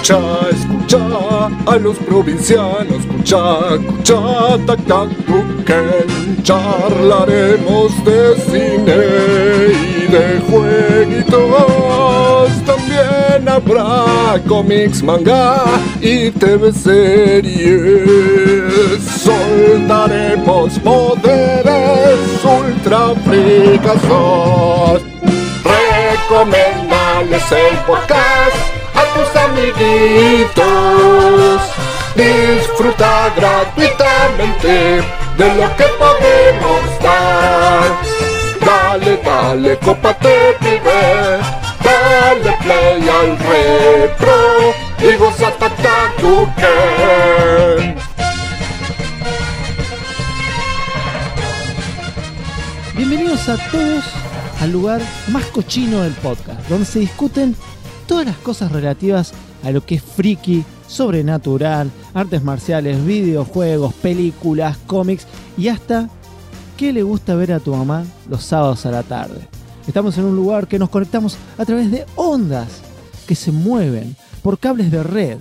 escucha a los provincianos, escucha, tac, tac, Duken. Charlaremos de cine y de jueguitos. También habrá cómics, manga y TV series. Soltaremos poderes ultra fricazos. Recomendales el podcast a tus amiguitos. Disfruta gratuitamente de lo que podemos dar. Dale, cópate, pibe. Dale play al retro y goza Duken. Bienvenidos a todos al lugar más cochino del podcast, donde se discuten todas las cosas relativas a lo que es friki, sobrenatural, artes marciales, videojuegos, películas, cómics y hasta qué le gusta ver a tu mamá los sábados a la tarde. Estamos en un lugar que nos conectamos a través de ondas que se mueven por cables de red.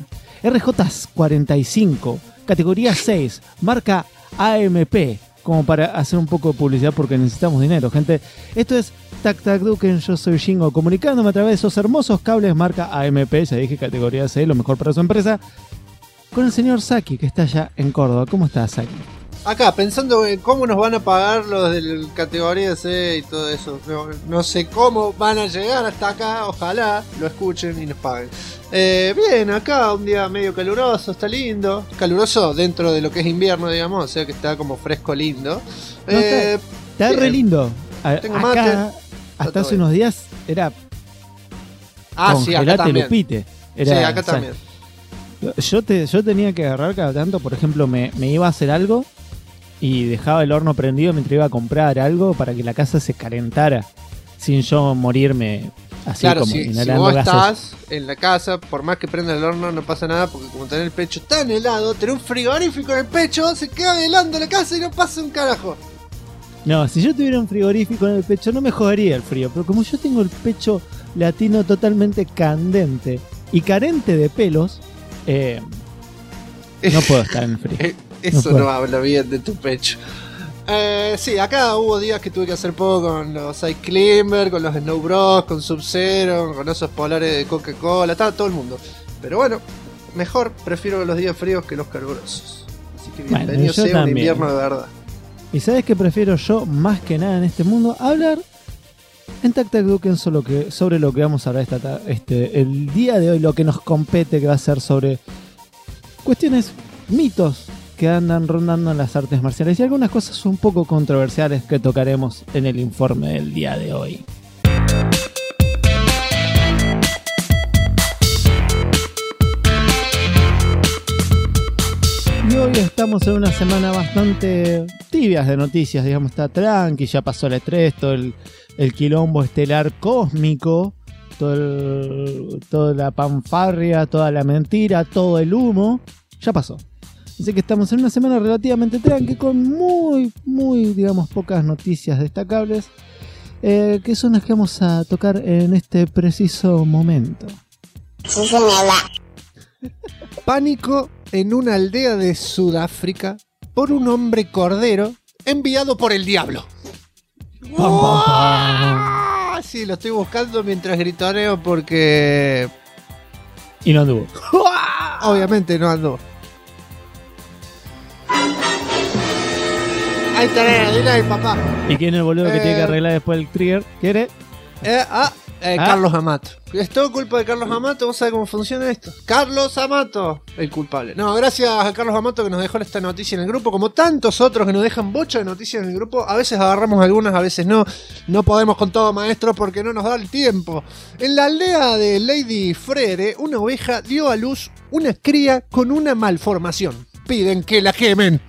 RJ45, categoría 6, marca AMP, como para hacer un poco de publicidad porque necesitamos dinero, gente. Esto es Tac Tac Duken, yo soy Shingo, comunicándome a través de esos hermosos cables marca AMP, ya dije categoría 6, lo mejor para su empresa, con el señor Saki, que está allá en Córdoba. ¿Cómo estás, Saki? Acá, pensando en cómo nos van a pagar los de categoría C y todo eso. No sé cómo van a llegar hasta acá, ojalá lo escuchen y nos paguen. Bien, acá un día medio caluroso, está lindo. Caluroso dentro de lo que es invierno, digamos, o sea que está como fresco, lindo. No, está re lindo. Tengo acá, mate. Hasta hace unos días era... Sí, acá también. Lupite. Sí, acá también. Yo tenía que agarrar cada tanto, por ejemplo, me iba a hacer algo y dejaba el horno prendido mientras iba a comprar algo para que la casa se calentara sin yo morirme así, claro, como si inhalando vos gases. estás en la casa, por más que prenda el horno no pasa nada, porque como tenés el pecho tan helado, tenés un frigorífico en el pecho, se queda helando la casa y no pasa un carajo. No, si yo tuviera un frigorífico en el pecho no me jodería el frío, pero como yo tengo el pecho latino totalmente candente y carente de pelos, no puedo estar en el frío. Eso no habla bien de tu pecho. Sí, acá hubo días que tuve que hacer poco con los Ice Climber, con los Snow Bros, con Sub-Zero, con esos polares de Coca-Cola, estaba todo el mundo. Pero bueno, mejor prefiero los días fríos que los calurosos. Así que bienvenido sea un invierno de verdad. ¿Y sabes qué prefiero yo más que nada en este mundo? Hablar en Tac Tac Duken sobre lo que vamos a hablar el día de hoy, lo que nos compete, que va a ser sobre cuestiones, mitos que andan rondando en las artes marciales y algunas cosas un poco controversiales que tocaremos en el informe del día de hoy. Y hoy estamos en una semana bastante tibias de noticias, digamos, está tranqui, ya pasó el E3, todo el quilombo estelar cósmico, toda la panfarria, toda la mentira, todo el humo, ya pasó. Así que estamos en una semana relativamente tranqui con muy, digamos, pocas noticias destacables, que son las que vamos a tocar en este preciso momento. Sí, señora. Pánico en una aldea de Sudáfrica por un hombre cordero enviado por el diablo. Sí, lo estoy buscando mientras gritoneo porque... Y no anduvo. Obviamente no anduvo. Ahí tenés, dile ahí, papá. ¿Y quién es el boludo que tiene que arreglar después el trigger? ¿Quiere? Carlos Amato. Es todo culpa de Carlos Amato. ¿Vos sabés cómo funciona esto? Carlos Amato, el culpable. No, gracias a Carlos Amato que nos dejó esta noticia en el grupo. Como tantos otros que nos dejan bocha de noticias en el grupo. A veces agarramos algunas, a veces no. No podemos con todo, maestro, porque no nos da el tiempo. En la aldea de Lady Frere, una oveja dio a luz una cría con una malformación. Piden que la quemen.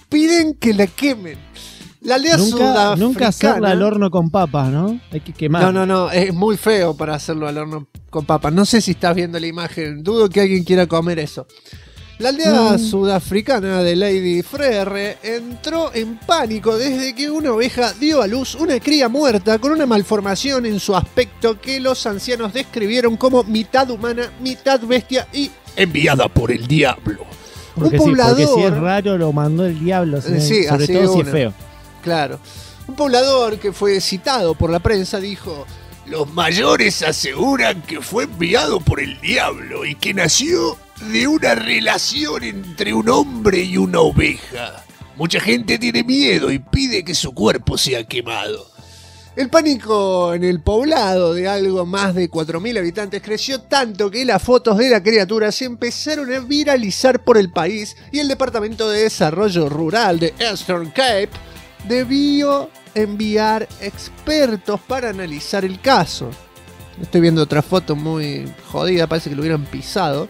La aldea sudafricana... Nunca hacerla al horno con papas, ¿no? Hay que quemar. No, es muy feo para hacerlo al horno con papas. No sé si estás viendo la imagen, dudo que alguien quiera comer eso. La aldea sudafricana de Lady Frere entró en pánico desde que una oveja dio a luz una cría muerta con una malformación en su aspecto que los ancianos describieron como mitad humana, mitad bestia y enviada por el diablo. Porque, Un poblador, porque si es raro lo mandó el diablo, Sí, sobre así todo si una. es feo. Claro. Un poblador que fue citado por la prensa dijo: Los mayores aseguran que fue enviado por el diablo y que nació de una relación entre un hombre y una oveja. Mucha gente tiene miedo y pide que su cuerpo sea quemado. el pánico en el poblado de algo más de 4.000 habitantes creció tanto que las fotos de la criatura se empezaron a viralizar por el país y el Departamento de Desarrollo Rural de Eastern Cape debió enviar expertos para analizar el caso. Estoy viendo otra foto muy jodida, parece que lo hubieran pisado.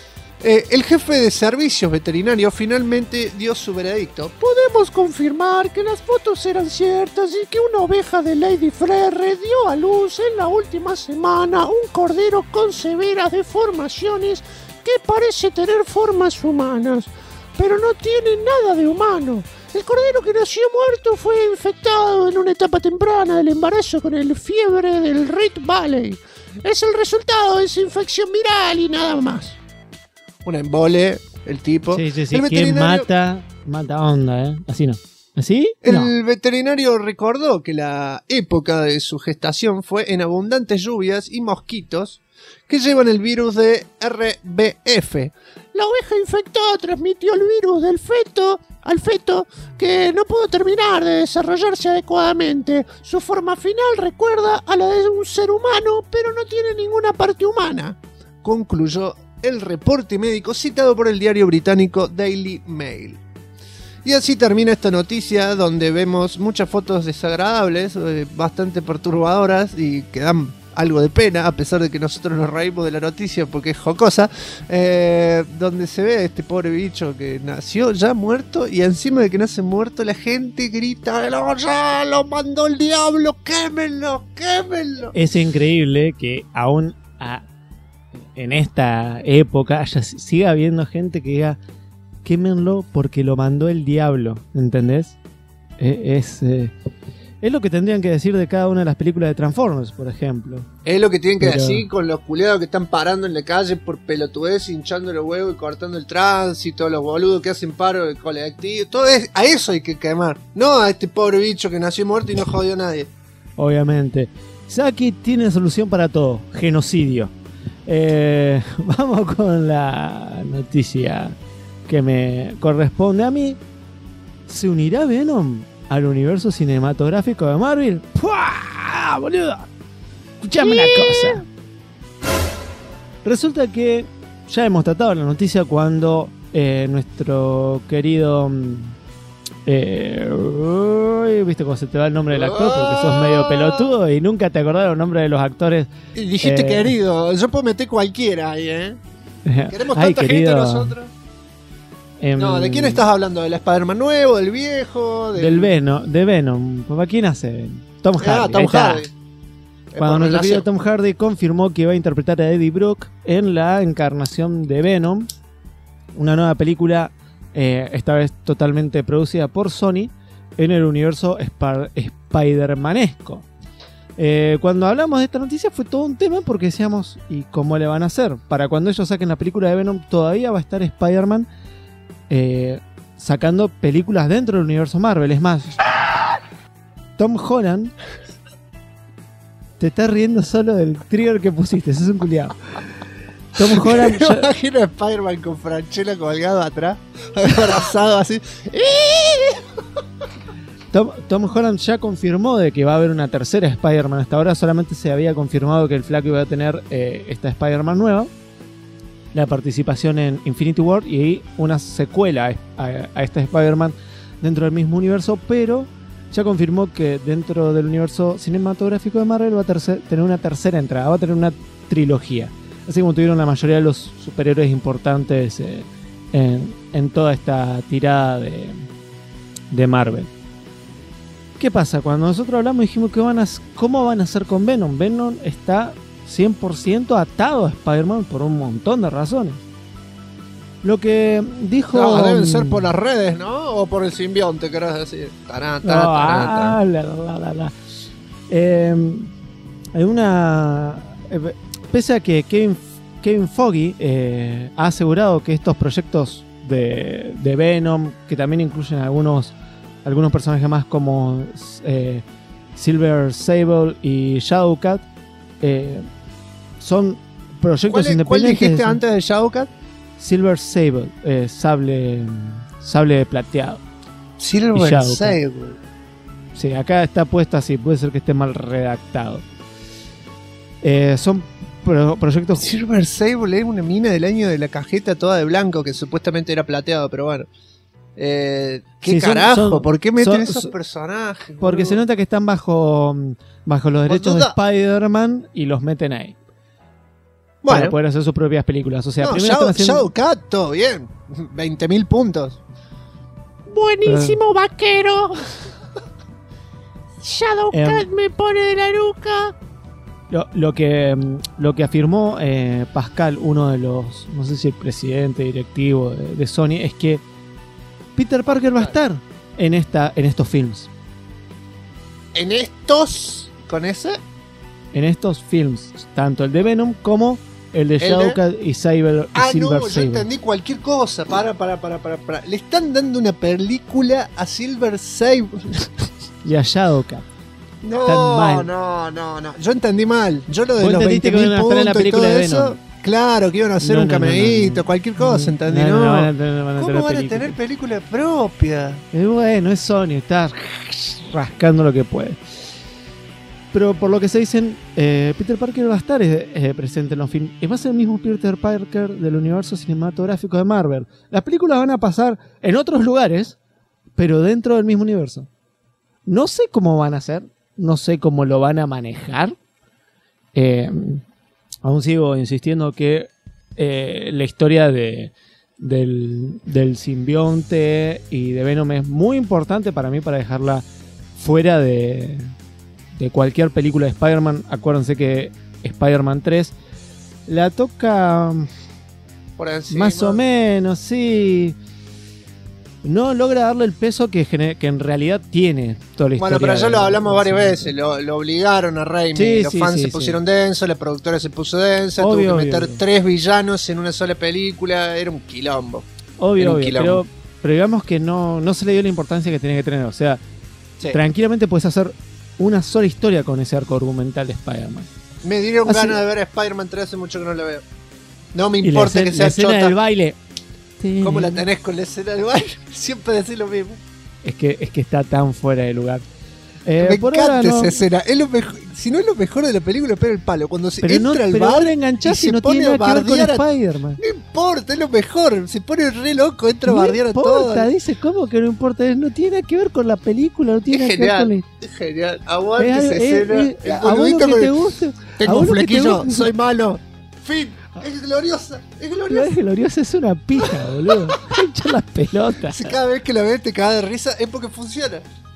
El jefe de servicios veterinarios finalmente dio su veredicto. Podemos confirmar que las fotos eran ciertas y que una oveja de Lady Frere dio a luz en la última semana un cordero con severas deformaciones que parece tener formas humanas, pero no tiene nada de humano. El cordero que nació muerto fue infectado en una etapa temprana del embarazo con el fiebre del Rift Valley. Es el resultado de esa infección viral y nada más. Una embole, el tipo. Sí. El Que veterinario, mata onda, ¿eh? Así no. ¿Así? el No. veterinario recordó que la época de su gestación fue en abundantes lluvias y mosquitos que llevan el virus de RBF. La oveja infectada transmitió el virus del feto al feto, que no pudo terminar de desarrollarse adecuadamente. Su forma final recuerda a la de un ser humano, pero no tiene ninguna parte humana, concluyó el reporte médico citado por el diario británico Daily Mail. Y así termina esta noticia, donde vemos muchas fotos desagradables, bastante perturbadoras y que dan algo de pena, a pesar de que nosotros nos reímos de la noticia porque es jocosa, donde se ve a este pobre bicho que nació ya muerto, y encima de que nace muerto la gente grita: ¡No, ya lo mandó el diablo! ¡Quémenlo! ¡Quémenlo! Es increíble que aún en esta época siga habiendo gente que diga: quémenlo porque lo mandó el diablo, ¿entendés? Es lo que tendrían que decir de cada una de las películas de Transformers, por ejemplo. Es lo que tienen que Pero- decir con los culiados que están parando en la calle por pelotudez, hinchando los huevos y cortando el tránsito, los boludos que hacen paro de colectivo. A eso hay que quemar, no a este pobre bicho que nació muerto y no jodió a nadie. Obviamente. Saki tiene solución para todo: genocidio. Vamos con la noticia que me corresponde a mí. ¿Se unirá Venom al universo cinematográfico de Marvel? ¡Puah, boludo! Escuchame una cosa. Resulta que ya hemos tratado la noticia cuando nuestro querido... ¿viste cómo se te va el nombre del actor? Porque sos medio pelotudo y nunca te acordás los nombres de los actores. Y dijiste querido, yo puedo meter cualquiera ahí, ¿eh? Queremos Ay, tanta querido. gente nosotros. No, ¿de quién estás hablando? ¿Del Spider-Man nuevo? ¿Del viejo? De Venom. ¿Para quién hace? Tom Hardy. Ah, ahí Tom está. Hardy. Cuando nuestro querido relación. Tom Hardy confirmó que iba a interpretar a Eddie Brock en la encarnación de Venom, una nueva película, esta vez totalmente producida por Sony, en el universo Spider-Manesco. Cuando hablamos de esta noticia fue todo un tema porque decíamos: ¿y cómo le van a hacer? Para cuando ellos saquen la película de Venom todavía va a estar Spider-Man sacando películas dentro del universo Marvel. Es más, Tom Holland... Te estás riendo solo del trigger que pusiste, sos un culiado. Tom Holland... Me imagino a Spider-Man con Franchella colgado atrás, abrazado así. Tom Holland ya confirmó de que va a haber una tercera Spider-Man. Hasta ahora solamente se había confirmado que el flaco iba a tener esta Spider-Man nueva, la participación en Infinity War y una secuela a esta Spider-Man dentro del mismo universo, pero ya confirmó que dentro del universo cinematográfico de Marvel va a tener una tercera entrada, va a tener una trilogía, así como tuvieron la mayoría de los superhéroes importantes en toda esta tirada de Marvel. ¿Qué pasa? Cuando nosotros hablamos dijimos ¿cómo van a hacer con Venom? Venom está 100% atado a Spider-Man por un montón de razones. Lo que dijo... No, deben ser por las redes, ¿no? O por el simbionte, querés decir. Tará, No, tará, tará, tará. Hay una... pese a que Kevin Kevin Feige ha asegurado que estos proyectos de Venom, que también incluyen algunos personajes más como Silver Sable y Shadowcat, son proyectos independientes. ¿Cuál dijiste antes de Shadowcat? Silver Sable, sable plateado. Silver Sable. Sí, acá está puesto así, puede ser que esté mal redactado. Son proyectos... Silver Sable es una mina del año de la cajeta toda de blanco que supuestamente era plateado, pero bueno. ¿Qué sí, carajo? ¿Por qué meten esos personajes? Porque se nota que están bajo los derechos de Spider-Man y los meten ahí. Bueno, para poder hacer sus propias películas. O sea, no, primero están haciendo... Shadowcat, todo bien. 20.000 puntos. Buenísimo, vaquero. Shadowcat me pone de la nuca. Lo que afirmó Pascal, uno de los, no sé si el presidente directivo de Sony, es que Peter Parker va a estar en estos films. ¿En estos? ¿Con ese? En estos films, tanto el de Venom como el de Shadowcat y Silver Sable. Yo entendí cualquier cosa. Para. Le están dando una película a Silver Sable. Y a Shadowcat. No. Yo entendí mal. Yo lo de los 20.000 puntos en la película y todo de eso. Venom. Claro, que iban a hacer un cameíto, cualquier cosa, ¿entendí? ¿Cómo van a tener película propia? Bueno, es Sony, está rascando lo que puede. Pero por lo que se dicen, Peter Parker va a estar presente en los films. Y va a ser el mismo Peter Parker del universo cinematográfico de Marvel. Las películas van a pasar en otros lugares, pero dentro del mismo universo. No sé cómo van a hacer, no sé cómo lo van a manejar. Aún sigo insistiendo que la historia del simbionte y de Venom es muy importante para mí para dejarla fuera de cualquier película de Spider-Man. Acuérdense que Spider-Man 3 la toca por encima. Más o menos, sí. No logra darle el peso que en realidad tiene toda la historia. Bueno, pero ya lo hablamos varias veces. Lo obligaron a Raimi. Sí, los fans se pusieron densos, la productora se puso densa. Tuvo que meter 3 villanos en una sola película. Era un quilombo. Obvio. Pero digamos que no se le dio la importancia que tenía que tener. O sea, tranquilamente puedes hacer una sola historia con ese arco argumental de Spider-Man. Me dieron ganas de ver a Spider-Man 3, hace mucho que no lo veo. No me importa que sea la escena chota. del baile. ¿Cómo la tenés con la escena del baile? Siempre decís lo mismo. Es que está tan fuera de lugar. Me encanta esa escena. Es lo mejor, si no es lo mejor de la película, espera el palo. Cuando se entra al bar y se pone a bardear a Spider-Man. No importa, es lo mejor. Se pone re loco, entra a bardear a todo. Dice, ¿cómo que no importa? No tiene nada que ver con la película. No tiene nada que ver con Es genial. Aguante esa escena. A vos que te gusta. Tengo un flequillo, soy malo. Fin. Es gloriosa, es gloriosa. No es gloriosa, es una pija, boludo. Echar las pelotas. Si cada vez que la ves te cagas de risa, es porque funciona.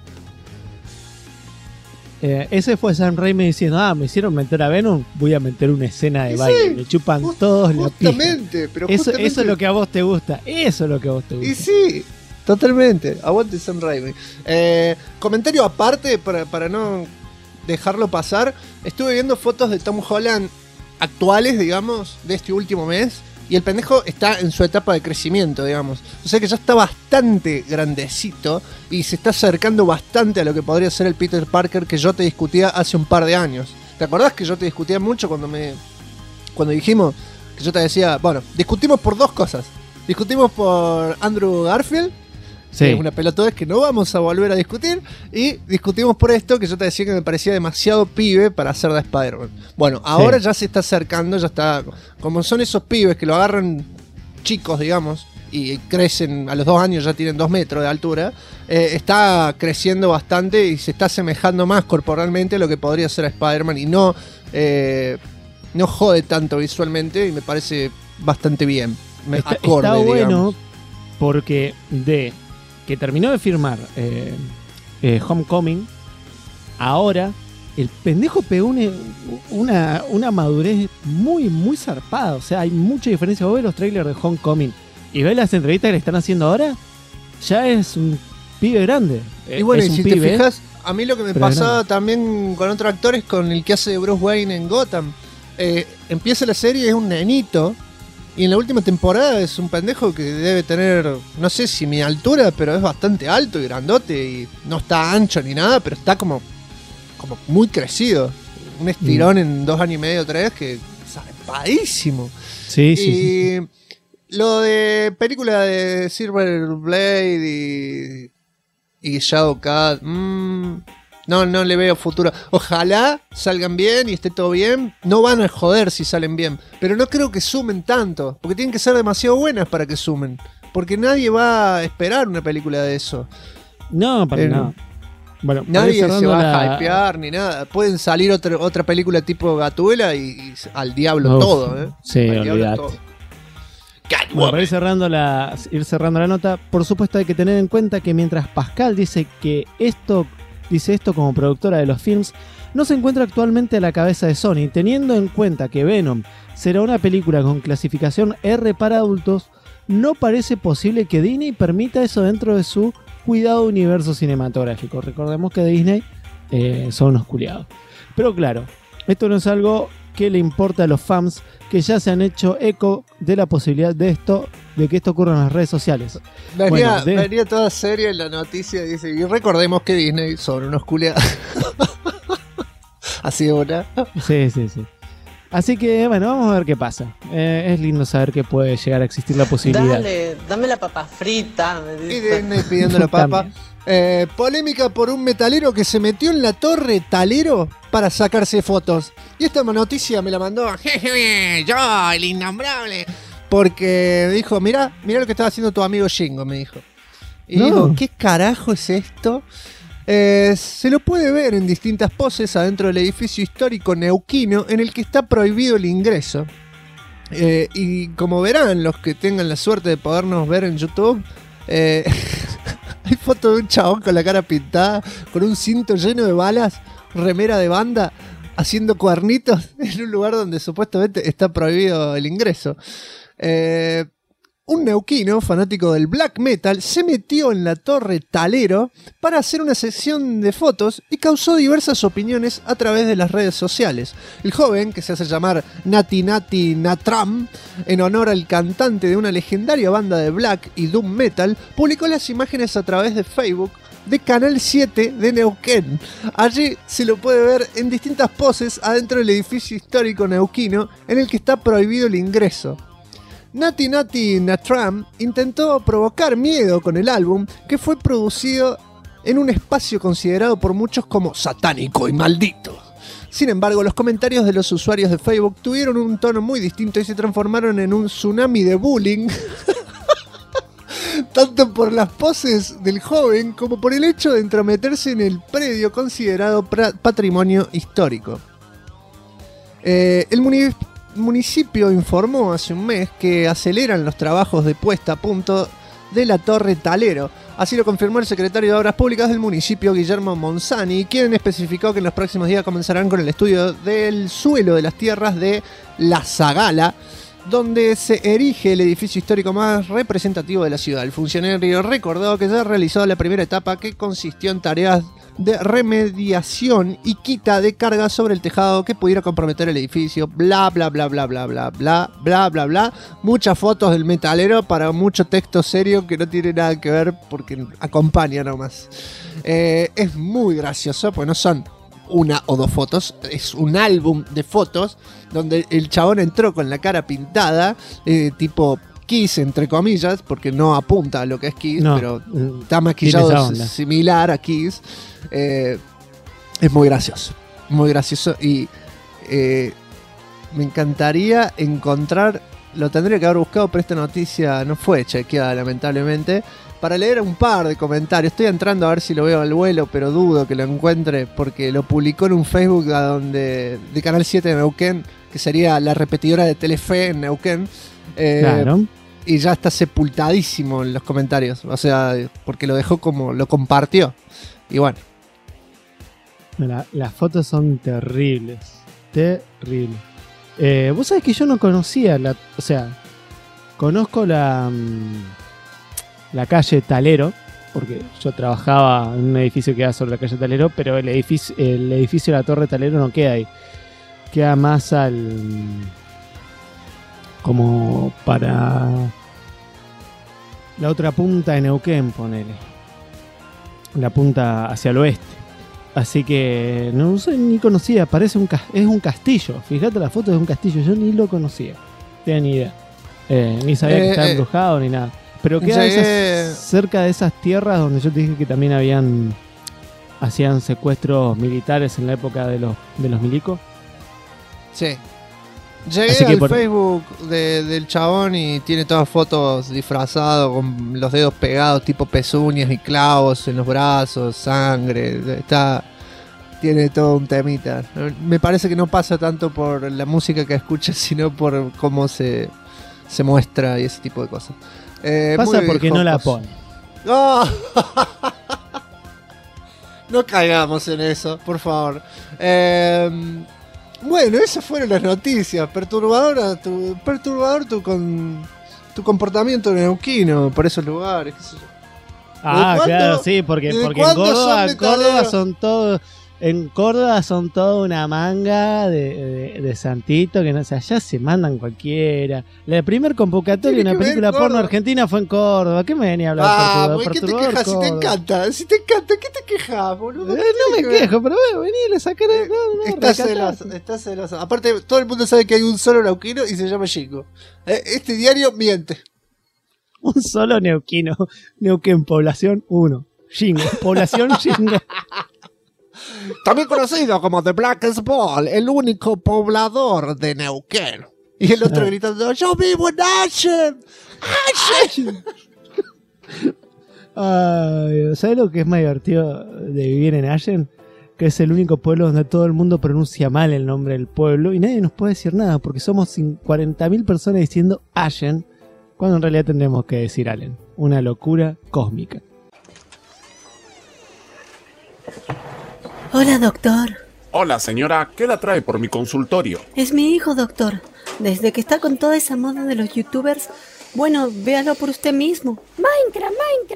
Ese fue Sam Raimi diciendo, me hicieron meter a Venom, voy a meter una escena de baile. Le chupan todos la pija. Pero eso es lo que a vos te gusta. Eso es lo que a vos te gusta. Y sí, totalmente. Aguante Sam Raimi. Comentario aparte, para no dejarlo pasar. Estuve viendo fotos de Tom Holland actuales, digamos, de este último mes, y el pendejo está en su etapa de crecimiento, digamos. O sea que ya está bastante grandecito y se está acercando bastante a lo que podría ser el Peter Parker que yo te discutía hace un par de años. ¿Te acordás que yo te discutía mucho cuando dijimos que yo te decía, bueno, discutimos por 2 cosas? Discutimos por Andrew Garfield, que es una pelotudez que no vamos a volver a discutir, y discutimos por esto que yo te decía que me parecía demasiado pibe para hacer de Spider-Man. Bueno, ahora ya se está acercando, ya está, como son esos pibes que lo agarran chicos, digamos, y crecen, a los 2 años ya tienen 2 metros de altura, está creciendo bastante y se está asemejando más corporalmente a lo que podría ser Spider-Man, y no jode tanto visualmente, y me parece bastante bien. Acorde, está bueno, digamos. Porque que terminó de firmar Homecoming, ahora el pendejo pegó una madurez muy, muy zarpada. O sea, hay mucha diferencia. Vos ves los trailers de Homecoming y ves las entrevistas que le están haciendo ahora, ya es un pibe grande. Y bueno, y si te fijas, a mí lo que me pasaba también con otros actores, con el que hace Bruce Wayne en Gotham, empieza la serie, es un nenito. Y en la última temporada es un pendejo que debe tener, no sé si mi altura, pero es bastante alto y grandote. Y no está ancho ni nada, pero está como muy crecido. Un estirón en 2 años y medio, 3, que zarpadísimo. Sí, Y sí. lo de película de Silver Blade y Shadowcat, no le veo futuro. Ojalá salgan bien y esté todo bien. No van a joder si salen bien, pero no creo que sumen tanto, porque tienen que ser demasiado buenas para que sumen. Porque nadie va a esperar una película de eso. No, para nada. Bueno, Nadie se cerrando va a hypear ni nada. Pueden salir otra película tipo Gatuela y al diablo Uf, todo, ¿eh? Sí, Al diablo olvidate. todo. Bueno, para ir cerrando la nota, por supuesto hay que tener en cuenta que mientras Pascal dice esto como productora de los films, no se encuentra actualmente a la cabeza de Sony, teniendo en cuenta que Venom será una película con clasificación R para adultos, no parece posible que Disney permita eso dentro de su cuidado universo cinematográfico. Recordemos que Disney son unos culiados. Pero claro, esto no es algo que le importa a los fans que ya se han hecho eco de la posibilidad de que esto ocurra en las redes sociales. Venía toda seria en la noticia y dice, y recordemos que Disney son unos culiados. Así una. Sí. Así que bueno, vamos a ver qué pasa. Es lindo saber que puede llegar a existir la posibilidad. Dale, dame la papa frita. Me Y dice. Disney pidiendo la papa. Polémica por un metalero que se metió en la torre Talero para sacarse fotos. Y esta noticia me la mandó yo, el innombrable. Porque dijo, mirá lo que estaba haciendo tu amigo Shingo, me dijo. Y digo, ¿qué carajo es esto? Se lo puede ver en distintas poses adentro del edificio histórico neuquino en el que está prohibido el ingreso. Y como verán los que tengan la suerte de podernos ver en YouTube, hay fotos de un chabón con la cara pintada, con un cinto lleno de balas, remera de banda, haciendo cuernitos en un lugar donde supuestamente está prohibido el ingreso. Un neuquino fanático del black metal se metió en la torre Talero para hacer una sesión de fotos y causó diversas opiniones a través de las redes sociales. El joven, que se hace llamar Nati Natram, en honor al cantante de una legendaria banda de black y doom metal, publicó las imágenes a través de Facebook de Canal 7 de Neuquén. Allí se lo puede ver en distintas poses adentro del edificio histórico neuquino en el que está prohibido el ingreso. Nati Natram intentó provocar miedo con el álbum, que fue producido en un espacio considerado por muchos como satánico y maldito. Sin embargo, los comentarios de los usuarios de Facebook tuvieron un tono muy distinto y se transformaron en un tsunami de bullying, tanto por las poses del joven como por el hecho de entrometerse en el predio considerado patrimonio histórico. El municipio informó hace un mes que aceleran los trabajos de puesta a punto de la torre Talero. Así lo confirmó el secretario de Obras Públicas del municipio, Guillermo Monzani, quien especificó que en los próximos días comenzarán con el estudio del suelo de las tierras de La Zagala, donde se erige el edificio histórico más representativo de la ciudad. El funcionario recordó que ya realizó la primera etapa, que consistió en tareas de remediación y quita de carga sobre el tejado que pudiera comprometer el edificio, bla bla bla bla bla bla bla bla bla bla. Muchas fotos del metalero para mucho texto serio que no tiene nada que ver porque acompaña nomás. Es muy gracioso, pues no son una o dos fotos, es un álbum de fotos donde el chabón entró con la cara pintada, tipo Kiss, entre comillas, porque no apunta a lo que es Kiss, No, pero está maquillado onda. similar a Kiss. Es muy gracioso y me encantaría encontrar, lo tendría que haber buscado, pero esta noticia no fue chequeada lamentablemente, para leer un par de comentarios. Estoy entrando a ver si lo veo al vuelo, pero dudo que lo encuentre porque lo publicó en un Facebook de Canal 7 de Neuquén, que sería la repetidora de Telefe en Neuquén. Claro. Y ya está sepultadísimo en los comentarios, o sea, porque lo dejó como lo compartió. Y bueno, Las fotos son terribles. Terribles. Vos sabés que yo no conocía o sea, conozco la calle Talero, porque yo trabajaba en un edificio que queda sobre la calle Talero, pero el edificio de la Torre Talero no queda ahí. queda más como para la otra punta de Neuquén, ponele. La punta hacia el oeste. Así que no sé, ni conocía. Parece es un castillo. Fíjate la foto, es un castillo. Yo ni lo conocía. No tenía ni idea. Ni sabía que estaba embrujado ni nada. Pero queda cerca de esas tierras donde yo te dije que también hacían secuestros militares en la época de los milicos. Sí. Llegué al Facebook del chabón y tiene todas fotos disfrazado con los dedos pegados, tipo pezuñas y clavos en los brazos, sangre. Tiene todo un temita. Me parece que no pasa tanto por la música que escucha, sino por cómo se muestra y ese tipo de cosas. Pasa porque no la pone. ¡Oh! No caigamos en eso, por favor. Bueno, esas fueron las noticias. Perturbador tu comportamiento neuquino por esos lugares, qué sé yo. Claro, sí, porque en Córdoba son todos. En Córdoba son toda una manga de santito que no sé, allá se mandan cualquiera. La primer convocatoria de una película porno argentina fue en Córdoba. ¿Qué me venía a hablar? ¿Qué te quejas si te encanta? Si te encanta, ¿qué te quejas, boludo? No me quejo, pero vení, le saqué. Estás celoso. Aparte, todo el mundo sabe que hay un solo neuquino y se llama Jingo. Este diario miente. Un solo neuquino. Neuquén, población 1. Jingo, población Jingo. También conocido como The Blackest Ball, el único poblador de Neuquén. Y el otro gritando, ¡yo vivo en Ashen! ¡Ashen! ¿Sabes lo que es más divertido de vivir en Ashen? Que es el único pueblo donde todo el mundo pronuncia mal el nombre del pueblo y nadie nos puede decir nada porque somos 40.000 personas diciendo Ashen cuando en realidad tendremos que decir Allen. Una locura cósmica. Hola, doctor. Hola, señora. ¿Qué la trae por mi consultorio? Es mi hijo, doctor. Desde que está con toda esa moda de los youtubers, bueno, véalo por usted mismo. Minecraft.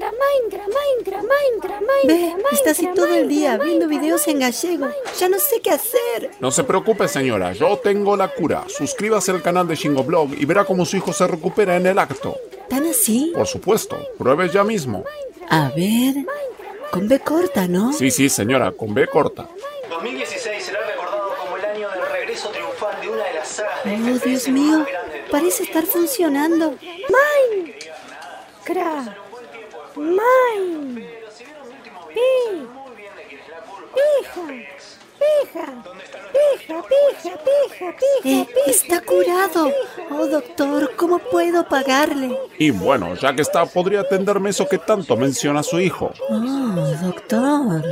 Ve, está así todo el día viendo videos en gallego. Ya no sé qué hacer. No se preocupe, señora. Yo tengo la cura. Suscríbase al canal de Jingo Blog y verá cómo su hijo se recupera en el acto. ¿Tan así? Por supuesto. Pruebe ya mismo. A ver... Con B corta, ¿no? Sí, señora, con B corta. 2016 será recordado como el año del regreso triunfal de una de las sagas de FPS Dios mío, parece estar funcionando. Minecraft. Está curado. Oh, doctor, ¿cómo puedo pagarle? Y bueno, ya que está, podría atenderme eso que tanto menciona su hijo. Oh, doctor.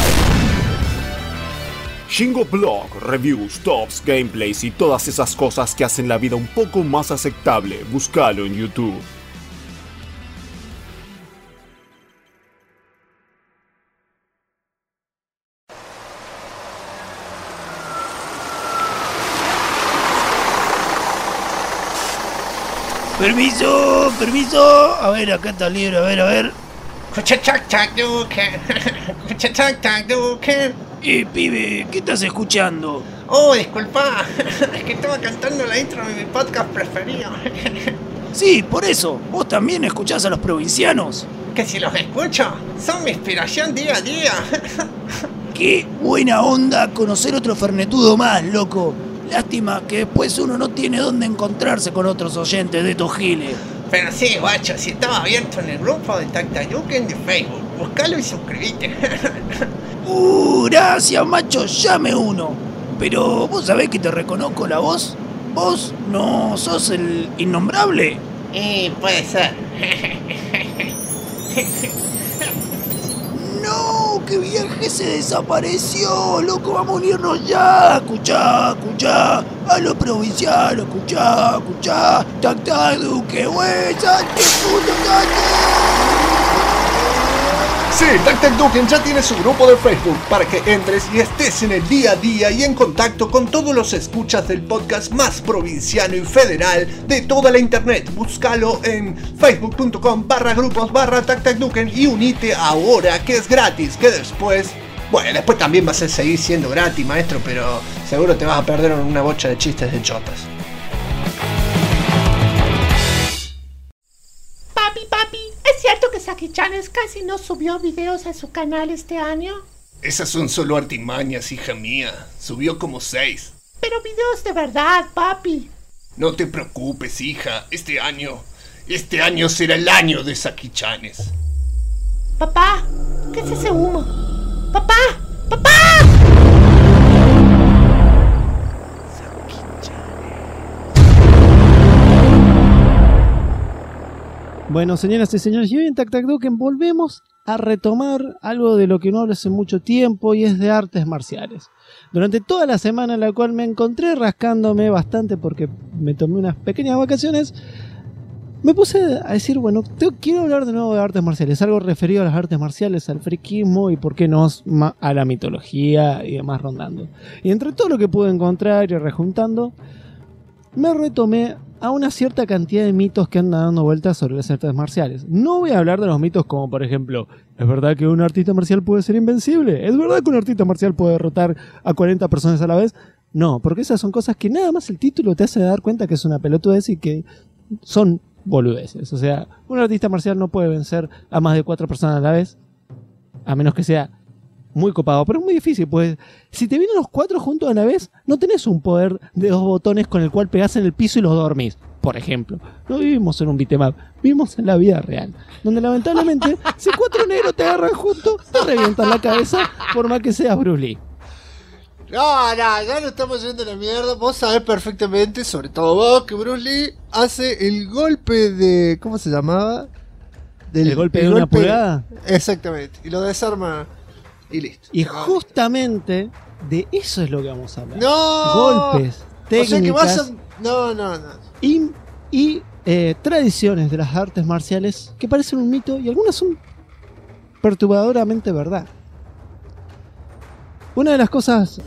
Jingo Blog, reviews, tops, gameplays y todas esas cosas que hacen la vida un poco más aceptable. Búscalo en YouTube. Permiso. A ver, acá está el libro, a ver. Pibe, ¿qué estás escuchando? Oh, disculpa, es que estaba cantando la intro de mi podcast preferido. Sí, por eso, ¿vos también escuchás a los provincianos? Que si los escucho, son mi inspiración día a día. Qué buena onda conocer otro fernetudo más, loco. Lástima que después uno no tiene dónde encontrarse con otros oyentes de estos giles. Pero sí, guacho, si estaba abierto en el grupo de Tactayuken de Facebook, buscalo y suscribite. Gracias, macho, llame uno. Pero vos sabés que te reconozco la voz. ¿Vos no sos el innombrable? Puede ser. No, que viaje se desapareció, loco, vamos a unirnos ya. Escuchá, a los provincianos, escuchá, Tactaduque, güey, salte, puto, Sí, Tactaduken ya tiene su grupo de Facebook para que entres y estés en el día a día y en contacto con todos los escuchas del podcast más provinciano y federal de toda la internet. Búscalo en facebook.com/grupos/Tactaduken y unite ahora, que es gratis, que después Bueno, después también vas a seguir siendo gratis, maestro, pero seguro te vas a perder una bocha de chistes de chotas. Papi, ¿es cierto que Saki Chanes casi no subió videos a su canal este año? Esas son solo artimañas, hija mía. Subió como 6. Pero videos de verdad, papi. No te preocupes, hija. Este año será el año de Saki Chanes. Papá, ¿qué es ese humo? ¡Papá! ¡Papá! Bueno, señoras y señores, y hoy en Tac Tac Duken volvemos a retomar algo de lo que no hablo hace mucho tiempo, y es de artes marciales. Durante toda la semana en la cual me encontré rascándome bastante porque me tomé unas pequeñas vacaciones, me puse a decir, bueno, quiero hablar de nuevo de artes marciales, algo referido a las artes marciales, al friquismo y por qué no a la mitología y demás rondando. Y entre todo lo que pude encontrar y rejuntando, me retomé a una cierta cantidad de mitos que andan dando vueltas sobre las artes marciales. No voy a hablar de los mitos como, por ejemplo, ¿es verdad que un artista marcial puede ser invencible? ¿Es verdad que un artista marcial puede derrotar a 40 personas a la vez? No, porque esas son cosas que nada más el título te hace dar cuenta que es una pelotudez y que son boludeces. O sea, un artista marcial no puede vencer a más de 4 personas a la vez, a menos que sea muy copado, pero es muy difícil, pues si te vienen los 4 juntos a la vez, no tenés un poder de 2 botones con el cual pegás en el piso y los dormís, por ejemplo. No vivimos en un beat'em up, vivimos en la vida real, donde lamentablemente si 4 negros te agarran juntos, te revientan la cabeza, por más que seas Bruce Lee. No, ya no estamos yendo a la mierda. Vos sabés perfectamente, sobre todo vos, que Bruce Lee hace el golpe de... ¿cómo se llamaba? ¿El golpe de una pulgada? Exactamente, y lo desarma y listo. Y justamente de eso es lo que vamos a hablar. ¡No! Golpes, técnicas, o sea que vas a... No. y tradiciones de las artes marciales que parecen un mito y algunas son perturbadoramente verdad. Una de las cosas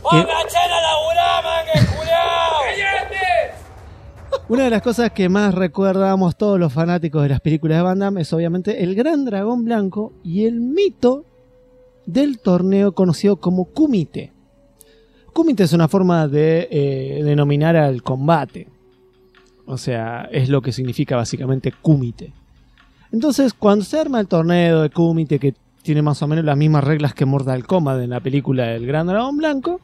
Una de las cosas que más recordamos todos los fanáticos de las películas de Van Damme es obviamente el Gran Dragón Blanco y el mito del torneo conocido como Kumite. Kumite es una forma de denominar al combate. O sea, es lo que significa básicamente Kumite. Entonces, cuando se arma el torneo de Kumite, que tiene más o menos las mismas reglas que Mortal Kombat en la película del Gran Dragón Blanco,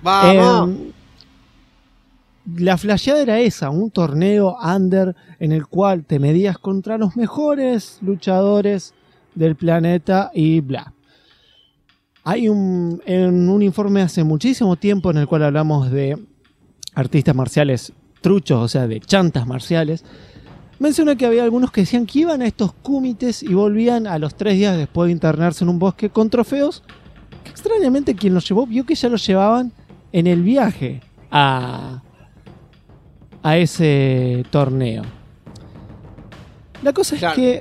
la flasheada era esa, un torneo under en el cual te medías contra los mejores luchadores del planeta y bla. Hay en un informe hace muchísimo tiempo en el cual hablamos de artistas marciales truchos, o sea, de chantas marciales. Mencioné que había algunos que decían que iban a estos kumites y volvían a los 3 días después de internarse en un bosque con trofeos, que extrañamente quien los llevó vio que ya los llevaban en el viaje a ese torneo. La cosa es que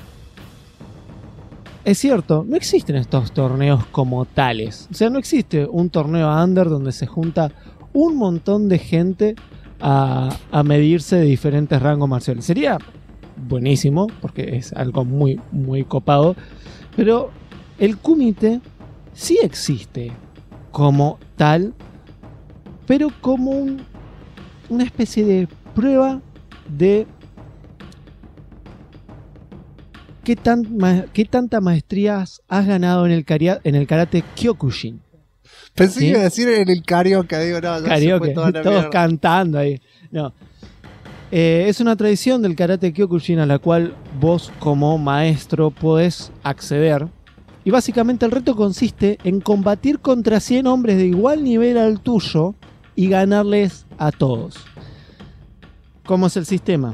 es cierto, no existen estos torneos como tales. O sea, no existe un torneo under donde se junta un montón de gente a medirse de diferentes rangos marciales. Sería buenísimo, porque es algo muy, muy copado. Pero el kumite sí existe como tal, pero como una especie de prueba de qué tanta maestría has ganado en el karate Kyokushin. Pensé que iba a decir en el karaoke, digo, no, karaoke, todos cantando ahí. No. Es una tradición del karate Kyokushin a la cual vos como maestro podés acceder. Y básicamente el reto consiste en combatir contra 100 hombres de igual nivel al tuyo y ganarles a todos. ¿Cómo es el sistema?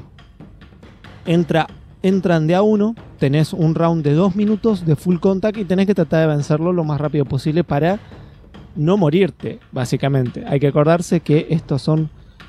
Entran de a uno, tenés un round de 2 minutos de full contact y tenés que tratar de vencerlo lo más rápido posible para no morirte, básicamente. Hay que acordarse que estos son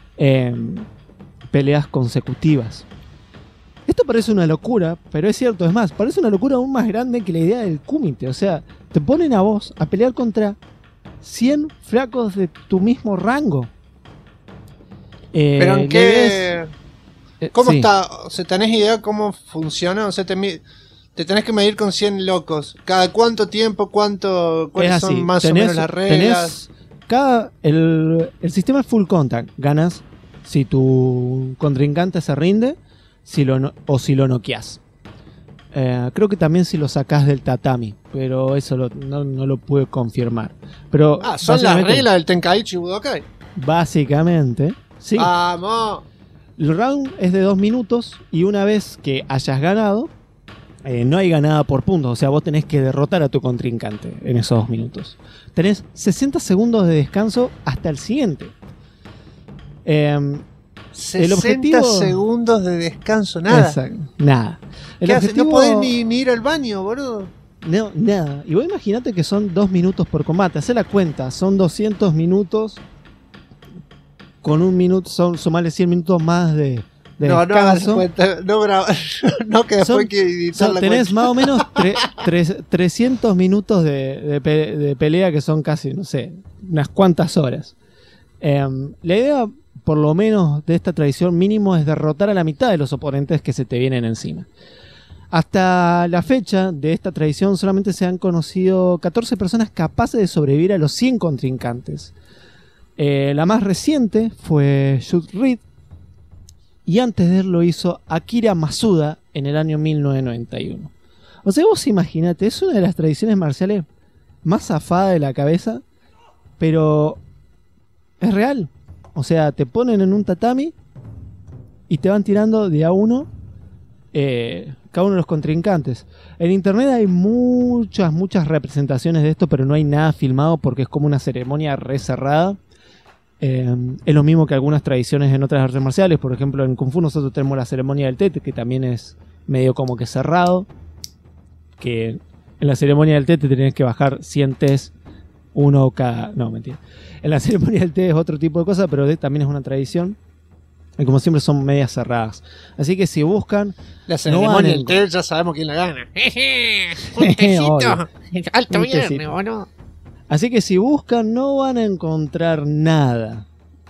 peleas consecutivas. Esto parece una locura, pero es cierto, es más, parece una locura aún más grande que la idea del kumite. O sea, te ponen a vos a pelear contra 100 flacos de tu mismo rango. ¿Pero en qué? ¿Cómo sí. está? O sea, ¿tenés idea cómo funciona? O sea, Te tenés que medir con 100 locos. ¿Cada cuánto tiempo? ¿Cuáles son más o menos las reglas? El sistema es full contact. Ganas si tu contrincante se rinde o si lo noqueás. Creo que también si lo sacás del tatami, pero eso no lo pude confirmar. Pero son las reglas del Tenkaichi Budokai. Básicamente, sí. ¡Vamos! El round es de 2 minutos y una vez que hayas ganado, no hay ganada por puntos. O sea, vos tenés que derrotar a tu contrincante en esos 2 minutos. Tenés 60 segundos de descanso hasta el siguiente. 60 segundos de descanso, nada. Exacto, nada. ¿Qué haces? No podés ni ir al baño, boludo. No, nada. Y vos imaginate que son 2 minutos por combate. Hacé la cuenta, son 200 minutos. Con 1 minuto, sumarle 100 minutos más de descanso. No, que después hay que editar la tenés cuenta. más o menos 300 minutos de pelea que son casi, no sé, unas cuantas horas. La idea, por lo menos, de esta tradición mínimo es derrotar a la mitad de los oponentes que se te vienen encima. Hasta la fecha de esta tradición solamente se han conocido 14 personas capaces de sobrevivir a los 100 contrincantes. La más reciente fue Jude Reed, y antes de él lo hizo Akira Masuda en el año 1991. O sea, vos imaginate, es una de las tradiciones marciales más zafada de la cabeza, pero es real. O sea, te ponen en un tatami y te van tirando de a uno cada uno de los contrincantes. En internet hay muchas representaciones de esto, pero no hay nada filmado porque es como una ceremonia re cerrada. Es lo mismo que algunas tradiciones en otras artes marciales. Por ejemplo, en Kung Fu nosotros tenemos la ceremonia del té, que también es medio como que cerrado. Que en la ceremonia del té te tenés que bajar 100 tés, uno cada... No, mentira. En la ceremonia del té es otro tipo de cosa, pero también es una tradición. Y como siempre son medias cerradas. Así que si buscan... La ceremonia del té ya sabemos quién la gana. Un tecito. Alto viernes, ¿o no? Así que si buscan no van a encontrar nada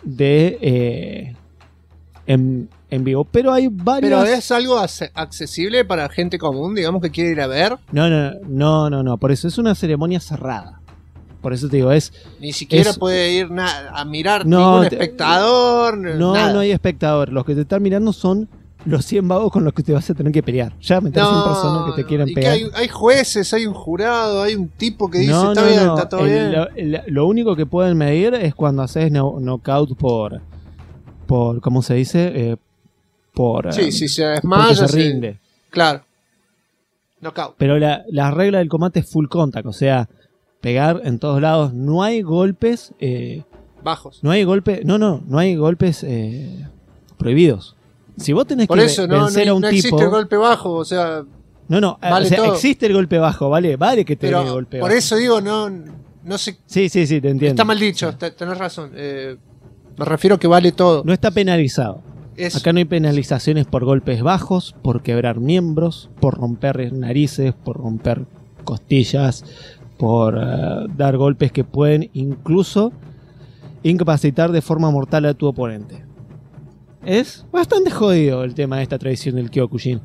de en vivo, pero hay varios. Pero es algo accesible para gente común, digamos, que quiere ir a ver. No, por eso es una ceremonia cerrada. Por eso te digo, ni siquiera puede ir a mirar ningún espectador. No hay espectador. Los que te están mirando son los 100 vagos con los que te vas a tener que pelear. Ya meter 100 personas que te quieran pegar. Que hay jueces, hay un jurado, hay un tipo que dice está todo bien. Lo único que pueden medir es cuando haces knockout por ¿cómo se dice? Si se desmaya, se rinde. Claro. Knockout. Pero la regla del combate es full contact, o sea, pegar en todos lados. No hay golpes bajos. No hay golpes, no hay golpes prohibidos. Si vos tenés por que eso, vencer a un no tipo... existe el golpe bajo, o sea... vale, o sea, existe el golpe bajo, vale que te dé el golpe por bajo. Eso digo, no sé... Sí, te entiendo. Está mal dicho, tenés razón. Me refiero a que vale todo. No está penalizado. Eso. Acá no hay penalizaciones por golpes bajos, por quebrar miembros, por romper narices, por romper costillas, por dar golpes que pueden incluso incapacitar de forma mortal a tu oponente. Es bastante jodido el tema de esta tradición del Kyokushin.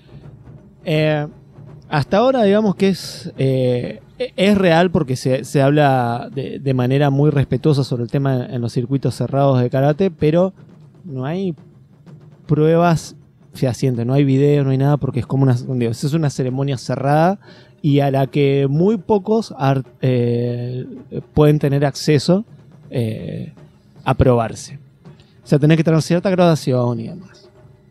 Hasta ahora digamos que es real porque se habla de manera muy respetuosa sobre el tema en los circuitos cerrados de karate, pero no hay pruebas fehacientes, no hay videos, no hay nada, porque es como es una ceremonia cerrada y a la que muy pocos pueden tener acceso a probarse. O sea, tenés que tener cierta graduación y demás.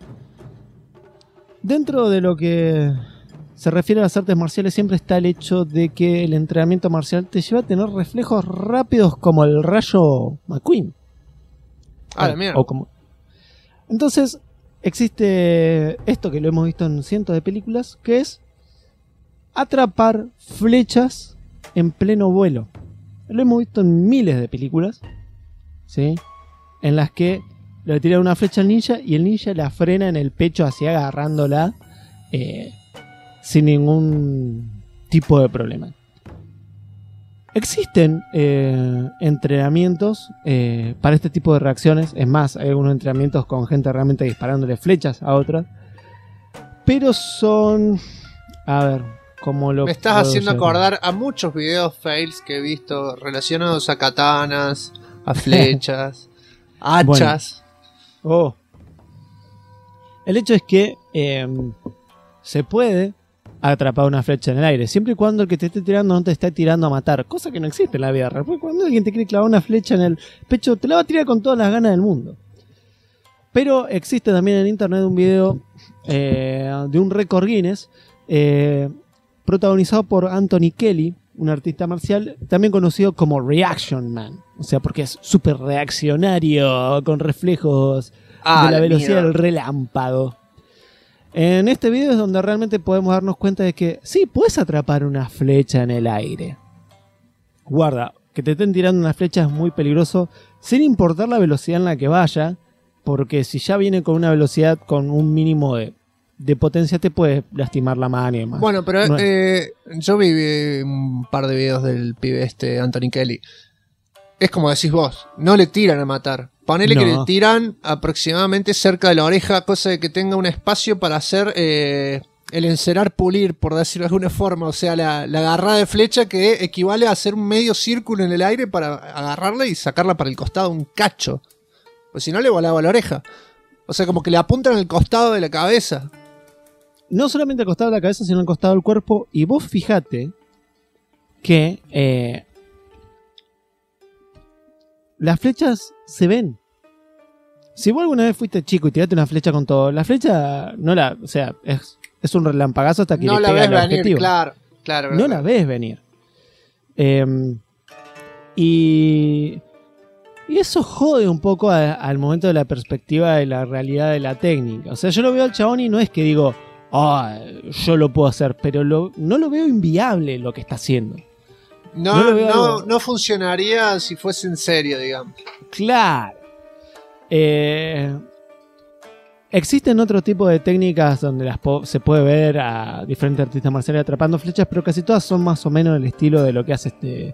Dentro de lo que se refiere a las artes marciales siempre está el hecho de que el entrenamiento marcial te lleva a tener reflejos rápidos como el rayo McQueen. Mierda. Entonces existe esto que lo hemos visto en cientos de películas, que es atrapar flechas en pleno vuelo. Lo hemos visto en miles de películas, ¿sí? En las que le tiran una flecha al ninja y el ninja la frena en el pecho así agarrándola sin ningún tipo de problema. Existen entrenamientos para este tipo de reacciones. Es más, hay algunos entrenamientos con gente realmente disparándole flechas a otras, pero son A ver, ¿cómo lo Me estás puedo haciendo llegar? acordar a muchos videos fails que he visto relacionados a katanas, a flechas, hachas. Oh. El hecho es que se puede atrapar una flecha en el aire, siempre y cuando el que te esté tirando no te esté tirando a matar, cosa que no existe en la vida real, porque cuando alguien te quiere clavar una flecha en el pecho, te la va a tirar con todas las ganas del mundo. Pero existe también en internet un video de un récord Guinness protagonizado por Anthony Kelly, un artista marcial también conocido como Reaction Man, o sea, porque es súper reaccionario con reflejos de la velocidad del relámpago. En este video es donde realmente podemos darnos cuenta de que sí, puedes atrapar una flecha en el aire. Guarda, que te estén tirando una flecha es muy peligroso, sin importar la velocidad en la que vaya, porque si ya viene con una velocidad con un mínimo de potencia te puede lastimar la mano y demás. Bueno, pero No yo vi un par de videos del pibe Anthony Kelly. Es como decís vos, no le tiran a matar. Ponele que le tiran aproximadamente cerca de la oreja, cosa de que tenga un espacio para hacer el encerar pulir, por decirlo de alguna forma. O sea, la agarrada de flecha que equivale a hacer un medio círculo en el aire para agarrarla y sacarla para el costado, un cacho. Pues si no, le volaba la oreja. O sea, como que le apuntan al costado de la cabeza. No solamente al costado de la cabeza, sino al costado del cuerpo. Y vos fijate que las flechas se ven. Si vos alguna vez fuiste chico y tiraste una flecha con todo, la flecha o sea, es un relampagazo hasta que no le la pega ves al venir, objetivo. claro. No la ves venir. Y eso jode un poco al momento de la perspectiva de la realidad de la técnica. O sea, yo lo veo al chabón y no es que digo, yo lo puedo hacer, pero no lo veo inviable lo que está haciendo. No funcionaría si fuese en serio, digamos. Claro. Existen otro tipo de técnicas donde se puede ver a diferentes artistas marciales atrapando flechas, pero casi todas son más o menos el estilo de lo que hace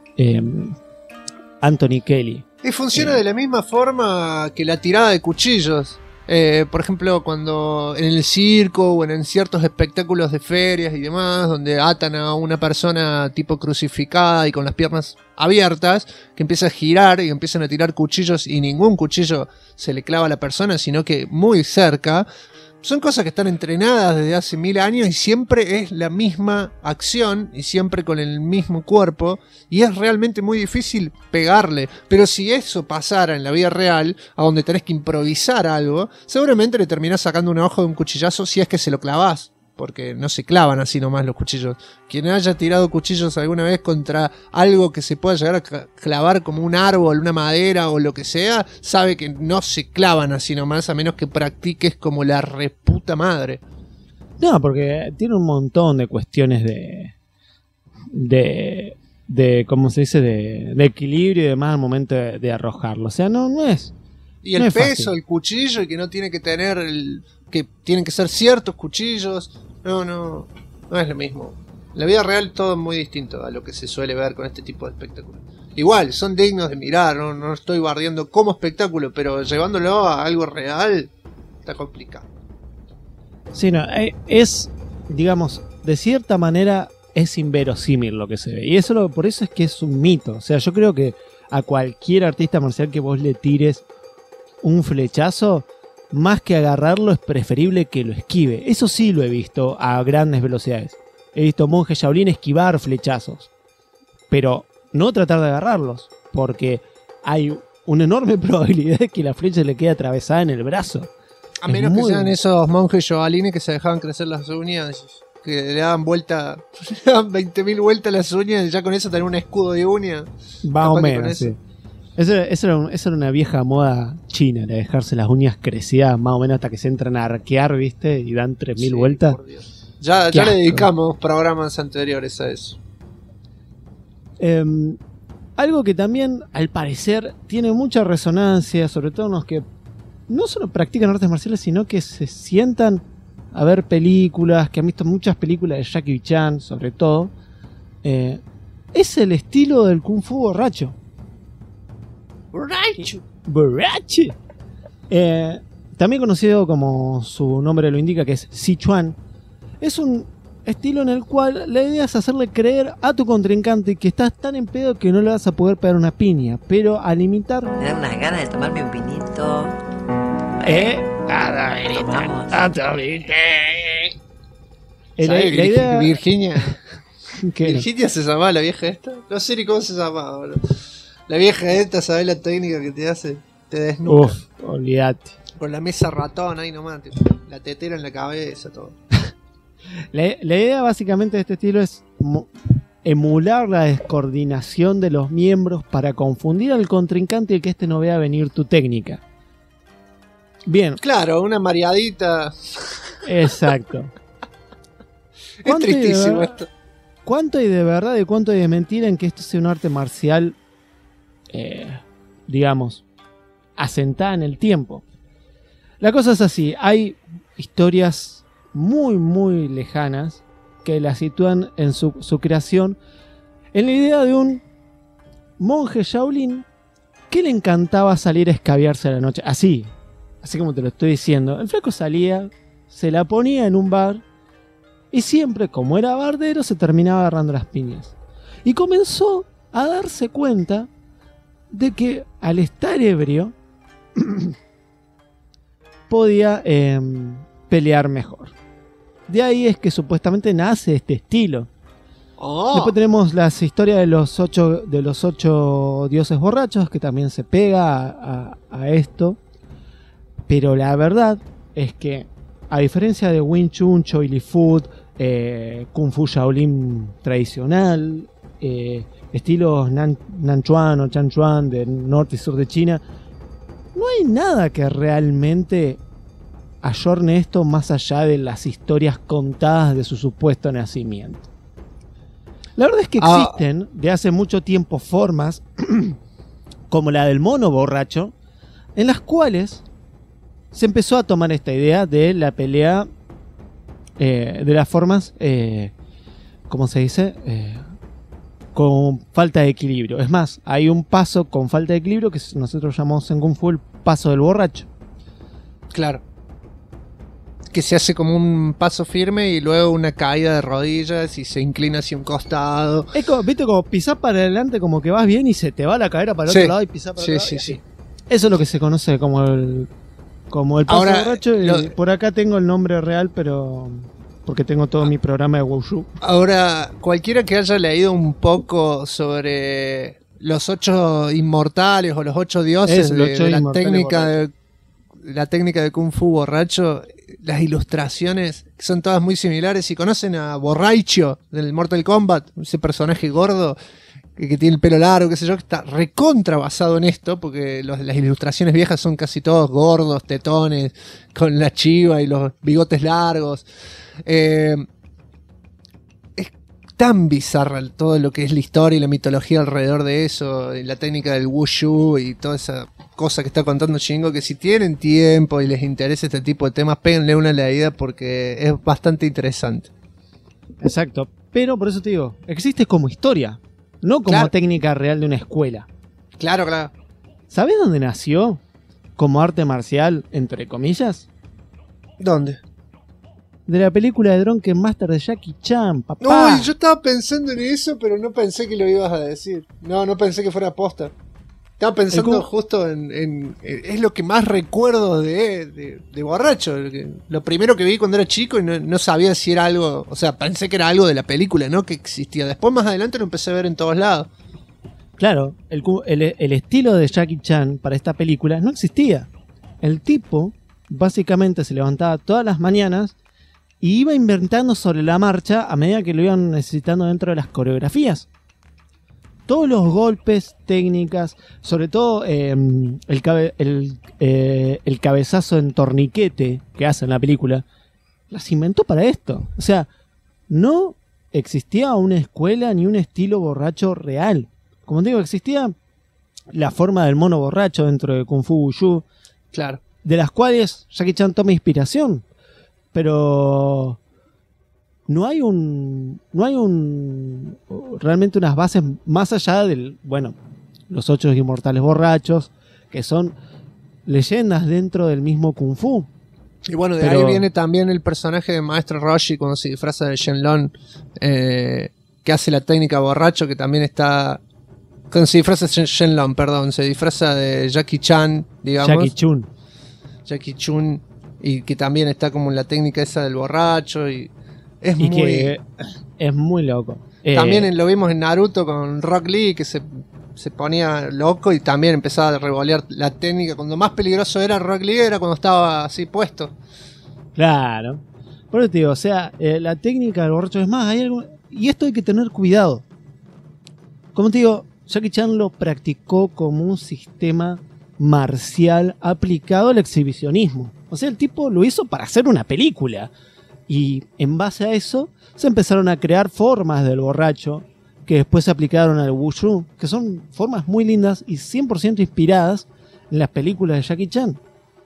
Anthony Kelly. Y funciona de la misma forma que la tirada de cuchillos. Por ejemplo, cuando en el circo o en ciertos espectáculos de ferias y demás, donde atan a una persona tipo crucificada y con las piernas abiertas, que empieza a girar y empiezan a tirar cuchillos y ningún cuchillo se le clava a la persona, sino que muy cerca. Son cosas que están entrenadas desde hace 1000 años y siempre es la misma acción y siempre con el mismo cuerpo y es realmente muy difícil pegarle. Pero si eso pasara en la vida real, a donde tenés que improvisar algo, seguramente le terminás sacando un ojo de un cuchillazo si es que se lo clavás. Porque no se clavan así nomás los cuchillos. Quien haya tirado cuchillos alguna vez contra algo que se pueda llegar a clavar como un árbol, una madera o lo que sea, sabe que no se clavan así nomás a menos que practiques como la reputa madre. No, porque tiene un montón de cuestiones de ¿cómo se dice? De equilibrio y demás al momento de arrojarlo. O sea, no es. Y el peso, el cuchillo, y que no tiene que tener que tienen que ser ciertos cuchillos. No es lo mismo. En la vida real todo es muy distinto a lo que se suele ver con este tipo de espectáculos. Igual, son dignos de mirar, no estoy bardeando como espectáculo, pero llevándolo a algo real, está complicado. Sí, no, es, digamos, de cierta manera es inverosímil lo que se ve. Y por eso es que es un mito. O sea, yo creo que a cualquier artista marcial que vos le tires un flechazo, más que agarrarlo es preferible que lo esquive. Eso sí lo he visto a grandes velocidades. He visto monjes Shaolin esquivar flechazos, pero no tratar de agarrarlos, porque hay una enorme probabilidad de que la flecha le quede atravesada en el brazo. A menos que sean esos monjes Shaolin que se dejaban crecer las uñas, que le daban 20.000 vueltas a las uñas y ya con eso tener un escudo de uña. Más o menos, sí. Eso era una vieja moda china, de dejarse las uñas crecidas más o menos hasta que se entran a arquear, ¿viste? Y dan 3.000 vueltas. Ya le dedicamos programas anteriores a eso. Algo que también, al parecer, tiene mucha resonancia, sobre todo en los que no solo practican artes marciales, sino que se sientan a ver películas, que han visto muchas películas de Jackie Chan, sobre todo, es el estilo del Kung Fu borracho. Borracho. También conocido como su nombre lo indica, que es Sichuan. Es un estilo en el cual la idea es hacerle creer a tu contrincante que estás tan en pedo que no le vas a poder pegar una piña, pero al imitar... Me dan unas ganas de tomarme un vinito. La idea... Virginia. ¿Qué? Virginia se llamaba la vieja esta. No sé ni cómo se llamaba, boludo. La vieja esta, ¿sabes la técnica que te hace? Te desnuda. Uf, olvídate. Con la mesa ratón ahí nomás, tipo, la tetera en la cabeza, todo. La idea básicamente de este estilo es emular la descoordinación de los miembros para confundir al contrincante y que este no vea venir tu técnica. Bien. Claro, una mareadita. Exacto. Es tristísimo esto. ¿Cuánto hay de verdad y cuánto hay de mentira en que esto sea un arte marcial, digamos, asentada en el tiempo? La cosa es así, hay historias muy muy lejanas que la sitúan en su creación en la idea de un monje Shaolin que le encantaba salir a escabiarse a la noche, así como te lo estoy diciendo. El flaco salía, se la ponía en un bar y siempre, como era bardero, se terminaba agarrando las piñas. Y comenzó a darse cuenta de que al estar ebrio podía pelear mejor. De ahí es que supuestamente nace este estilo. Después tenemos las historias de los 8 dioses borrachos, que también se pega a esto. Pero la verdad es que, a diferencia de Wing Chun, Choi Li Fu, Kung Fu Shaolin tradicional, estilos Nanchuan o Chanchuan del norte y sur de China, no hay nada que realmente ayorne esto más allá de las historias contadas de su supuesto nacimiento. La verdad es que existen de hace mucho tiempo formas como la del mono borracho, en las cuales se empezó a tomar esta idea de la pelea de las formas, ¿cómo se dice? Con falta de equilibrio. Es más, hay un paso con falta de equilibrio que nosotros llamamos en Kung Fu el paso del borracho. Claro. Que se hace como un paso firme y luego una caída de rodillas y se inclina hacia un costado. Es como, ¿viste? Como pisar para adelante, como que vas bien y se te va la cadera para el otro lado y pisar para el otro lado. Sí. Eso es lo que se conoce como el paso borracho. Por acá tengo el nombre real, pero porque tengo todo mi programa de Wushu. Ahora, cualquiera que haya leído un poco sobre los 8 inmortales o los 8 dioses de la técnica de Kung Fu borracho, las ilustraciones son todas muy similares. Si conocen a Borraicho del Mortal Kombat, ese personaje gordo que tiene el pelo largo, qué sé yo, que está recontra basado en esto, porque las ilustraciones viejas son casi todos gordos, tetones, con la chiva y los bigotes largos. Es tan bizarra todo lo que es la historia y la mitología alrededor de eso, y la técnica del Wushu y toda esa cosa que está contando Shingo, que si tienen tiempo y les interesa este tipo de temas, péguenle una leída porque es bastante interesante. Exacto, pero por eso te digo, existe como historia, no como técnica real de una escuela. Claro. ¿Sabes dónde nació como arte marcial, entre comillas? ¿Dónde? De la película de Drunken Master de Jackie Chan, papá. Uy, yo estaba pensando en eso, pero no pensé que lo ibas a decir. No pensé que fuera posta. Estaba pensando justo en es lo que más recuerdo de borracho. Lo primero que vi cuando era chico y no sabía si era algo. O sea, pensé que era algo de la película, ¿no? Que existía. Después, más adelante, lo empecé a ver en todos lados. Claro, el estilo de Jackie Chan para esta película no existía. El tipo básicamente se levantaba todas las mañanas y iba inventando sobre la marcha a medida que lo iban necesitando dentro de las coreografías. Todos los golpes, técnicas, sobre todo el cabezazo en torniquete que hace en la película, las inventó para esto. O sea, no existía una escuela ni un estilo borracho real. Como te digo, existía la forma del mono borracho dentro de Kung Fu Wushu, claro, de las cuales Jackie Chan toma inspiración. Pero no hay realmente unas bases más allá del, los 8 inmortales borrachos, que son leyendas dentro del mismo Kung Fu. Y bueno, de ahí viene también el personaje de Maestro Roshi cuando se disfraza de Shenlong, que hace la técnica borracho, que también está... Cuando se disfraza de Shenlong, perdón, se disfraza de Jackie Chan, digamos. Jackie Chun, y que también está como en la técnica esa del borracho, y es muy loco. También lo vimos en Naruto con Rock Lee, que se ponía loco y también empezaba a revolear la técnica. Cuando más peligroso era Rock Lee era cuando estaba así puesto. Claro. Por eso te digo, o sea, la técnica del borracho es más, hay algo, y esto hay que tener cuidado. Como te digo, Jackie Chan lo practicó como un sistema marcial aplicado al exhibicionismo. O sea, el tipo lo hizo para hacer una película. Y en base a eso se empezaron a crear formas del borracho que después se aplicaron al wushu, que son formas muy lindas y 100% inspiradas en las películas de Jackie Chan.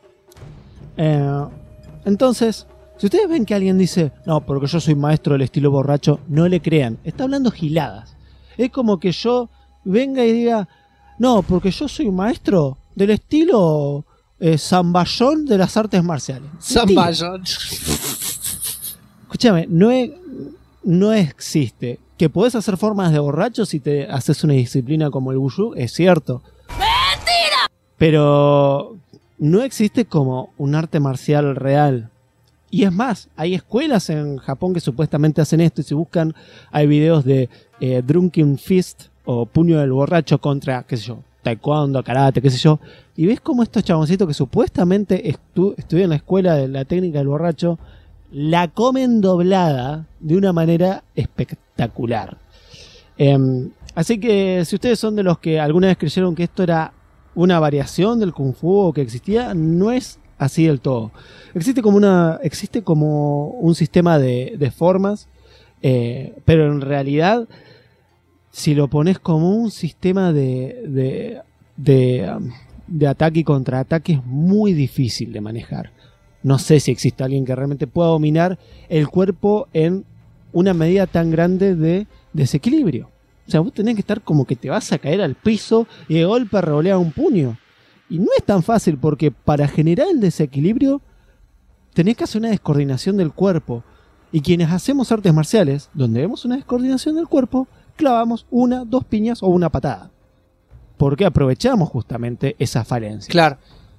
Entonces, si ustedes ven que alguien dice, no, porque yo soy maestro del estilo borracho, no le crean. Está hablando giladas. Es como que yo venga y diga, no, porque yo soy maestro del estilo Zambayón de las artes marciales. Zambayón. Escúchame, no existe. Que podés hacer formas de borracho si te haces una disciplina como el wushu, es cierto. ¡Mentira! Pero no existe como un arte marcial real. Y es más, hay escuelas en Japón que supuestamente hacen esto, y si buscan, hay videos de Drunken Fist o Puño del Borracho contra, qué sé yo, taekwondo, karate, qué sé yo, y ves como estos chaboncitos que supuestamente estudian en la escuela de la técnica del borracho la comen doblada de una manera espectacular. Así que si ustedes son de los que alguna vez creyeron que esto era una variación del Kung Fu o que existía, no es así del todo. Existe como un sistema de formas, pero en realidad, si lo pones como un sistema de ataque y contraataque, es muy difícil de manejar. No sé si existe alguien que realmente pueda dominar el cuerpo en una medida tan grande de desequilibrio. O sea, vos tenés que estar como que te vas a caer al piso y de golpe revolear un puño. Y no es tan fácil, porque para generar el desequilibrio tenés que hacer una descoordinación del cuerpo. Y quienes hacemos artes marciales, donde vemos una descoordinación del cuerpo, clavamos 1, 2 piñas o una patada. Porque aprovechamos justamente esa falencia. Claro.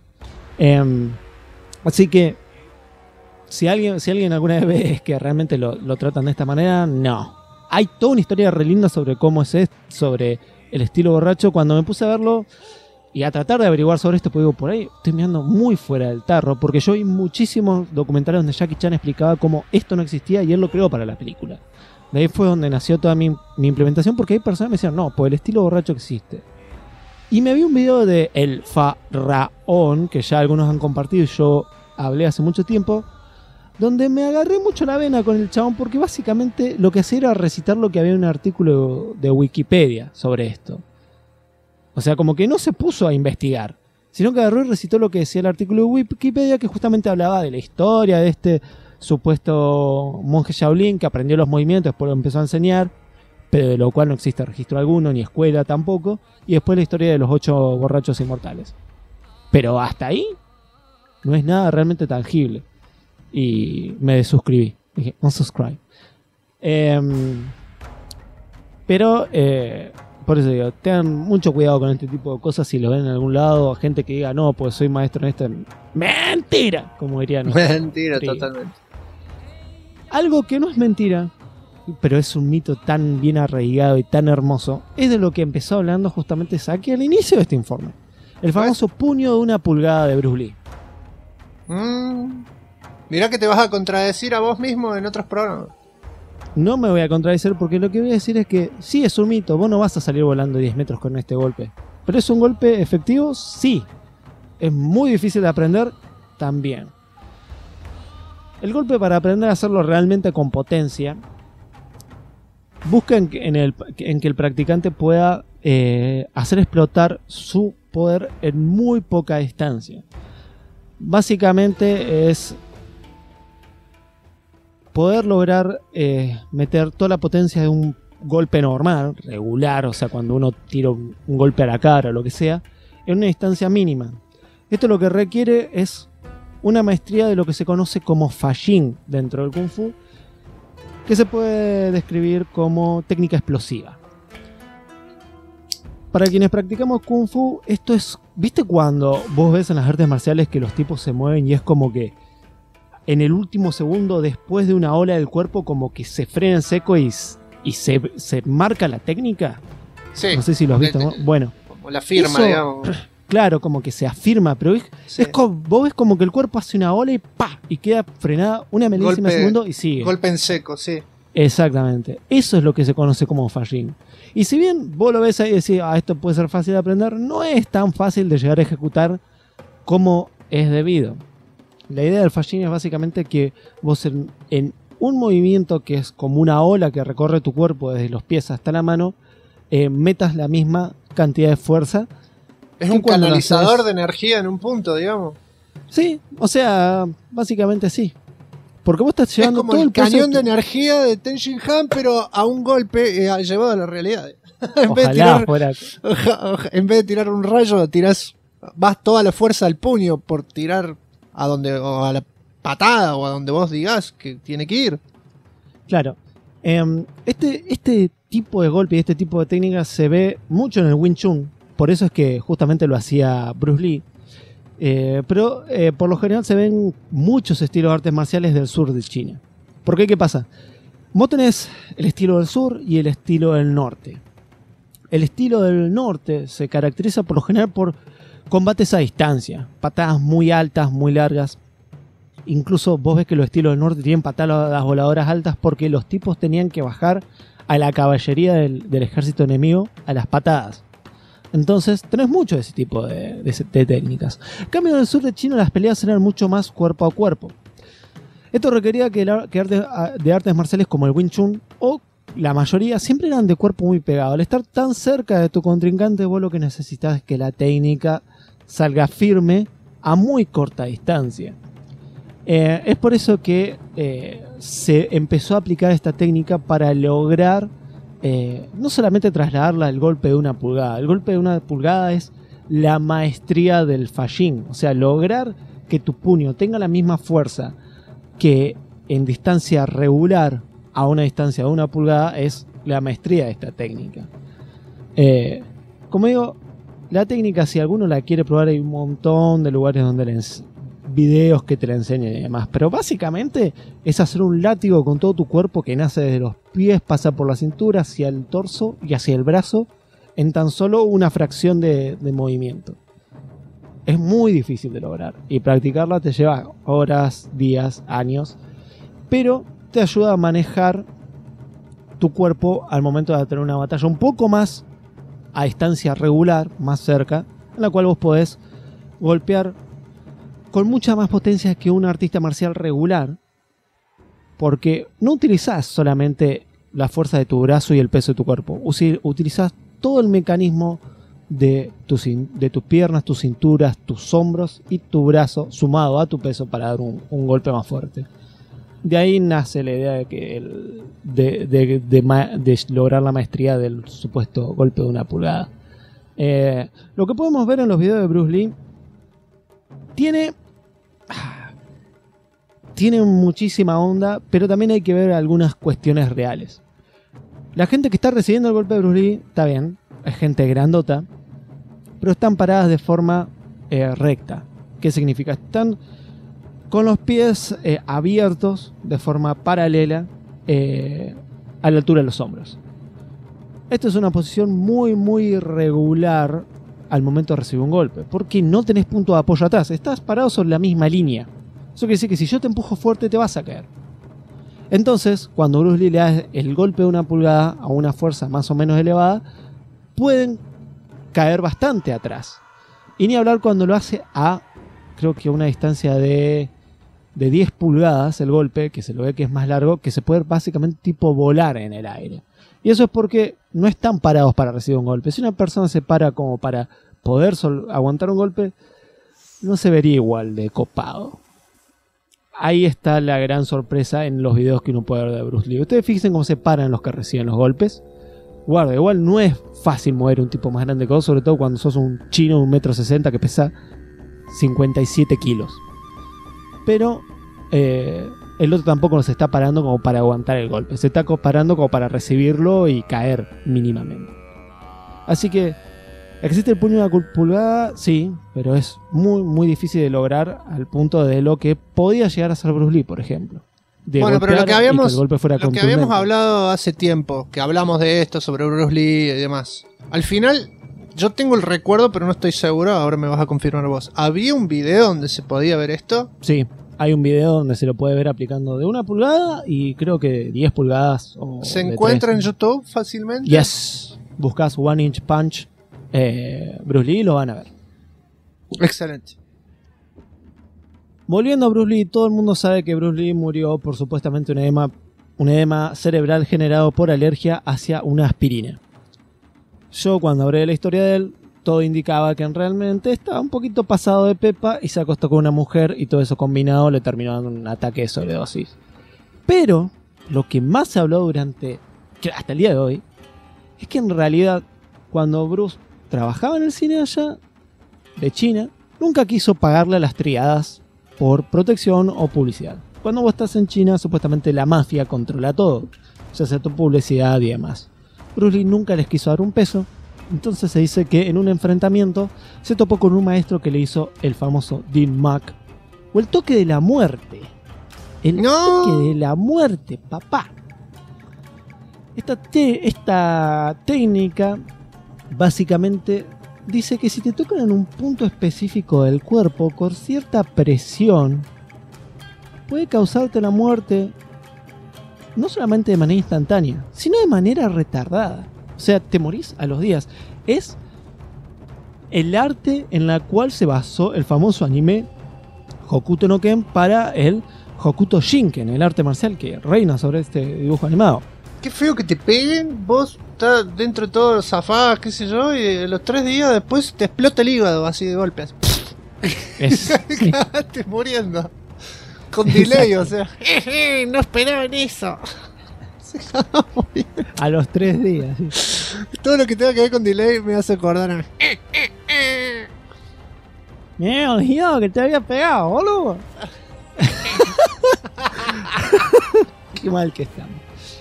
Así que si alguien alguna vez ve que realmente lo tratan de esta manera, no. Hay toda una historia re linda sobre cómo es esto, sobre el estilo borracho. Cuando me puse a verlo y a tratar de averiguar sobre esto, pues digo, por ahí estoy mirando muy fuera del tarro, porque yo vi muchísimos documentales donde Jackie Chan explicaba cómo esto no existía y él lo creó para la película. De ahí fue donde nació toda mi implementación, porque hay personas que me decían, no, pues el estilo borracho existe. Y me vi un video de El Faraón, que ya algunos han compartido y yo hablé hace mucho tiempo, donde me agarré mucho la vena con el chabón, porque básicamente lo que hacía era recitar lo que había en un artículo de Wikipedia sobre esto. O sea, como que no se puso a investigar, sino que agarró y recitó lo que decía el artículo de Wikipedia, que justamente hablaba de la historia de este supuesto monje Shaolin que aprendió los movimientos, después lo empezó a enseñar, pero de lo cual no existe registro alguno, ni escuela tampoco, y después la historia de los 8 borrachos inmortales. Pero hasta ahí no es nada realmente tangible. Y me desuscribí. Dije, unsubscribe. Pero, por eso digo, tengan mucho cuidado con este tipo de cosas. Si lo ven en algún lado, gente que diga, no, pues soy maestro en esto. ¡Mentira! Como dirían. Mentira, totalmente. Algo que no es mentira, pero es un mito tan bien arraigado y tan hermoso, es de lo que empezó hablando justamente Saki al inicio de este informe. El famoso puño de 1 pulgada de Bruce Lee. Mirá que te vas a contradecir a vos mismo en otros programas. No me voy a contradecir, porque lo que voy a decir es que sí, es un mito. Vos no vas a salir volando 10 metros con este golpe. ¿Pero es un golpe efectivo? Sí. ¿Es muy difícil de aprender? También. El golpe, para aprender a hacerlo realmente con potencia, busca en que el practicante pueda hacer explotar su poder en muy poca distancia. Básicamente es poder lograr meter toda la potencia de un golpe normal, regular, o sea, cuando uno tira un golpe a la cara o lo que sea, en una distancia mínima. Esto lo que requiere es una maestría de lo que se conoce como Fajin dentro del Kung Fu, que se puede describir como técnica explosiva. Para quienes practicamos Kung Fu, esto es... ¿Viste cuando vos ves en las artes marciales que los tipos se mueven y es como que en el último segundo después de una ola del cuerpo como que se frena en seco y se marca la técnica? Sí. No sé si lo has visto, ¿no? Bueno. Como la firma, eso, digamos. Claro, como que se afirma, pero es como, vos ves como que el cuerpo hace una ola y ¡pa! Y queda frenada una milésima de segundo y sigue. Golpe en seco, sí. Exactamente. Eso es lo que se conoce como Fajin. Y si bien vos lo ves ahí y decís, esto puede ser fácil de aprender, no es tan fácil de llegar a ejecutar como es debido. La idea del Fajin es básicamente que vos en un movimiento que es como una ola que recorre tu cuerpo desde los pies hasta la mano, metas la misma cantidad de fuerza. Es un canalizador de energía en un punto, digamos. Sí, o sea, básicamente sí. Porque vos estás llevando es como todo el cañón peso de energía de Ten Shin Han, pero a un golpe llevado a la realidad. En vez de tirar un rayo, vas toda la fuerza al puño por tirar o a la patada o a donde vos digas que tiene que ir. Claro. Este tipo de golpe y este tipo de técnica se ve mucho en el Wing Chun. Por eso es que justamente lo hacía Bruce Lee. Pero por lo general se ven muchos estilos de artes marciales del sur de China. ¿Por qué? ¿Qué pasa? Vos tenés el estilo del sur y el estilo del norte. El estilo del norte se caracteriza por lo general por combates a distancia, patadas muy altas, muy largas. Incluso vos ves que los estilos del norte tienen patadas voladoras altas porque los tipos tenían que bajar a la caballería del ejército enemigo a las patadas. Entonces tenés mucho de ese tipo de técnicas. En cambio, en el sur de China las peleas eran mucho más cuerpo a cuerpo. Esto requería que artes marciales como el Wing Chun o la mayoría siempre eran de cuerpo muy pegado. Al estar tan cerca de tu contrincante, vos lo que necesitas es que la técnica salga firme a muy corta distancia. Es por eso que se empezó a aplicar esta técnica para lograr no solamente trasladarla al golpe de una pulgada. El golpe de una pulgada es la maestría del Fajin. O sea, lograr que tu puño tenga la misma fuerza que en distancia regular a una distancia de una pulgada es la maestría de esta técnica. Como digo, la técnica, si alguno la quiere probar, hay un montón de lugares donde videos que te la enseñan y demás, pero básicamente es hacer un látigo con todo tu cuerpo que nace desde los pies, pasa por la cintura, hacia el torso y hacia el brazo en tan solo una fracción de movimiento. Es muy difícil de lograr y practicarla te lleva horas, días, años, pero te ayuda a manejar tu cuerpo al momento de tener una batalla un poco más a distancia regular, más cerca, en la cual vos podés golpear con mucha más potencia que un artista marcial regular, porque no utilizás solamente la fuerza de tu brazo y el peso de tu cuerpo, utilizás todo el mecanismo de tus piernas, tus cinturas, tus hombros y tu brazo sumado a tu peso para dar un golpe más fuerte. De ahí nace la idea de lograr la maestría del supuesto golpe de una pulgada. Lo que podemos ver en los videos de Bruce Lee tiene muchísima onda, pero también hay que ver algunas cuestiones reales. La gente que está recibiendo el golpe de Bruce Lee está bien, es gente grandota, pero están paradas de forma recta. ¿Qué significa? Están con los pies abiertos de forma paralela a la altura de los hombros. Esta es una posición muy muy regular al momento de recibir un golpe, porque no tenés punto de apoyo atrás, estás parado sobre la misma línea. Eso quiere decir que si yo te empujo fuerte te vas a caer. Entonces, cuando Bruce Lee le da el golpe de una pulgada a una fuerza más o menos elevada, pueden caer bastante atrás. Y ni hablar cuando lo hace a, creo que a una distancia de 10 pulgadas el golpe, que se lo ve que es más largo, que se puede básicamente tipo volar en el aire. Y eso es porque no están parados para recibir un golpe. Si una persona se para como para poder aguantar un golpe, no se vería igual de copado. Ahí está la gran sorpresa en los videos que uno puede ver de Bruce Lee. Ustedes fíjense cómo se paran los que reciben los golpes. Guarda, igual no es fácil mover un tipo más grande que vos, sobre todo cuando sos un chino de 1,60 m que pesa 57 kilos. pero el otro tampoco nos está parando como para aguantar el golpe. Se está parando como para recibirlo y caer mínimamente. Así que, ¿existe el puño de una pulgada? Sí, pero es muy, muy difícil de lograr al punto de lo que podía llegar a ser Bruce Lee, por ejemplo. Bueno, pero lo que habíamos contundente. hablado hace tiempo, que hablamos de esto sobre Bruce Lee y demás. Al final, yo tengo el recuerdo, pero no estoy seguro, ahora me vas a confirmar vos. ¿Había un video donde se podía ver esto? Sí, hay un video donde se lo puede ver aplicando de 1 pulgada y creo que 10 pulgadas. ¿Se encuentra en YouTube fácilmente? Yes. Buscas 1 Inch Punch Bruce Lee y lo van a ver. Excelente. Volviendo a Bruce Lee, todo el mundo sabe que Bruce Lee murió por supuestamente un edema cerebral generado por alergia hacia una aspirina. Yo cuando hablé de la historia de él, todo indicaba que realmente estaba un poquito pasado de pepa y se acostó con una mujer y todo eso combinado le terminó dando un ataque de sobredosis. Pero lo que más se habló hasta el día de hoy es que en realidad cuando Bruce trabajaba en el cine allá de China, nunca quiso pagarle a las triadas por protección o publicidad. Cuando vos estás en China, supuestamente la mafia controla todo, ya sea tu publicidad y demás. Bruce Lee nunca les quiso dar un peso, entonces se dice que en un enfrentamiento se topó con un maestro que le hizo el famoso Dean Mack, o el toque de la muerte. Toque de la muerte, papá. Esta técnica básicamente dice que si te tocan en un punto específico del cuerpo con cierta presión, puede causarte la muerte no solamente de manera instantánea, sino de manera retardada. O sea, te morís a los días. Es el arte en la cual se basó el famoso anime Hokuto no Ken para el Hokuto Shinken, el arte marcial que reina sobre este dibujo animado. Qué feo que te peguen, vos estás dentro de todo zafás, qué sé yo, y a los 3 días después te explota el hígado así de golpes. Cagaste muriendo. Con delay, o sea. No esperaban eso. A los 3 días. Sí. Todo lo que tenga que ver con delay me hace acordar a... Mira, el que te había pegado, boludo. Qué mal que estamos.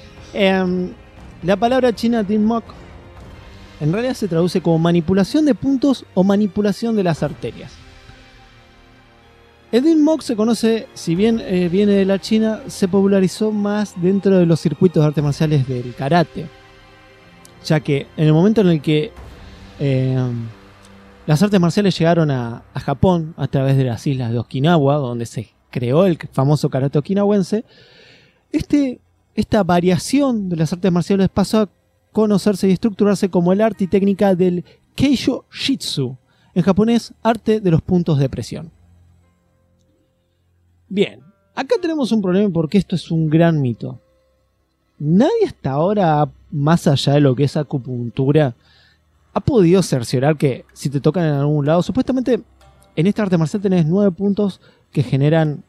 La palabra china Dean Mack en realidad se traduce como manipulación de puntos o manipulación de las arterias. El Dean Mack se conoce, si bien viene de la China, se popularizó más dentro de los circuitos de artes marciales del karate, ya que en el momento en el que las artes marciales llegaron a Japón a través de las islas de Okinawa, donde se creó el famoso karate okinawense, esta variación de las artes marciales pasó a conocerse y estructurarse como el arte y técnica del Keisho Jitsu, en japonés, arte de los puntos de presión. Bien, acá tenemos un problema porque esto es un gran mito. Nadie hasta ahora, más allá de lo que es acupuntura, ha podido cerciorar que si te tocan en algún lado, supuestamente en esta arte marcial tenés 9 puntos que generan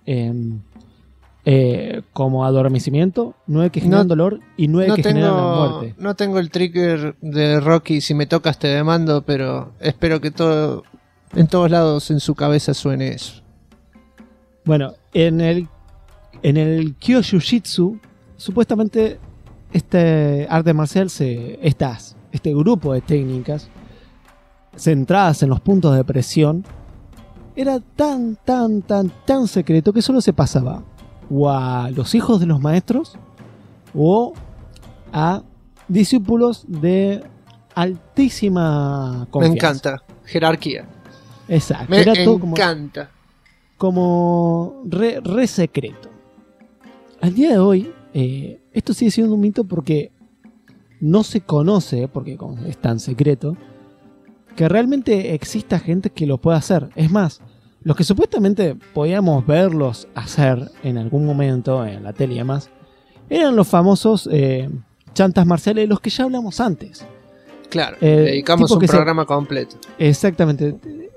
como adormecimiento, 9 que generan dolor y 9 que generan la muerte. No tengo el trigger de Rocky, si me tocas te demando, pero espero que en todos lados en su cabeza suene eso. Bueno, en el Kyoshu Jitsu, supuestamente este arte marcial, este grupo de técnicas centradas en los puntos de presión, era tan secreto que solo se pasaba o a los hijos de los maestros o a discípulos de altísima confianza. Me encanta, jerarquía. Exacto. Me era todo encanta. Como re secreto. Al día de hoy, esto sigue siendo un mito porque no se conoce, porque es tan secreto, que realmente exista gente que lo pueda hacer. Es más, los que supuestamente podíamos verlos hacer en algún momento en la tele y demás, eran los famosos chantas marciales de los que ya hablamos antes. Claro, dedicamos un programa completo. Exactamente.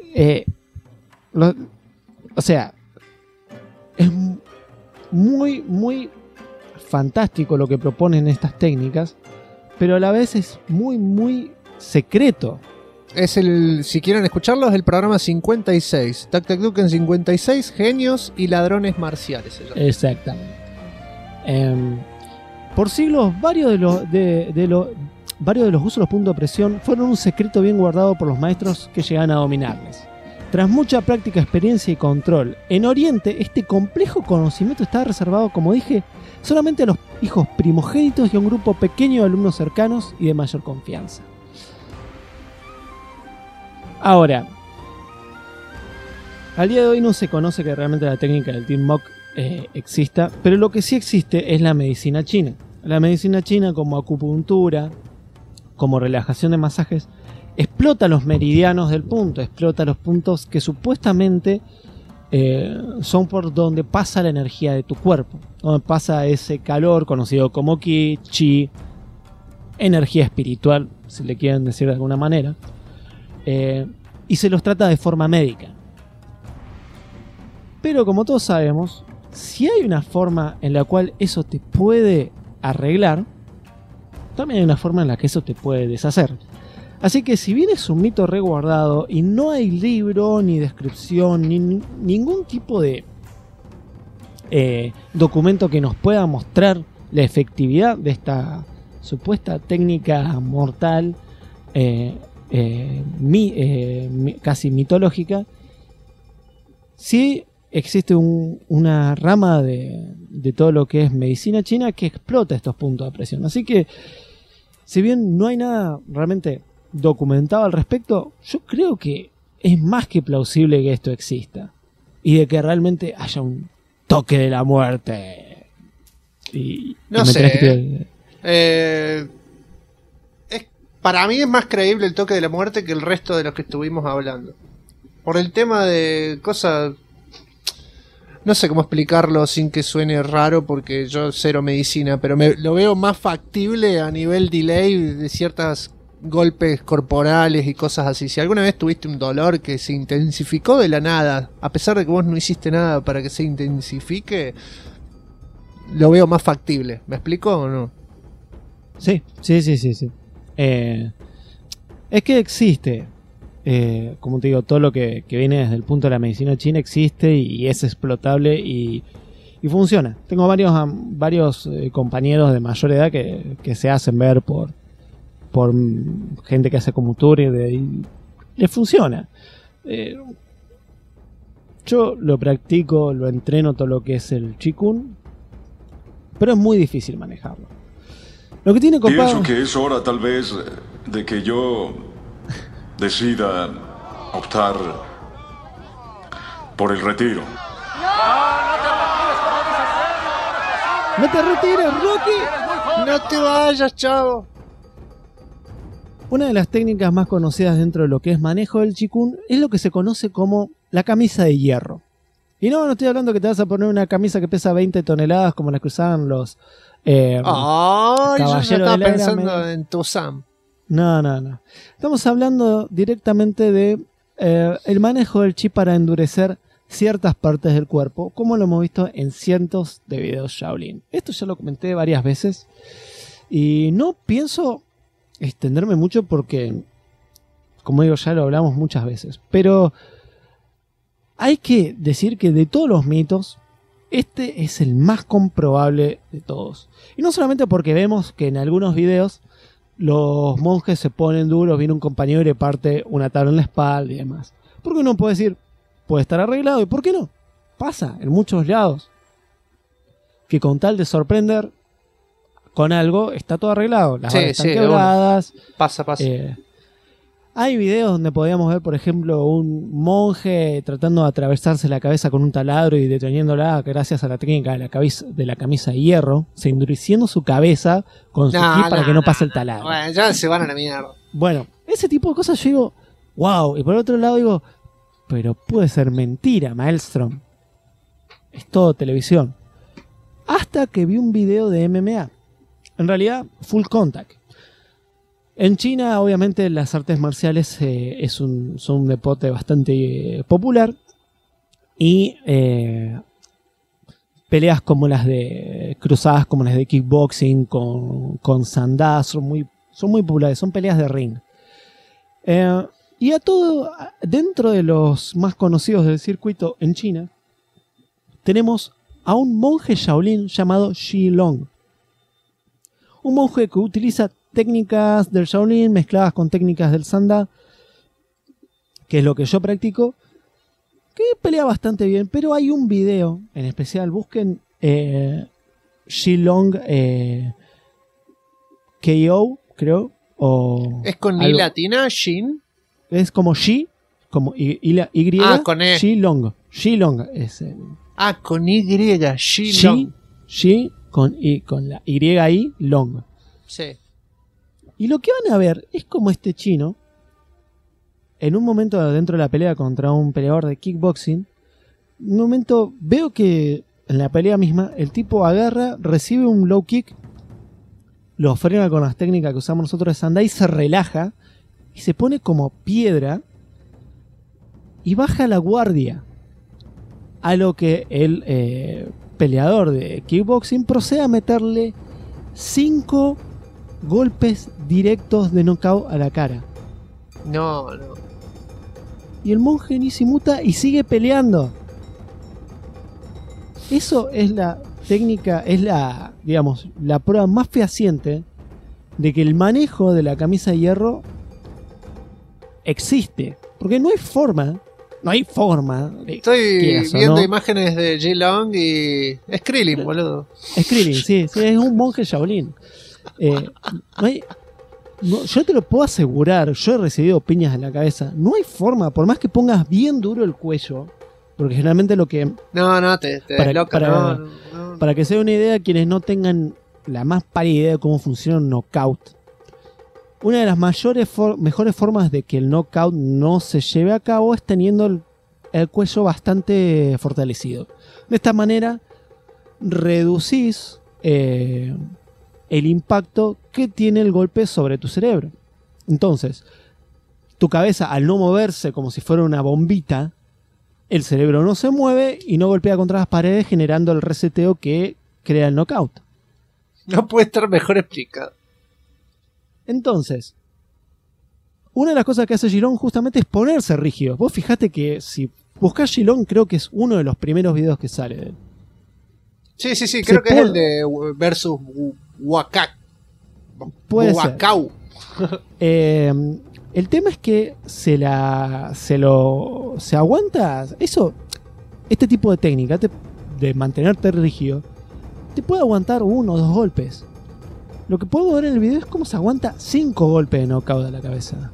O sea, es muy fantástico lo que proponen estas técnicas, pero a la vez es muy secreto. si quieren escucharlo, es el programa 56. Tac Tac Duken 56, Genios y Ladrones Marciales. Exactamente. Por siglos, varios de los usos de los puntos de presión fueron un secreto bien guardado por los maestros que llegaban a dominarles. Tras mucha práctica, experiencia y control, en Oriente este complejo conocimiento estaba reservado, como dije, solamente a los hijos primogénitos y a un grupo pequeño de alumnos cercanos y de mayor confianza. Ahora, al día de hoy no se conoce que realmente la técnica del Team Mok exista, pero lo que sí existe es la medicina china. La medicina china, como acupuntura, como relajación de masajes, explota los meridianos del punto, explota los puntos que supuestamente son por donde pasa la energía de tu cuerpo, donde pasa ese calor conocido como ki, chi, energía espiritual, si le quieren decir de alguna manera, y se los trata de forma médica. Pero como todos sabemos, si hay una forma en la cual eso te puede arreglar, también hay una forma en la que eso te puede deshacer. Así que si bien es un mito resguardado y no hay libro, ni descripción, ni ningún tipo de documento que nos pueda mostrar la efectividad de esta supuesta técnica mortal, casi mitológica, sí existe una rama de todo lo que es medicina china que explota estos puntos de presión. Así que, si bien no hay nada realmente documentado al respecto, yo creo que es más que plausible que esto exista y de que realmente haya un toque de la muerte. No sé. Para mí es más creíble el toque de la muerte que el resto de los que estuvimos hablando. Por el tema de cosas... No sé cómo explicarlo sin que suene raro porque yo cero medicina, pero lo veo más factible a nivel delay de ciertos golpes corporales y cosas así. Si alguna vez tuviste un dolor que se intensificó de la nada, a pesar de que vos no hiciste nada para que se intensifique, lo veo más factible. ¿Me explico o no? Sí. Es que existe, como te digo, todo lo que viene desde el punto de la medicina china existe y es explotable y funciona. Tengo varios compañeros de mayor edad que se hacen ver por gente que hace acupuntura y les funciona. Yo lo practico, lo entreno, todo lo que es el Qigong, pero es muy difícil manejarlo. Lo que tiene Pienso que es hora tal vez de que yo decida optar por el retiro. ¡No te retires, Rocky! ¡No te vayas, chavo! Una de las técnicas más conocidas dentro de lo que es manejo del Qigong es lo que se conoce como la camisa de hierro. Y no estoy hablando que te vas a poner una camisa que pesa 20 toneladas como las que usaban los caballeros yo estaba de la pensando en tu Sam. No. Estamos hablando directamente de el manejo del chi para endurecer ciertas partes del cuerpo, como lo hemos visto en cientos de videos Shaolin. Esto ya lo comenté varias veces y no pienso extenderme mucho porque, como digo, ya lo hablamos muchas veces. Pero hay que decir que de todos los mitos, este es el más comprobable de todos. Y no solamente porque vemos que en algunos videos los monjes se ponen duros, viene un compañero y le parte una tabla en la espalda y demás. Porque uno puede decir, puede estar arreglado, ¿y por qué no? Pasa en muchos lados. Que con tal de sorprender con algo, está todo arreglado. Las balas están quebradas. Pasa. Hay videos donde podíamos ver, por ejemplo, un monje tratando de atravesarse la cabeza con un taladro y deteniéndola gracias a la técnica de la camisa de hierro, se endureciendo su cabeza con su ki para que no pase el taladro. Bueno, ya se van a la mierda. Bueno, ese tipo de cosas yo digo, wow. Y por otro lado digo, pero puede ser mentira, Maelstrom. Es todo televisión. Hasta que vi un video de MMA. En realidad, Full Contact. En China, obviamente, las artes marciales son un deporte bastante popular. Y peleas como las de cruzadas, como las de kickboxing, con sandá, son muy populares. Son peleas de ring. Y a todo, dentro de los más conocidos del circuito en China, tenemos a un monje Shaolin llamado Shi Long. Un monje que utiliza técnicas del Shaolin mezcladas con técnicas del Sanda, que es lo que yo practico, que pelea bastante bien. Pero hay un video en especial, busquen Shi Long KO, creo. ¿Es con I latina, Shin? Es como Shi, como Y, con E. Shi Long. Shi Long es el... con Y, Shi Long. Shi con la Y Long. Sí. Y lo que van a ver es como este chino, en un momento dentro de la pelea contra un peleador de kickboxing, en un momento veo que en la pelea misma el tipo agarra, recibe un low kick, lo frena con las técnicas que usamos nosotros de Sandai, se relaja y se pone como piedra y baja la guardia. A lo que el peleador de kickboxing procede a meterle 5 golpes directos de knockout a la cara. No. Y el monje ni se muta y sigue peleando. Eso es la técnica, es la, digamos, la prueba más fehaciente de que el manejo de la camisa de hierro existe. Porque no hay forma de estoy viendo imágenes de Ji Long y es Krillin, boludo. Es Krillin, sí, es un monje Shaolin. Yo te lo puedo asegurar, yo he recibido piñas en la cabeza. No hay forma, por más que pongas bien duro el cuello, porque generalmente lo que... te desloca. Para que se den una idea, quienes no tengan la más pálida idea de cómo funciona un knockout, una de las mejores formas de que el knockout no se lleve a cabo es teniendo el cuello bastante fortalecido. De esta manera reducís el impacto que tiene el golpe sobre tu cerebro. Entonces, tu cabeza, al no moverse como si fuera una bombita, el cerebro no se mueve y no golpea contra las paredes, generando el reseteo que crea el knockout. No puede estar mejor explicado. Entonces, una de las cosas que hace Shilong justamente es ponerse rígido. Vos fijate que si buscás Shilong, creo que es uno de los primeros videos que sale de él. Sí, creo que es el de versus Wakak. Puede Wakau. El tema es que se aguanta eso, este tipo de técnica de mantenerte rígido, te puede aguantar 1 o 2 golpes. Lo que puedo ver en el video es cómo se aguanta 5 golpes de knockout a la cabeza.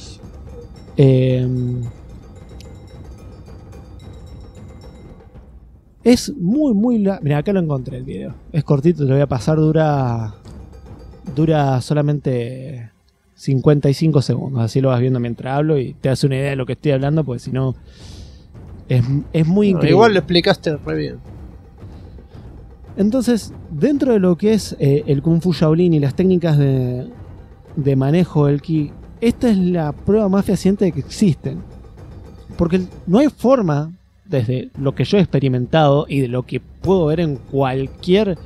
Es muy mira, acá lo encontré el video. Es cortito, te lo voy a pasar, dura solamente 55 segundos. Así lo vas viendo mientras hablo y te das una idea de lo que estoy hablando, porque si no es muy increíble. Igual lo explicaste re bien. Entonces, dentro de lo que es el Kung Fu Shaolin y las técnicas de manejo del ki, esta es la prueba más fehaciente de que existen. Porque no hay forma, desde lo que yo he experimentado y de lo que puedo ver en cualquier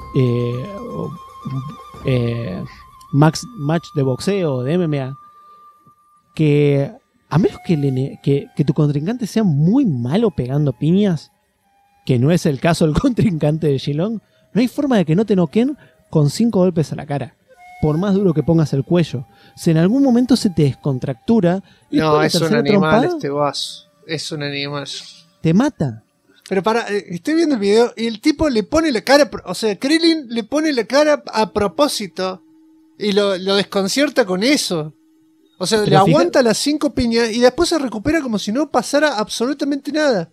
match de boxeo o de MMA, que a menos que tu contrincante sea muy malo pegando piñas, que no es el caso del contrincante de Shilong, no hay forma de que no te noqueen con 5 golpes a la cara, por más duro que pongas el cuello. Si en algún momento se te descontractura y no, es un animal trompada, este vaso. Es un animal. Te mata. Pero estoy viendo el video y el tipo le pone la cara, o sea, Krillin le pone la cara a propósito y lo desconcierta con eso. O sea, le aguanta las 5 piñas y después se recupera como si no pasara absolutamente nada.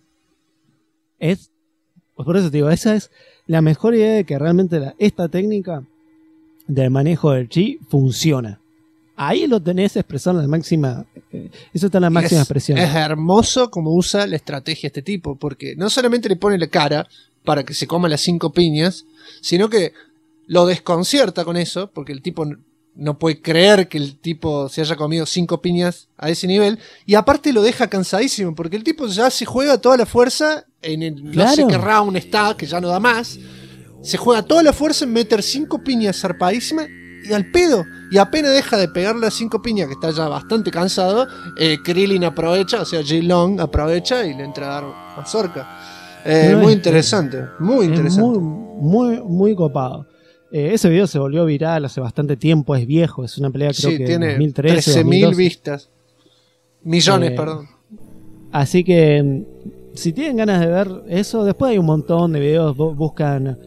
Por eso te digo, esa es la mejor idea de que realmente esta técnica del manejo del chi funciona. Ahí lo tenés expresado en la máxima. Eso está en la máxima expresión. Es hermoso como usa la estrategia este tipo, porque no solamente le pone la cara para que se coma las 5 piñas, sino que lo desconcierta con eso, porque el tipo no puede creer que el tipo se haya comido 5 piñas a ese nivel, y aparte lo deja cansadísimo, porque el tipo ya se juega toda la fuerza en el no sé qué round está, que ya no da más, se juega toda la fuerza en meter 5 piñas zarpadísimas y al pedo. Y apenas deja de pegarle a 5 piñas, que está ya bastante cansado, Krillin aprovecha, o sea, J-Long aprovecha y le entra a dar mazorca. Muy interesante, muy interesante. Muy copado. Ese video se volvió viral hace bastante tiempo, es viejo, es una pelea creo que tiene 2013, 13.000 vistas. Millones, perdón. Así que si tienen ganas de ver eso, después hay un montón de videos. Buscan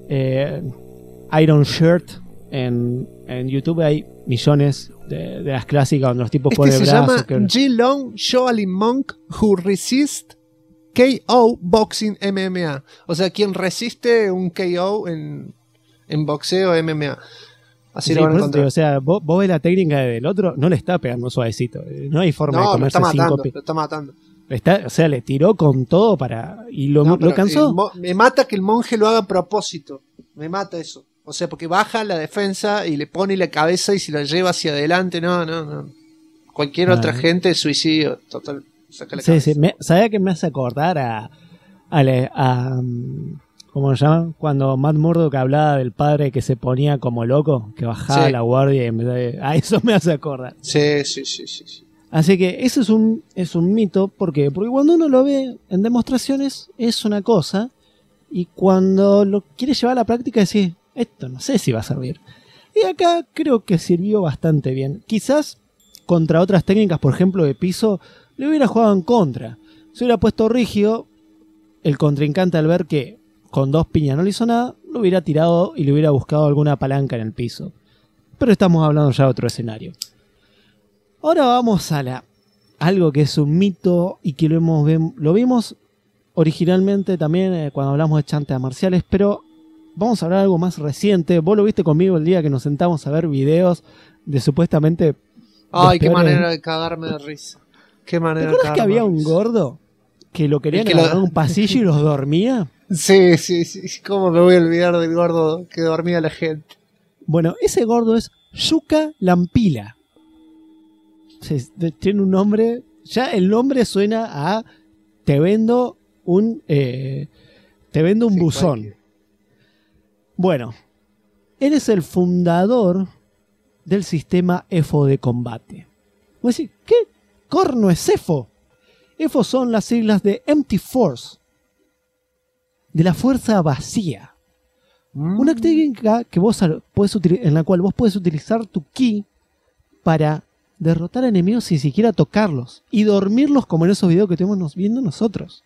Iron Shirt en YouTube, hay millones de las clásicas donde los tipos ponen se brazos. llama Ji-Long Shoalin Monk Who Resist KO Boxing MMA. O sea, quien resiste un KO en boxeo MMA. Así lo van a encontrar. O sea, vos ves la técnica del otro, no le está pegando suavecito. No hay forma de comerse lo está matando. O sea, le tiró con todo y lo cansó. Me mata que el monje lo haga a propósito. Me mata eso. O sea, porque baja la defensa y le pone la cabeza y se la lleva hacia adelante. No. Cualquier otra gente, suicidio total. Saca la cabeza. Sí. ¿Sabía que me hace acordar a ¿cómo se llama? Cuando Matt Murdock hablaba del padre que se ponía como loco, que bajaba la guardia y eso me hace acordar. Sí. Así que eso es un mito. ¿Por qué? Porque cuando uno lo ve en demostraciones es una cosa, y cuando lo quiere llevar a la práctica decís, esto no sé si va a servir. Y acá creo que sirvió bastante bien. Quizás contra otras técnicas, por ejemplo de piso, le hubiera jugado en contra. Se hubiera puesto rígido, el contrincante al ver que con 2 piñas no le hizo nada, lo hubiera tirado y le hubiera buscado alguna palanca en el piso. Pero estamos hablando ya de otro escenario. Ahora vamos a algo que es un mito y que lo vimos originalmente también cuando hablamos de chantas marciales, pero vamos a hablar de algo más reciente. Vos lo viste conmigo el día que nos sentamos a ver videos de supuestamente... Ay, qué manera de cagarme de risa. Qué manera. ¿Te acuerdas que había un gordo que lo querían agarrar en un pasillo y los dormía? Sí. ¿Cómo me voy a olvidar del gordo que dormía la gente? Bueno, ese gordo es Yuka Lampila. Tiene un nombre. Ya el nombre suena a te vendo un buzón. Cualquier. Bueno, él es el fundador del sistema EFO de combate. Vos decís, ¿qué corno es EFO? EFO son las siglas de Empty Force, de la fuerza vacía. Una técnica que en la cual vos puedes utilizar tu ki para derrotar a enemigos sin siquiera tocarlos y dormirlos como en esos videos que estuvimos viendo nosotros.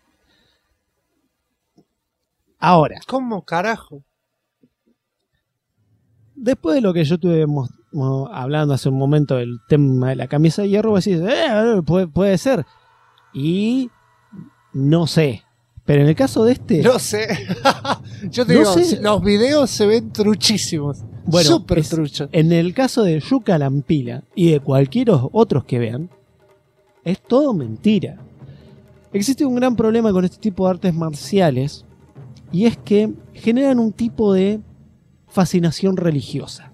Ahora, ¿cómo carajo? Después de lo que yo estuve hablando hace un momento del tema de la camisa de hierro, vos decís, puede ser. Y no sé. Pero en el caso de este... No sé. Yo te digo, los videos se ven truchísimos. Bueno, súper truchos. En el caso de Yuka Lampila y de cualquier otros que vean, es todo mentira. Existe un gran problema con este tipo de artes marciales, y es que generan un tipo de fascinación religiosa.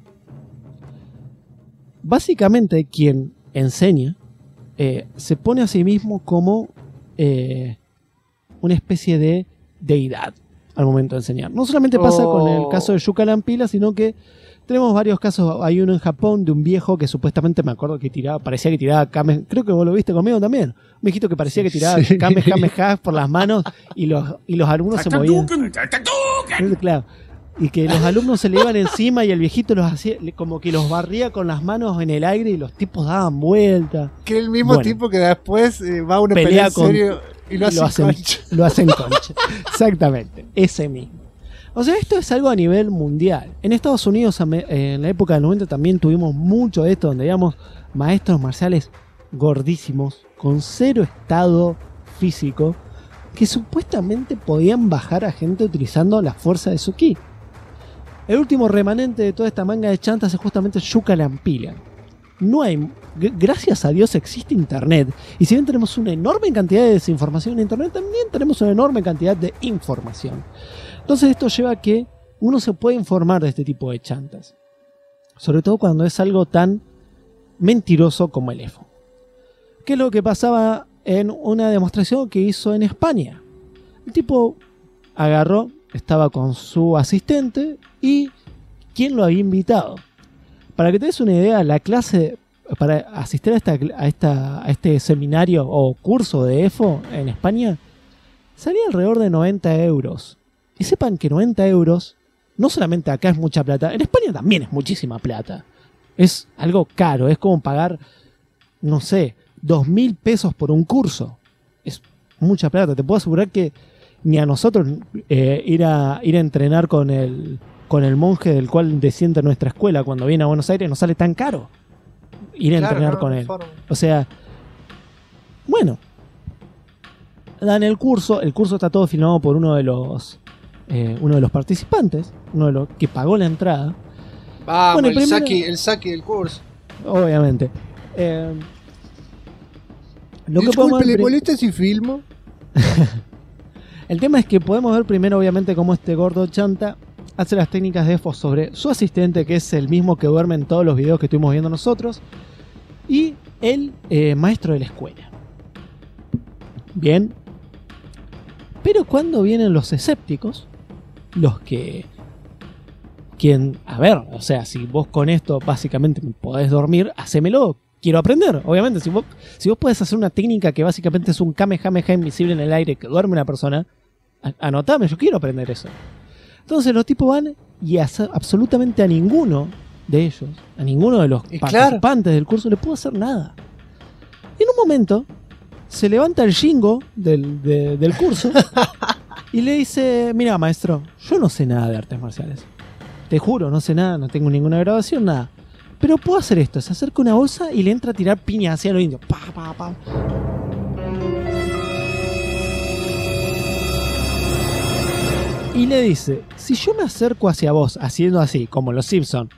Básicamente quien enseña se pone a sí mismo como una especie de deidad al momento de enseñar. No solamente pasa con el caso de Yuka Lampila, sino que tenemos varios casos. Hay uno en Japón de un viejo que supuestamente me acuerdo que parecía que tiraba Kame, creo que vos lo viste conmigo también, un viejito que parecía que tiraba Kamehameha por las manos y los alumnos se movían. Claro. Y que los alumnos se le iban encima y el viejito los hacía como que los barría con las manos en el aire y los tipos daban vuelta. Que el mismo tipo que después va a una pelea en serio y lo hacen concha. Lo hacen concha. Exactamente, ese mismo. O sea, esto es algo a nivel mundial. En Estados Unidos, en la época del 90, también tuvimos mucho de esto, donde veíamos maestros marciales gordísimos, con 0 estado físico, que supuestamente podían bajar a gente utilizando la fuerza de su ki. El último remanente de toda esta manga de chantas es justamente Yuka Lampila. Gracias a Dios existe internet. Y si bien tenemos una enorme cantidad de desinformación en internet, también tenemos una enorme cantidad de información. Entonces esto lleva a que uno se puede informar de este tipo de chantas. Sobre todo cuando es algo tan mentiroso como el EFO. ¿Qué es lo que pasaba en una demostración que hizo en España? El tipo agarró, estaba con su asistente y ¿quién lo había invitado? Para que te des una idea, la clase para asistir a este seminario o curso de EFO en España salía alrededor de 90 euros. Y sepan que 90 euros, no solamente acá es mucha plata, en España también es muchísima plata. Es algo caro, es como pagar, no sé, 2.000 pesos por un curso. Es mucha plata. Te puedo asegurar que ni a nosotros ir a entrenar con el monje del cual desciende nuestra escuela cuando viene a Buenos Aires nos sale tan caro ir a entrenar con él. O sea, bueno, dan el curso está todo filmado por uno de los participantes, uno de los que pagó la entrada. Vamos, bueno, el saque del curso. Obviamente. Disculpe, ¿le molesta si filmo? El tema es que podemos ver primero, obviamente, cómo este gordo chanta hace las técnicas de EFO sobre su asistente, que es el mismo que duerme en todos los videos que estuvimos viendo nosotros, y el maestro de la escuela. Bien. Pero cuando vienen los escépticos, los que a ver, o sea, si vos con esto básicamente podés dormir, hacémelo, quiero aprender. Obviamente, si vos podés hacer una técnica que básicamente es un Kamehameha invisible en el aire que duerme una persona, anotame, yo quiero aprender eso. Entonces los tipos van y absolutamente a ninguno de ellos, a ninguno de los participantes del curso le pudo hacer nada. Y en un momento se levanta el Shingo del curso y le dice: mira, maestro, yo no sé nada de artes marciales. Te juro, no sé nada, no tengo ninguna grabación, nada. Pero puedo hacer esto: se acerca una bolsa y le entra a tirar piña hacia los indios. Pa, pa, pa. Y le dice: si yo me acerco hacia vos haciendo así, como los Simpsons,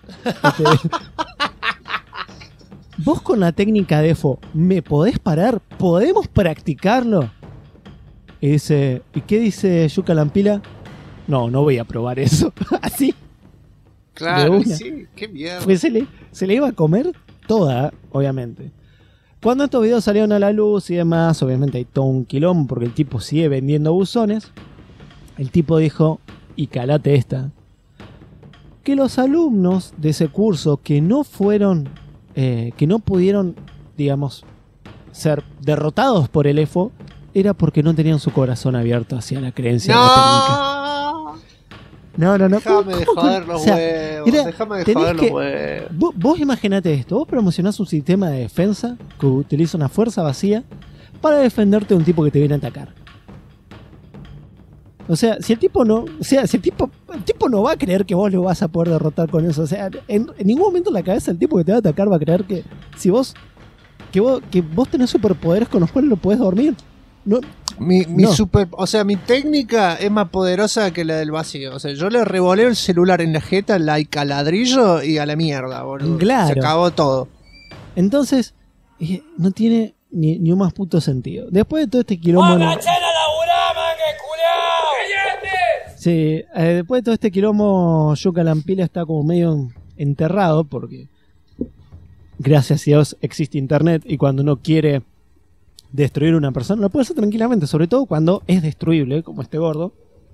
vos con la técnica de EFO, ¿me podés parar? ¿Podemos practicarlo? Y dice: ¿y qué dice Yuka Lampila? No voy a probar eso. Así. Claro, sí, qué mierda. Pues se le iba a comer toda, obviamente. Cuando estos videos salieron a la luz y demás, obviamente hay todo un quilombo porque el tipo sigue vendiendo buzones. El tipo dijo, y calate esta, que los alumnos de ese curso que no pudieron, digamos, ser derrotados por el EFO, era porque no tenían su corazón abierto hacia la creencia de la técnica. No. Déjame de joder los huevos. Déjame de joder los huevos. Vos imaginate esto. Vos promocionás un sistema de defensa que utiliza una fuerza vacía para defenderte de un tipo que te viene a atacar. O sea, si el tipo no va a creer que vos lo vas a poder derrotar con eso. O sea, en ningún momento en la cabeza el tipo que te va a atacar va a creer que vos tenés superpoderes con los cuales lo podés dormir. Mi técnica es más poderosa que la del vacío. O sea, yo le revoleo el celular en la jeta, like al ladrillo y a la mierda, boludo. Claro. Se acabó todo. Entonces, no tiene ni un más puto sentido. Después de todo este quilombo. Sí, después de todo este quilombo, Yuka Lampila está como medio enterrado porque, gracias a Dios, existe internet y cuando uno quiere destruir a una persona lo puede hacer tranquilamente, sobre todo cuando es destruible, como este gordo.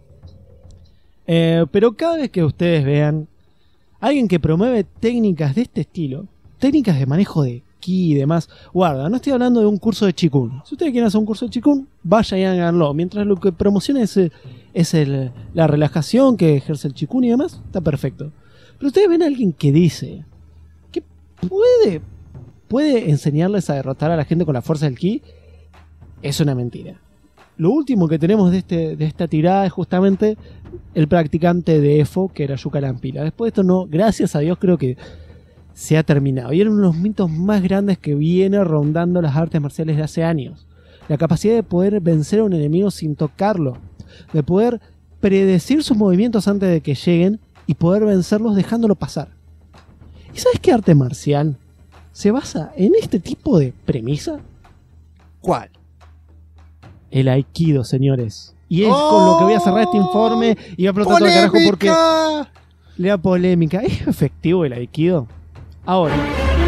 Pero cada vez que ustedes vean a alguien que promueve técnicas de este estilo, técnicas de manejo de ki y demás, guarda, no estoy hablando de un curso de Chikun. Si ustedes quieren hacer un curso de Chikun, vayan y háganlo. Mientras lo que promociona es la relajación que ejerce el Chikun y demás, está perfecto. Pero ustedes ven a alguien que dice que puede enseñarles a derrotar a la gente con la fuerza del ki, es una mentira. Lo último que tenemos de esta tirada es justamente el practicante de EFO, que era Yuka Lampila. Después de esto, no, gracias a Dios, creo que se ha terminado. Y eran uno de los mitos más grandes que viene rondando las artes marciales de hace años. La capacidad de poder vencer a un enemigo sin tocarlo, de poder predecir sus movimientos antes de que lleguen y poder vencerlos dejándolo pasar. ¿Y sabes qué arte marcial se basa en este tipo de premisa? ¿Cuál? El Aikido, señores. Y es con lo que voy a cerrar este informe y voy a explotar todo el carajo porque le da polémica. ¿Es efectivo el Aikido? Ahora,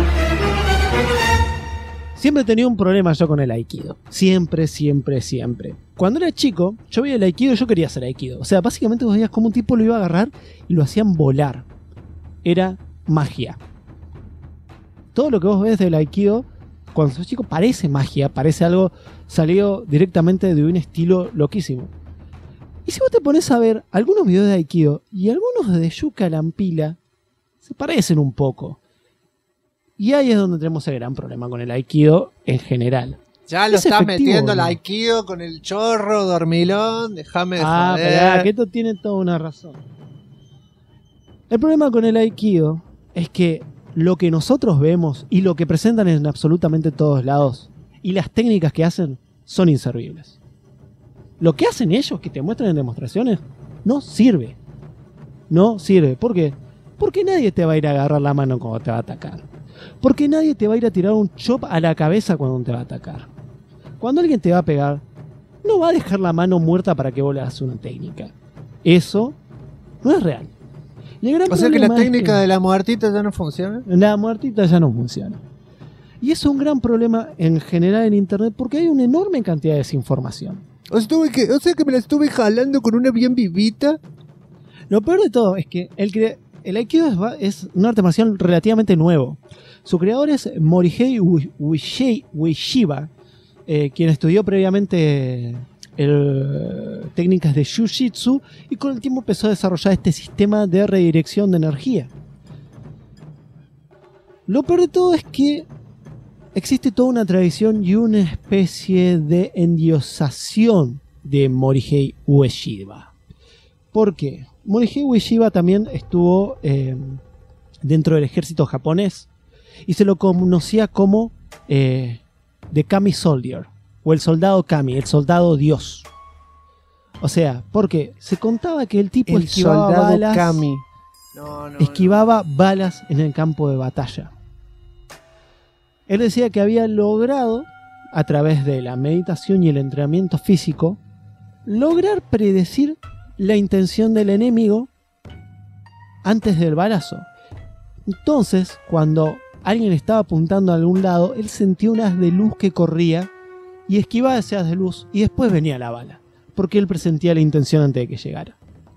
siempre he tenido un problema yo con el Aikido. Siempre. Cuando era chico, yo veía el Aikido y yo quería hacer Aikido. O sea, básicamente vos veías como un tipo lo iba a agarrar y lo hacían volar. Era magia. todo lo que vos ves del Aikido, cuando sos chico, parece magia, parece algo salido directamente de un estilo loquísimo. Y si vos te pones a ver algunos videos de Aikido y algunos de Yuka Lampila, se parecen un poco. Y ahí es donde tenemos el gran problema con el Aikido en general. Ya lo ¿Es estás efectivo, metiendo el no? Aikido con el chorro, dormilón, déjame de joder. Esperá, que esto tiene toda una razón. El problema con el Aikido es que lo que nosotros vemos y lo que presentan en absolutamente todos lados y las técnicas que hacen son inservibles. Lo que hacen ellos, que te muestran en demostraciones, no sirve. No sirve. ¿Por qué? Porque nadie te va a ir a agarrar la mano cuando te va a atacar. Porque nadie te va a ir a tirar un chop a la cabeza cuando te va a atacar. Cuando alguien te va a pegar, no va a dejar la mano muerta para que vos le hagas una técnica. Eso no es real. Y el gran O sea que la problema es técnica que de la muertita ya no funciona. la muertita ya no funciona. Y eso es un gran problema en general en internet porque hay una enorme cantidad de desinformación. O sea que me la estuve jalando con una bien vivita. Lo peor de todo es que el Aikido es un arte marcial relativamente nuevo. Su creador es Morihei Ueshiba, quien estudió previamente técnicas de Jiu-Jitsu y con el tiempo empezó a desarrollar este sistema de redirección de energía. Lo peor de todo es que existe toda una tradición y una especie de endiosación de Morihei Ueshiba. ¿Por qué? Morihei Ueshiba también estuvo dentro del ejército japonés y se lo conocía como The Kami Soldier, o el soldado Kami, el soldado Dios. O sea, porque se contaba que el tipo esquivaba balas, Kami. esquivaba balas en el campo de batalla. Él decía que había logrado, a través de la meditación y el entrenamiento físico, lograr predecir la intención del enemigo antes del balazo. Entonces, cuando alguien estaba apuntando a algún lado, él sentía un haz de luz que corría y esquivaba ese haz de luz y después venía la bala, porque él presentía la intención antes de que llegara.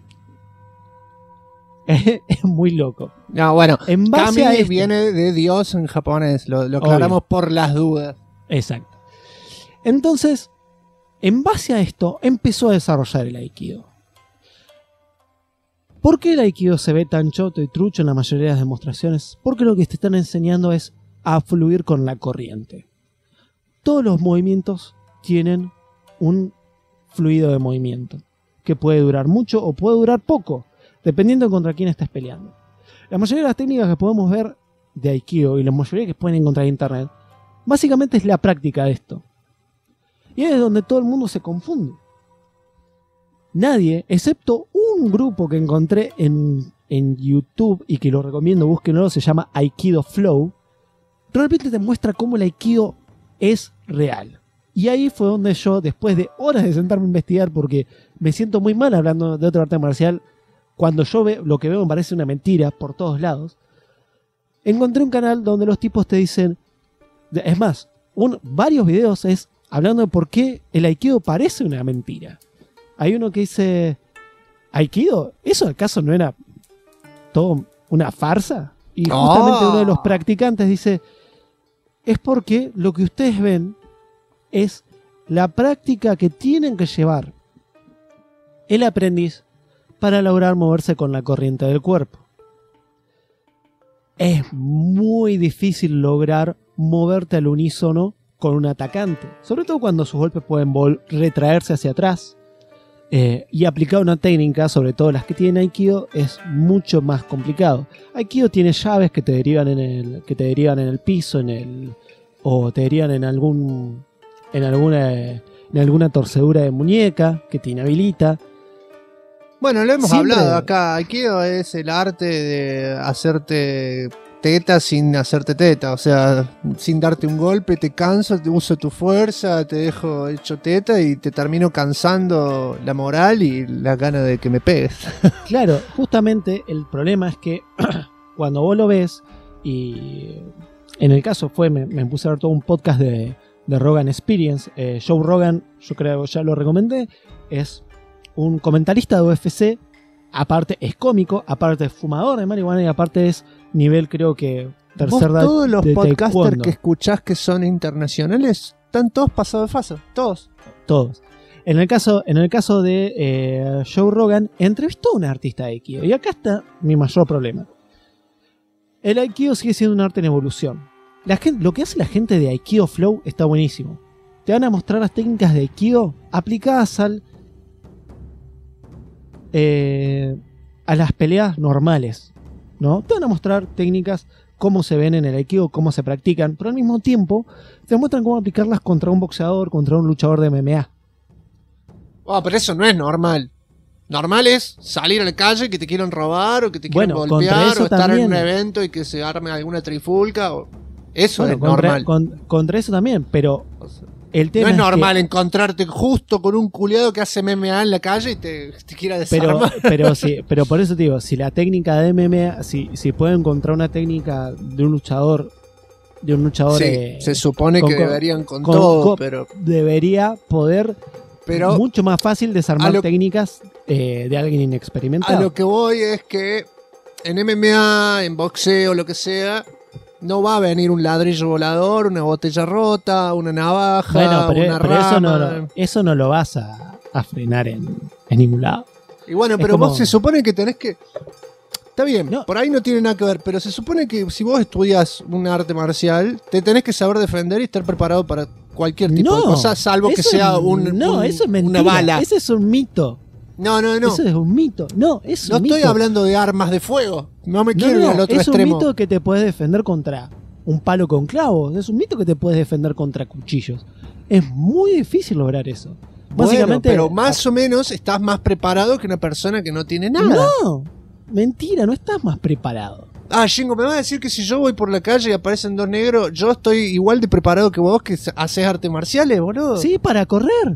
Es muy loco. No, bueno, en base Kami a esto, viene de Dios en japonés, lo aclaramos por las dudas. Exacto. Entonces, en base a esto, empezó a desarrollar el Aikido. ¿Por qué el Aikido se ve tan choto y trucho en la mayoría de las demostraciones? Porque lo que te están enseñando es a fluir con la corriente. Todos los movimientos tienen un fluido de movimiento, que puede durar mucho o puede durar poco, dependiendo de contra quién estés peleando. La mayoría de las técnicas que podemos ver de Aikido y la mayoría que pueden encontrar en internet, básicamente es la práctica de esto. Y es donde todo el mundo se confunde. Nadie, excepto un grupo que encontré en YouTube y que lo recomiendo, búsquenlo, se llama Aikido Flow, realmente te muestra cómo el Aikido es real. Y ahí fue donde yo, después de horas de sentarme a investigar, porque me siento muy mal hablando de otro arte marcial, cuando yo veo lo que veo me parece una mentira por todos lados, encontré un canal donde los tipos te dicen, es más, varios videos es hablando de por qué el Aikido parece una mentira. Hay uno que dice, ¿Aikido? ¿Eso acaso no era todo una farsa? Y justamente uno de los practicantes dice, es porque lo que ustedes ven es la práctica que tienen que llevar el aprendiz para lograr moverse con la corriente del cuerpo. Es muy difícil lograr moverte al unísono con un atacante, sobre todo cuando sus golpes pueden retraerse hacia atrás. Y aplicar una técnica, sobre todo las que tienen Aikido, es mucho más complicado. Aikido tiene llaves que te derivan en el piso, o te derivan en alguna torcedura de muñeca que te inhabilita. Bueno, lo hemos Siempre- hablado acá. Aikido es el arte de hacerte teta sin hacerte teta. O sea, sin darte un golpe, te canso, te uso tu fuerza, te dejo hecho teta y te termino cansando la moral y la gana de que me pegues. Claro, justamente el problema es que cuando vos lo ves, y en el caso me puse a ver todo un podcast de Rogan Experience. Joe Rogan, yo creo que ya lo recomendé, es un comentarista de UFC, aparte es cómico, aparte es fumador de marihuana y aparte es nivel, creo que tercer dan todos los de podcasters taekwondo. que escuchás que son internacionales están todos pasados de fase, todos. En el caso de Joe Rogan, entrevistó a un artista de Aikido. Y acá está mi mayor problema. El Aikido sigue siendo un arte en evolución. Lo que hace la gente de Aikido Flow está buenísimo. Te van a mostrar las técnicas de Aikido aplicadas a las peleas normales, ¿no? Te van a mostrar técnicas, cómo se ven en el Aikido, cómo se practican, pero al mismo tiempo te muestran cómo aplicarlas contra un boxeador, contra un luchador de MMA. Pero eso no es normal. Normal es salir a la calle y que te quieran robar o que te quieran golpear o estar también, en un evento y que se arme alguna trifulca. Eso es contra, normal. Contra eso también, pero el tema no es normal que, encontrarte justo con un culiado que hace MMA en la calle y te quiera desarmar. Pero por eso te digo, si la técnica de MMA, si puedo encontrar una técnica de un luchador, sí, se supone que deberían con todo, pero debería poder mucho más fácil desarmar técnicas de alguien inexperimentado. A lo que voy es que en MMA, en boxeo, lo que sea, no va a venir un ladrillo volador, una botella rota, una navaja, una rama. Eso no lo vas a frenar en ningún lado. Y bueno, pero vos se supone que tenés que... Está bien, por ahí no tiene nada que ver, pero se supone que si vos estudias un arte marcial, te tenés que saber defender y estar preparado para cualquier tipo de cosa, salvo que sea eso es mentira, una bala. Ese es un mito. No. Eso es un mito. No estoy hablando de armas de fuego. No me quiero ir al otro extremo. Es un mito que te puedes defender contra un palo con clavos. Es un mito que te puedes defender contra cuchillos. Es muy difícil lograr eso. Básicamente, pero más o menos estás más preparado que una persona que no tiene nada. No, mentira, no estás más preparado. Jingo, ¿me vas a decir que si yo voy por la calle y aparecen dos negros, yo estoy igual de preparado que vos que haces artes marciales, boludo? Sí, para correr.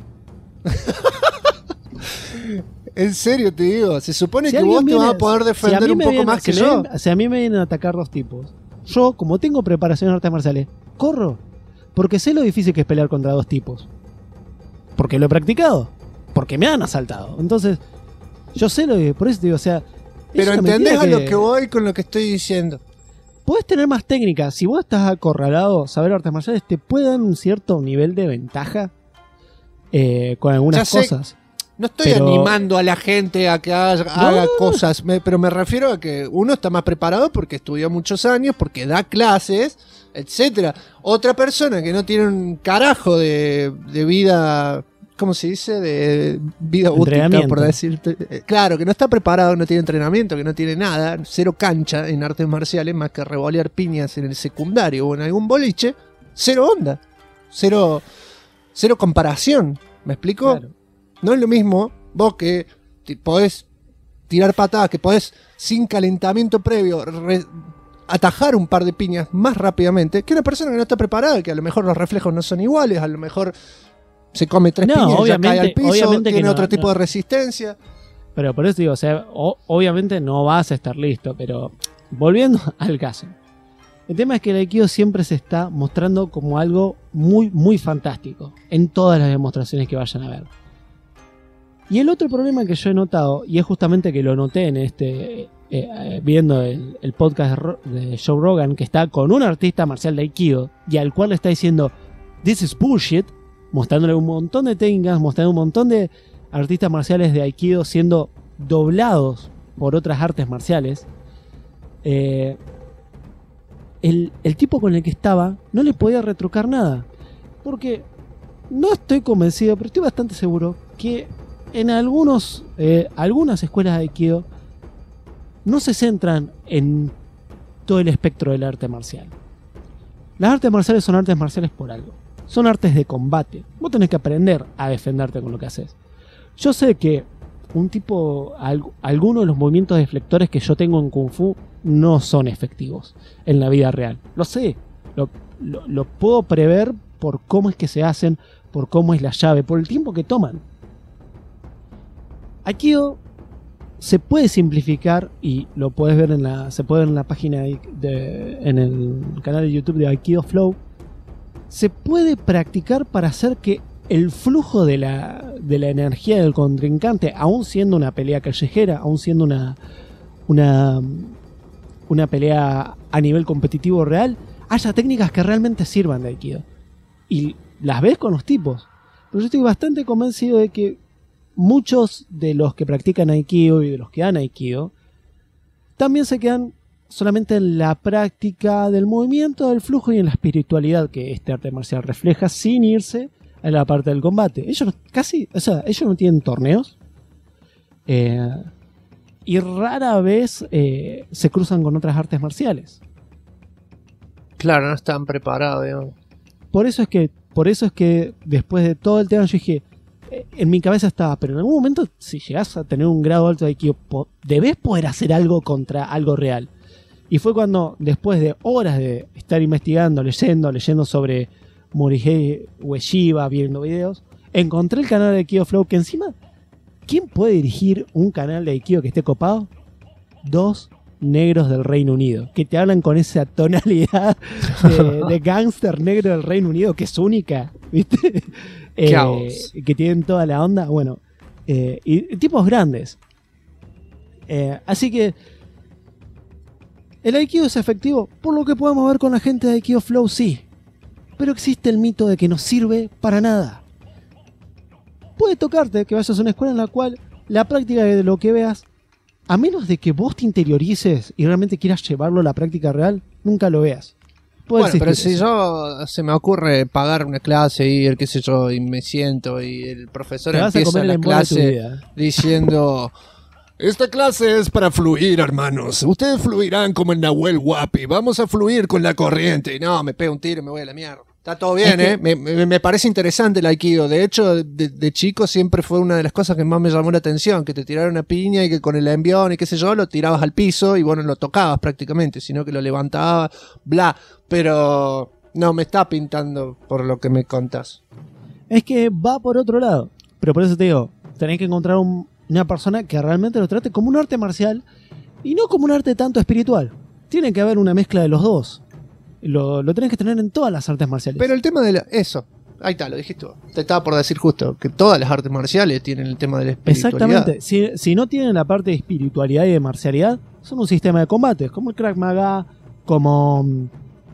En serio te digo, se supone que vos te vas a poder defender un poco más que yo. Si a mí me vienen a atacar dos tipos, yo, como tengo preparación en artes marciales, corro. Porque sé lo difícil que es pelear contra dos tipos. Porque lo he practicado. Porque me han asaltado. Entonces, yo sé lo que... Por eso te digo, o sea... Pero entendés a lo que voy con lo que estoy diciendo. Podés tener más técnicas. Si vos estás acorralado, saber artes marciales te puede dar un cierto nivel de ventaja con algunas cosas. No estoy animando a la gente a que haga cosas, pero me refiero a que uno está más preparado porque estudió muchos años, porque da clases, etcétera. Otra persona que no tiene un carajo de vida, ¿cómo se dice? De vida útil, por decirte. Claro, que no está preparado, no tiene entrenamiento, que no tiene nada, cero cancha en artes marciales más que revolear piñas en el secundario o en algún boliche, cero onda, cero comparación. ¿Me explico? Claro. No es lo mismo vos que podés tirar patadas, que podés sin calentamiento previo atajar un par de piñas más rápidamente que una persona que no está preparada, que a lo mejor los reflejos no son iguales, a lo mejor se come tres piñas y ya cae al piso, tiene otro tipo de resistencia. Pero por eso digo, o sea, obviamente no vas a estar listo, pero volviendo al caso. El tema es que el Aikido siempre se está mostrando como algo muy, muy fantástico en todas las demostraciones que vayan a ver. Y el otro problema que yo he notado, y es justamente que lo noté en viendo el podcast de Joe Rogan, que está con un artista marcial de Aikido, y al cual le está diciendo, "This is bullshit", mostrándole un montón de técnicas, mostrando un montón de artistas marciales de Aikido siendo doblados por otras artes marciales. El tipo con el que estaba no le podía retrucar nada. Porque no estoy convencido, pero estoy bastante seguro que en algunas escuelas de Aikido no se centran en todo el espectro del arte marcial. Las artes marciales son artes marciales por algo. Son artes de combate. Vos tenés que aprender a defenderte con lo que haces. Yo sé que algunos de los movimientos deflectores que yo tengo en Kung Fu no son efectivos en la vida real. Lo sé. Lo puedo prever por cómo es que se hacen, por cómo es la llave, por el tiempo que toman. Aikido se puede simplificar y lo puedes ver se puede ver en la página en el canal de YouTube de Aikido Flow. Se puede practicar para hacer que el flujo de la energía del contrincante, aún siendo una pelea callejera, aún siendo una pelea a nivel competitivo real, haya técnicas que realmente sirvan de Aikido. Y las ves con los tipos. Pero yo estoy bastante convencido de que muchos de los que practican Aikido y de los que dan Aikido también se quedan solamente en la práctica del movimiento, del flujo y en la espiritualidad que este arte marcial refleja sin irse a la parte del combate. Ellos ellos no tienen torneos y rara vez se cruzan con otras artes marciales. Claro, no están preparados, digamos. Por eso es que después de todo el tema yo dije, en mi cabeza estaba, pero en algún momento si llegás a tener un grado alto de Aikido, debés poder hacer algo contra algo real. Y fue cuando, después de horas de estar investigando, leyendo sobre Morihei Ueshiba, viendo videos, encontré el canal de Aikido Flow, que encima, ¿quién puede dirigir un canal de Aikido que esté copado? 2 negros del Reino Unido, que te hablan con esa tonalidad de gángster negro del Reino Unido, que es única, ¿viste? Que tienen toda la onda, bueno, y tipos grandes. Así que el Aikido es efectivo, por lo que podemos ver con la gente de Aikido Flow, sí. Pero existe el mito de que no sirve para nada. Puede tocarte que vayas a una escuela en la cual la práctica de lo que veas, a menos de que vos te interiorices y realmente quieras llevarlo a la práctica real, nunca lo veas. Bueno, pero si yo se me ocurre pagar una clase y qué sé yo, y me siento y el profesor empieza la clase diciendo: esta clase es para fluir, hermanos. Ustedes fluirán como el Nahuel Huapi. Vamos a fluir con la corriente. Y no, me pego un tiro y me voy a la mierda. Está todo bien, ¿eh? Me parece interesante el Aikido. De hecho, de chico siempre fue una de las cosas que más me llamó la atención. Que te tiraron una piña y que con el envión y qué sé yo, lo tirabas al piso y bueno, lo tocabas prácticamente. Sino que lo levantabas, bla. Pero no me está pintando por lo que me contás. Es que va por otro lado. Pero por eso te digo, tenés que encontrar una persona que realmente lo trate como un arte marcial y no como un arte tanto espiritual. Tiene que haber una mezcla de los dos. Lo tenés que tener en todas las artes marciales. Pero el tema de eso, ahí está, lo dijiste tú. Te estaba por decir justo que todas las artes marciales tienen el tema de la espiritualidad. Exactamente. Si no tienen la parte de espiritualidad y de marcialidad, son un sistema de combate, como el Krav Maga, como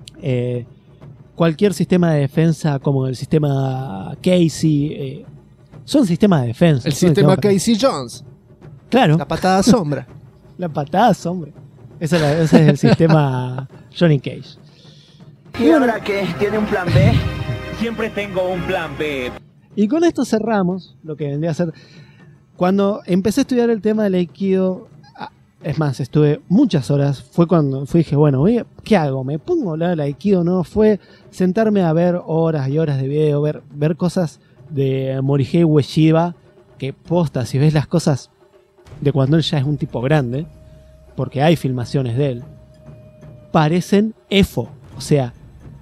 cualquier sistema de defensa, como el sistema Casey. Son sistemas de defensa. El sistema Casey Jones. Claro. La patada sombra. La patada sombra. Ese es el sistema Johnny Cage. ¿Y ahora qué? ¿Tiene un plan B? Siempre tengo un plan B. Y con esto cerramos lo que vendría a ser. Cuando empecé a estudiar el tema del Aikido, es más, estuve muchas horas. Fue cuando dije, bueno, ¿qué hago? ¿Me pongo a hablar del Aikido? No, fue sentarme a ver horas y horas de video, ver cosas de Morihei Ueshiba, que posta, si ves las cosas de cuando él ya es un tipo grande, porque hay filmaciones de él, parecen EFO. O sea,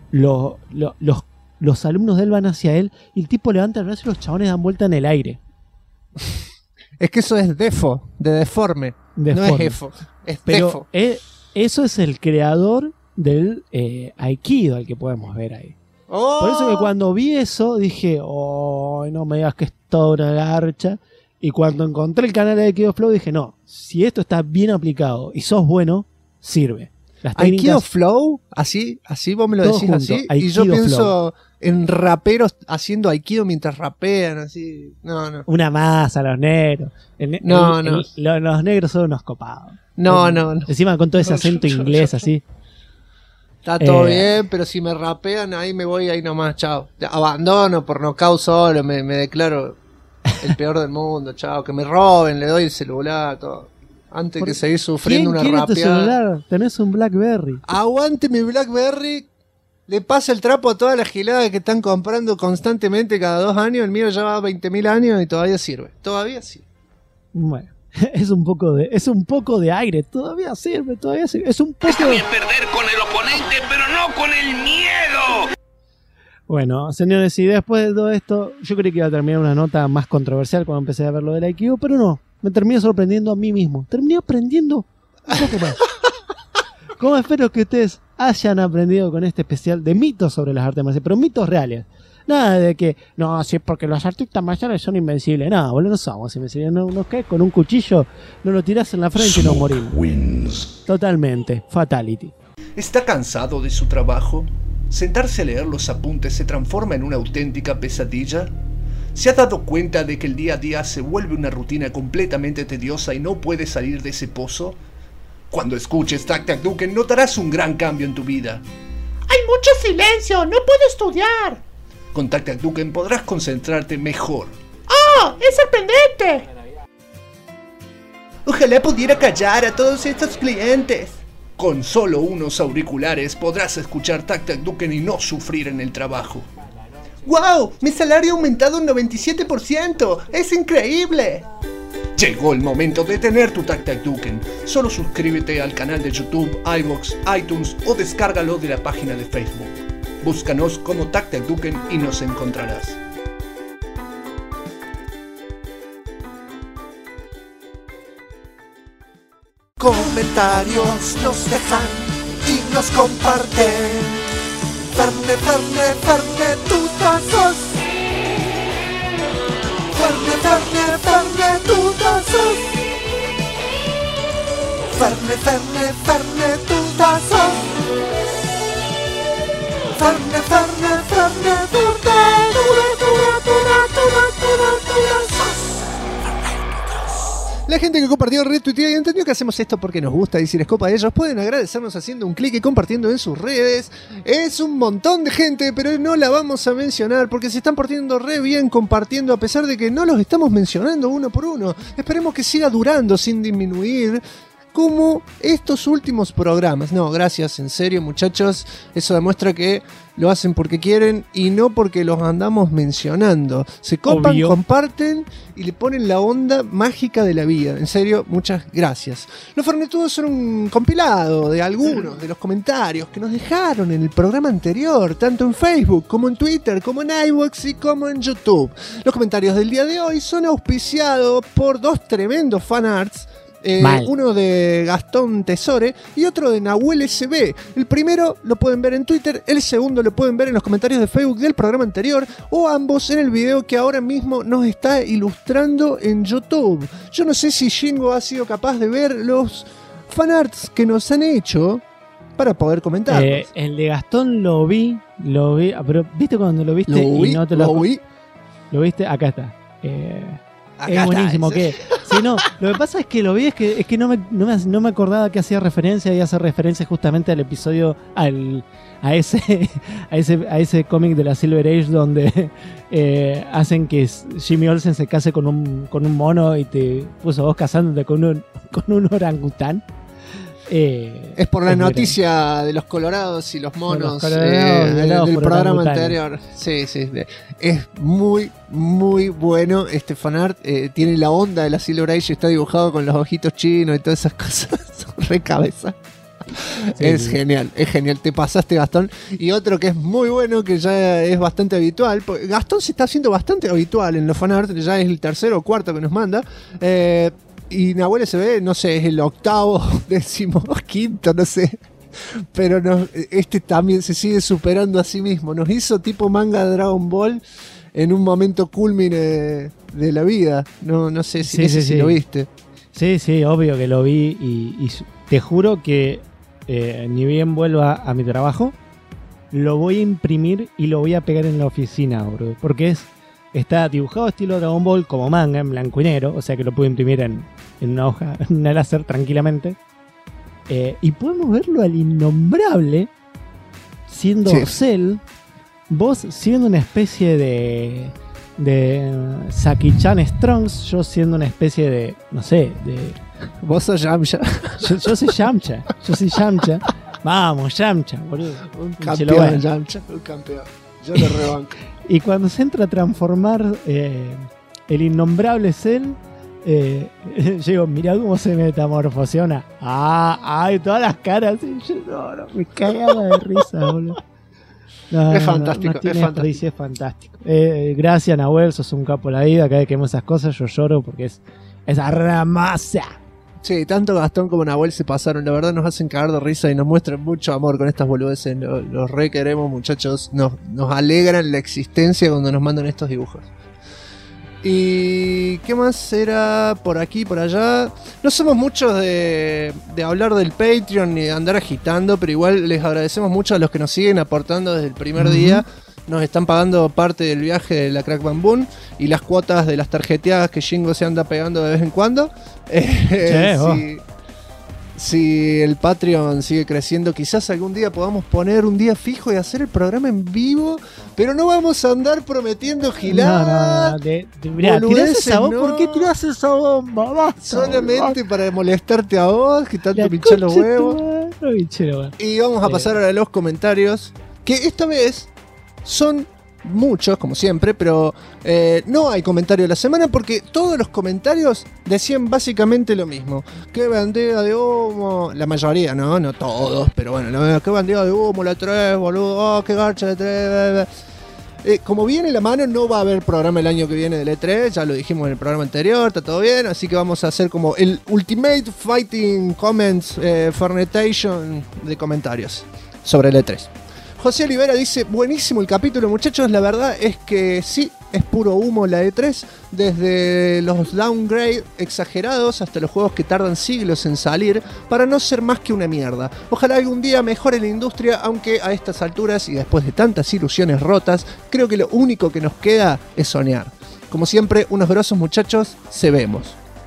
los alumnos de él van hacia él y el tipo levanta el brazo y los chabones dan vuelta en el aire. Es que eso es defo, de deforme. No es EFO, es defo. Eso es el creador del Aikido al que podemos ver ahí. Oh. Por eso que cuando vi eso dije, no me digas que es toda una garcha. Y cuando encontré el canal de Aikido Flow dije, no, si esto está bien aplicado y sos bueno, sirve. Las técnicas, Aikido Flow, así vos me lo decís junto, así, Aikido y yo pienso Flow. En raperos haciendo Aikido mientras rapean, así. No. Una masa, los negros. Los negros son unos copados. No. Encima con todo ese acento inglés así. Está todo bien, pero si me rapean ahí me voy ahí nomás, chao. Abandono por nocaut solo, me declaro el peor del mundo, chao. Que me roben, le doy el celular, todo. Antes que seguir sufriendo una rapeada. Tu celular? Tenés un BlackBerry. Aguante mi BlackBerry. Le pasa el trapo a todas las giladas que están comprando constantemente cada 2 años. El mío ya va 20.000 años y todavía sirve. Todavía sirve. Bueno, es un poco de aire. Todavía sirve. Es un poco. Está bien perder con el oponente, pero no con el miedo. Bueno, señores, y después de todo esto, yo creí que iba a terminar una nota más controversial cuando empecé a ver lo del Aikido, pero no. Me terminé sorprendiendo a mí mismo. Terminé aprendiendo un poco más. Como espero que ustedes hayan aprendido con este especial de mitos sobre las artes marciales, pero mitos reales. Nada de que, no, sí, porque los artistas mayores son invencibles. No, boludo, no somos invencibles. Nos caes con un cuchillo, no lo tirás en la frente y nos morimos. Totalmente, fatality. ¿Está cansado de su trabajo? ¿Sentarse a leer los apuntes se transforma en una auténtica pesadilla? ¿Se ha dado cuenta de que el día a día se vuelve una rutina completamente tediosa y no puede salir de ese pozo? Cuando escuches Tac Tac Duken notarás un gran cambio en tu vida. ¡Hay mucho silencio! ¡No puedo estudiar! Con Tac Tac Duken podrás concentrarte mejor. ¡Oh! ¡Es sorprendente! Ojalá pudiera callar a todos estos clientes. Con solo unos auriculares podrás escuchar Tac Tac Duken y no sufrir en el trabajo. ¡Wow! Mi salario ha aumentado un 97%. ¡Es increíble! Llegó el momento de tener tu Tac Tac Duken. Solo suscríbete al canal de YouTube, iVoox, iTunes o descárgalo de la página de Facebook. Búscanos como Tac Tac Duken y nos encontrarás. Comentarios nos dejan y nos comparten. Ferne, Ferne, Ferne, tutazos. Ferne, Ferne, Ferne, tutazos. Ferne, Ferne, Ferne, tutazos. Ferne, Ferne, Ferne, tutazos. La gente que compartió, retuiteó y entendió que hacemos esto porque nos gusta y si les copa a ellos pueden agradecernos haciendo un clic y compartiendo en sus redes. Es un montón de gente, pero no la vamos a mencionar porque se están portando re bien compartiendo a pesar de que no los estamos mencionando uno por uno. Esperemos que siga durando sin disminuir como estos últimos programas. No, gracias, en serio muchachos, eso demuestra que lo hacen porque quieren y no porque los andamos mencionando. Se copan, obvio, comparten y le ponen la onda mágica de la vida. En serio, muchas gracias. Los Fernetudos son un compilado de algunos de los comentarios que nos dejaron en el programa anterior, tanto en Facebook como en Twitter, como en iVoox y como en YouTube. Los comentarios del día de hoy son auspiciados por dos tremendos fanarts. Uno de Gastón Tesore y otro de Nahuel SB. El primero lo pueden ver en Twitter, el segundo lo pueden ver en los comentarios de Facebook del programa anterior o ambos en el video que ahora mismo nos está ilustrando en YouTube. Yo no sé si Shingo ha sido capaz de ver los fanarts que nos han hecho para poder comentar. El de Gastón lo vi, pero ¿viste cuando lo viste y no te lo vi? ¿Lo viste? Acá está. Acá es buenísimo. Que, si no, lo que pasa es que lo vi, es que no me acordaba que hacía referencia, y hace referencia justamente al episodio, a ese cómic de la Silver Age donde hacen que Jimmy Olsen se case con un mono y te puso vos casándote con un orangután. Es por la noticia de los colorados y los monos del programa anterior. Sí. Es muy, muy bueno este fanart. Tiene la onda de la Silver Age, está dibujado con los ojitos chinos y todas esas cosas. Re cabeza. Sí, es genial. Te pasaste, Gastón. Y otro que es muy bueno, que ya es bastante habitual. Gastón se está haciendo bastante habitual en los fanart. Ya es el tercero o cuarto que nos manda. Y Nahuel SB, no sé, es el octavo, 15º, no sé. Pero este también se sigue superando a sí mismo. Nos hizo tipo manga de Dragon Ball en un momento culmine de la vida. No sé si lo viste. Sí, obvio que lo vi. Y te juro que ni bien vuelva a mi trabajo, lo voy a imprimir y lo voy a pegar en la oficina, bro. Porque está dibujado estilo Dragon Ball como manga, en blanco y negro, o sea que lo puedo imprimir en una hoja, en una láser tranquilamente. Y podemos verlo al Innombrable siendo Cell, vos siendo una especie de Saki-chan Strongs, yo siendo una especie de, no sé, de... Vos sos Yamcha. Yo soy Yamcha. Vamos, Yamcha, boludo. Un campeón, Yamcha, un campeón. Yo lo rebanco. Y cuando se entra a transformar el Innombrable Cell, llego, mirá cómo se metamorfosiona. Ay, todas las caras. No, me cagaba de risa, boludo. Es fantástico, es fantástico. Gracias, Nahuel, sos un capo de la vida. Cada vez que vemos esas cosas yo lloro porque es esa ramasa. Sí, tanto Gastón como Nahuel se pasaron. La verdad nos hacen cagar de risa y nos muestran mucho amor con estas boludeces. Los re queremos, muchachos. Nos alegran la existencia cuando nos mandan estos dibujos. ¿Y qué más era por aquí, por allá? No somos muchos de hablar del Patreon ni de andar agitando, pero igual les agradecemos mucho a los que nos siguen aportando desde el primer día. Nos están pagando parte del viaje de la Crack Bamboo y las cuotas de las tarjeteadas que Jingo se anda pegando de vez en cuando. Si el Patreon sigue creciendo, quizás algún día podamos poner un día fijo y hacer el programa en vivo, pero no vamos a andar prometiendo giladas. Mirá, tirás esa voz, ¿por qué tirás esa bomba? Basta, solamente para molestarte a vos, que tanto pinchás los huevos. Y vamos a pasar ahora a los comentarios, que esta vez son muchos, como siempre, pero no hay comentario de la semana porque todos los comentarios decían básicamente lo mismo. Qué bandera de humo, la mayoría, no todos, pero bueno, qué bandera de humo la 3, boludo, oh, qué garcha la 3. Como viene la mano, no va a haber programa el año que viene del E3, ya lo dijimos en el programa anterior, está todo bien, así que vamos a hacer como el Ultimate Fighting Comments Fernetation de comentarios sobre el E3. José Olivera dice, buenísimo el capítulo, muchachos, la verdad es que sí, es puro humo la E3, desde los downgrade exagerados hasta los juegos que tardan siglos en salir, para no ser más que una mierda. Ojalá algún día mejore la industria, aunque a estas alturas y después de tantas ilusiones rotas, creo que lo único que nos queda es soñar. Como siempre, unos grosos muchachos, se vemos.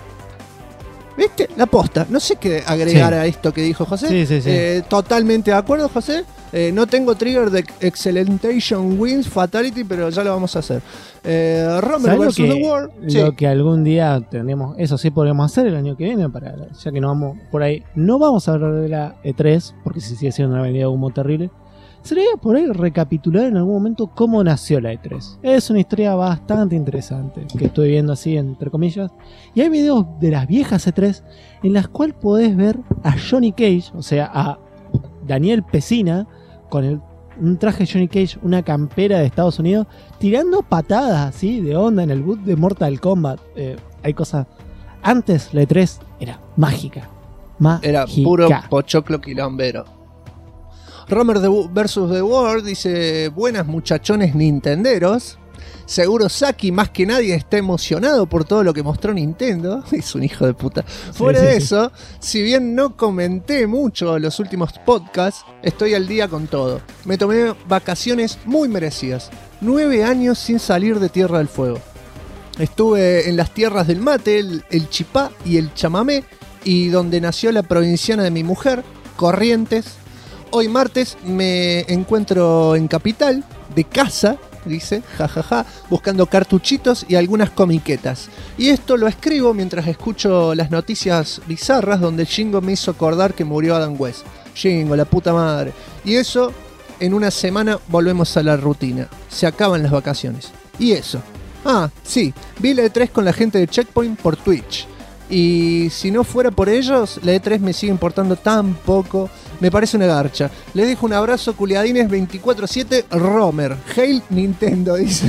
¿Viste? La posta. No sé qué agregar a esto que dijo José. Sí. Totalmente de acuerdo, José. No tengo trigger de Excellentation Wins Fatality, pero ya lo vamos a hacer. Romer vs. The World. Lo que algún día tendremos, eso sí podremos hacer el año que viene, ya que no vamos por ahí. No vamos a hablar de la E3, porque si sigue siendo una vendida de humo terrible. Sería por ahí recapitular en algún momento cómo nació la E3. Es una historia bastante interesante que estoy viendo así entre comillas. Y hay videos de las viejas E3 en las cuales podés ver a Johnny Cage, o sea a Daniel Pesina, con un traje de Johnny Cage, una campera de Estados Unidos, tirando patadas así de onda en el boot de Mortal Kombat. Hay cosas. Antes la E3 era mágica. Era puro pochoclo quilombero. Romer vs. The World dice, buenas muchachones nintenderos. Seguro Saki más que nadie está emocionado por todo lo que mostró Nintendo. Es un hijo de puta. Fuera de eso, si bien no comenté mucho los últimos podcasts, estoy al día con todo. Me tomé vacaciones muy merecidas. 9 años sin salir de Tierra del Fuego. Estuve en las tierras del mate, el chipá y el chamamé, y donde nació la provinciana de mi mujer, Corrientes. Hoy martes me encuentro en Capital, de casa, dice, jajaja, buscando cartuchitos y algunas comiquetas. Y esto lo escribo mientras escucho las noticias bizarras donde Jingo me hizo acordar que murió Adam West. Jingo, la puta madre. Y eso, en una semana volvemos a la rutina. Se acaban las vacaciones. Y eso. Ah, sí, vi la E3 con la gente de Checkpoint por Twitch. Y si no fuera por ellos, la E3 me sigue importando tan poco. Me parece una garcha. Les dejo un abrazo, culiadines 24/7, Romer. Hail Nintendo, dice.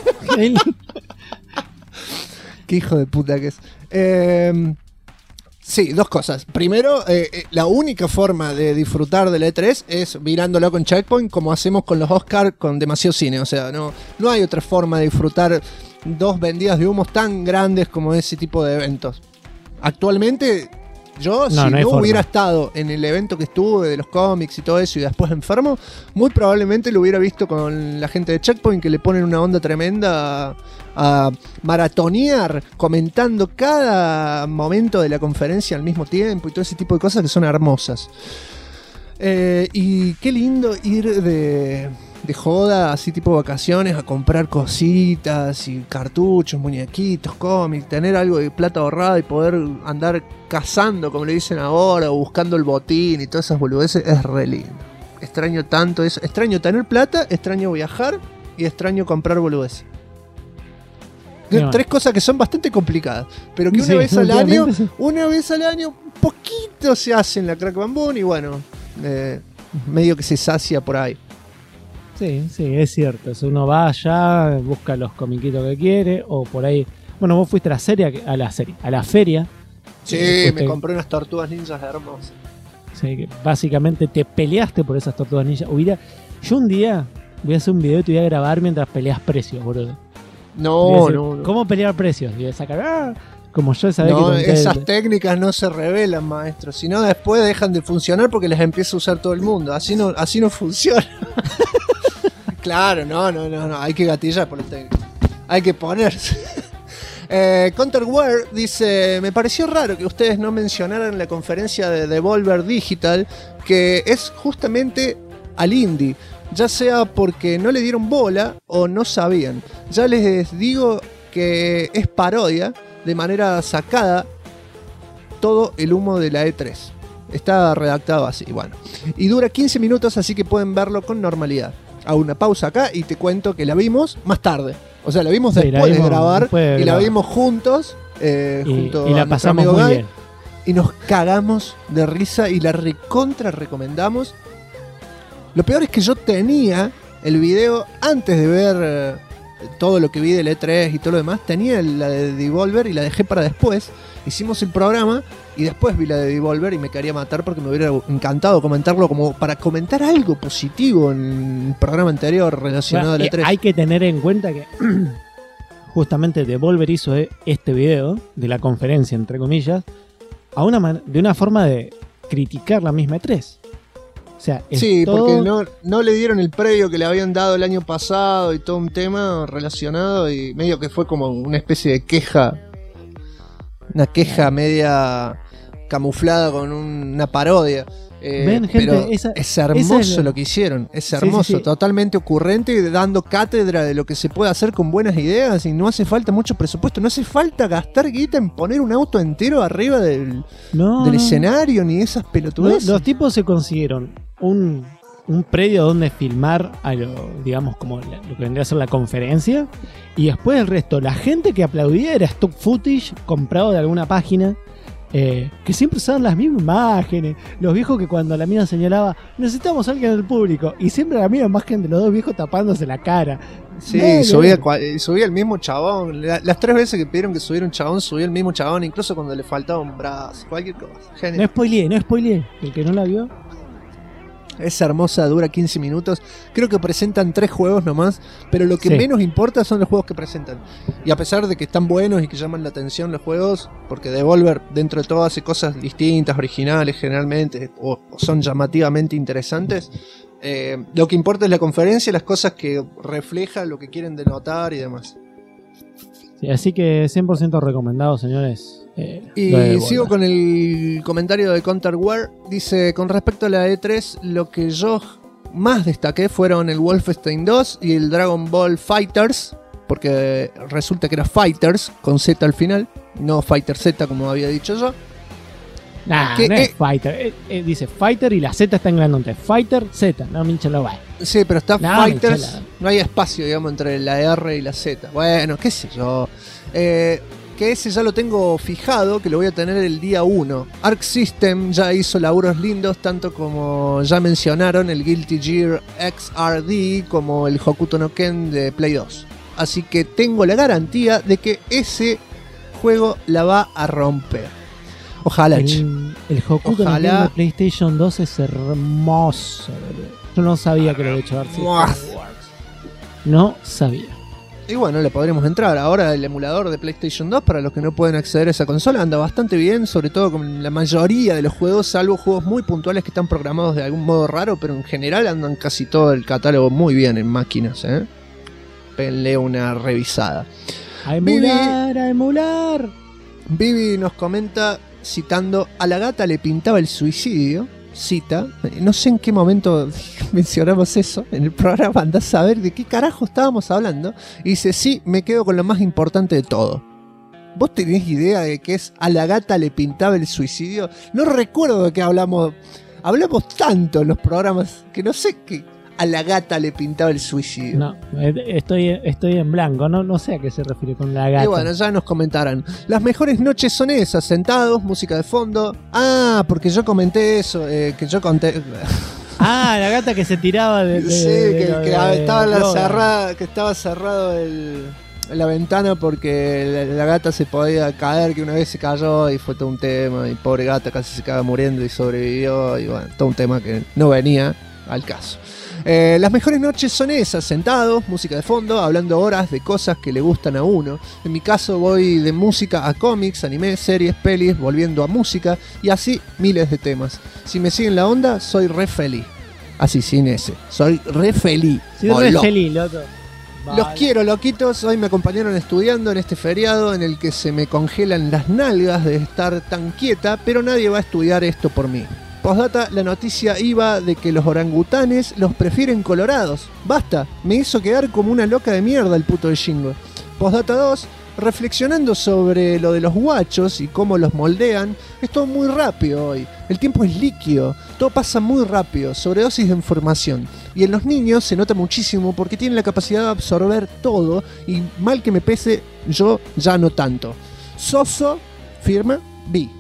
Qué hijo de puta que es. Sí, dos cosas. Primero, la única forma de disfrutar de la E3 es mirándolo con Checkpoint, como hacemos con los Oscars con Demasiado Cine. O sea, no hay otra forma de disfrutar dos vendidas de humos tan grandes como ese tipo de eventos. Actualmente, yo, si no hubiera estado en el evento que estuve de los cómics y todo eso y después enfermo, muy probablemente lo hubiera visto con la gente de Checkpoint, que le ponen una onda tremenda a maratonear, comentando cada momento de la conferencia al mismo tiempo y todo ese tipo de cosas que son hermosas. Y qué lindo ir de joda, así tipo vacaciones, a comprar cositas y cartuchos, muñequitos, cómics, tener algo de plata ahorrada y poder andar cazando, como le dicen ahora, o buscando el botín y todas esas boludeces, es re lindo. Extraño tanto eso, extraño tener plata, extraño viajar y extraño comprar boludeces. Tres cosas que son bastante complicadas, pero que una vez al año, un poquito se hace en la Crack Bamboo y bueno, medio que se sacia por ahí. Sí, es cierto. Si uno va allá, busca los comiquitos que quiere, o por ahí. Bueno, vos fuiste a la feria. Sí, me compré unas tortugas ninjas hermosas. Sí, que básicamente te peleaste por esas tortugas ninjas. Yo un día voy a hacer un video y te voy a grabar mientras peleas precios, boludo. No. ¿Cómo pelear precios? Y voy a sacar... Como yo sabía no, que esas técnicas no se revelan, maestro. Si no, después dejan de funcionar porque las empieza a usar todo el mundo. Así no funciona. Claro, no. Hay que gatillar por el técnico. Hay que ponerse. Counterware dice: me pareció raro que ustedes no mencionaran la conferencia de Devolver Digital, que es justamente al indie, ya sea porque no le dieron bola o no sabían. Ya les digo que es parodia, de manera sacada, todo el humo de la E3. Está redactado así, bueno. Y dura 15 minutos, así que pueden verlo con normalidad. Hago una pausa acá y te cuento que la vimos más tarde. O sea, la vimos después de grabar y la vimos juntos. Junto y la a pasamos amigo muy Guy, bien. y nos cagamos de risa y la recontra recomendamos. Lo peor es que yo tenía el video antes de ver todo lo que vi del E3 y todo lo demás. Tenía la de Devolver y la dejé para después. Hicimos el programa y después vi la de Devolver y me quería matar porque me hubiera encantado comentarlo, como para comentar algo positivo en el programa anterior relacionado al E3. Hay que tener en cuenta que justamente Devolver hizo este video de la conferencia, entre comillas, de una forma de criticar la misma E3. O sea, sí, todo... porque no le dieron el previo que le habían dado el año pasado y todo un tema relacionado, y medio que fue como una especie de queja. Una queja media camuflada con una parodia. Ven, gente, pero es hermoso lo que hicieron. Es hermoso, sí. Totalmente ocurrente y dando cátedra de lo que se puede hacer con buenas ideas. Y no hace falta mucho presupuesto. No hace falta gastar guita en poner un auto entero arriba del escenario, ni esas pelotudeces. Los tipos se consiguieron un predio donde filmar digamos como lo que vendría a ser la conferencia, y después el resto, la gente que aplaudía era stock footage comprado de alguna página, que siempre usaban las mismas imágenes, los viejos que cuando la mina señalaba necesitamos a alguien del público, y siempre la misma imagen de los dos viejos tapándose la cara. Sí, subía el mismo chabón. Las 3 veces que pidieron que subiera un chabón, subía el mismo chabón, incluso cuando le faltaba un brazo, cualquier cosa. Genial. No spoileé, el que no la vio. Es hermosa, dura 15 minutos. Creo que presentan 3 juegos nomás, pero lo que menos importa son los juegos que presentan. Y a pesar de que están buenos y que llaman la atención los juegos, porque Devolver dentro de todo hace cosas distintas, originales generalmente, o son llamativamente interesantes, lo que importa es la conferencia, las cosas que refleja lo que quieren denotar y demás. Sí, así que 100% recomendado, señores. Y sigo con el comentario de Counterware. Dice: con respecto a la E3, lo que yo más destaqué fueron el Wolfenstein 2 y el Dragon Ball Fighters, porque resulta que era Fighters con Z al final, no Fighter Z como había dicho yo. Nah, no es Fighter, dice Fighter y la Z está en grandote. Fighter Z, no me hincha la guay. Sí, pero está Fighters, no hay espacio, digamos, entre la R y la Z. Bueno, qué sé yo. Que ese ya lo tengo fijado, que lo voy a tener el día 1. Arc System ya hizo laburos lindos, tanto como ya mencionaron el Guilty Gear XRD como el Hokuto no Ken de Play 2. Así que tengo la garantía de que ese juego la va a romper. Ojalá. El Hokuto no Ken de PlayStation 2 es hermoso. Yo no sabía que lo había hecho Arc System. No sabía. Y bueno, le podremos entrar. Ahora el emulador de PlayStation 2, para los que no pueden acceder a esa consola, anda bastante bien, sobre todo con la mayoría de los juegos, salvo juegos muy puntuales que están programados de algún modo raro, pero en general andan casi todo el catálogo muy bien en máquinas, Penle una revisada. A emular. Vivi nos comenta, citando: a la gata le pintaba el suicidio. Cita, no sé en qué momento mencionamos eso en el programa, andás a saber de qué carajo estábamos hablando. Y dice: sí, me quedo con lo más importante de todo. ¿Vos tenés idea de qué es a la gata le pintaba el suicidio? No recuerdo de qué hablamos. Hablamos tanto en los programas que no sé qué a la gata le pintaba el suicidio. No, estoy en blanco, no sé a qué se refiere con la gata. Y bueno, ya nos comentarán. Las mejores noches son esas, sentados, música de fondo. Ah, porque yo comenté eso, que yo conté... La gata que se tiraba que estaba cerrado la ventana porque la gata se podía caer, que una vez se cayó y fue todo un tema, y pobre gata casi se acaba muriendo y sobrevivió, y bueno, todo un tema que no venía al caso. Las mejores noches son esas, sentados, música de fondo, hablando horas de cosas que le gustan a uno. En mi caso voy de música a cómics, anime, series, pelis, volviendo a música, y así miles de temas. Si me siguen la onda, soy re feliz. Así, sin ese. Soy re feliz. Sí, re feliz, loco. Vale. Los quiero, loquitos. Hoy me acompañaron estudiando en este feriado en el que se me congelan las nalgas de estar tan quieta, pero nadie va a estudiar esto por mí. Postdata, la noticia iba de que los orangutanes los prefieren colorados. Basta, me hizo quedar como una loca de mierda el puto de Shingo. Postdata 2, reflexionando sobre lo de los guachos y cómo los moldean, es todo muy rápido hoy. El tiempo es líquido, todo pasa muy rápido, sobredosis de información. Y en los niños se nota muchísimo porque tienen la capacidad de absorber todo y mal que me pese, yo ya no tanto. Soso, firma, vi.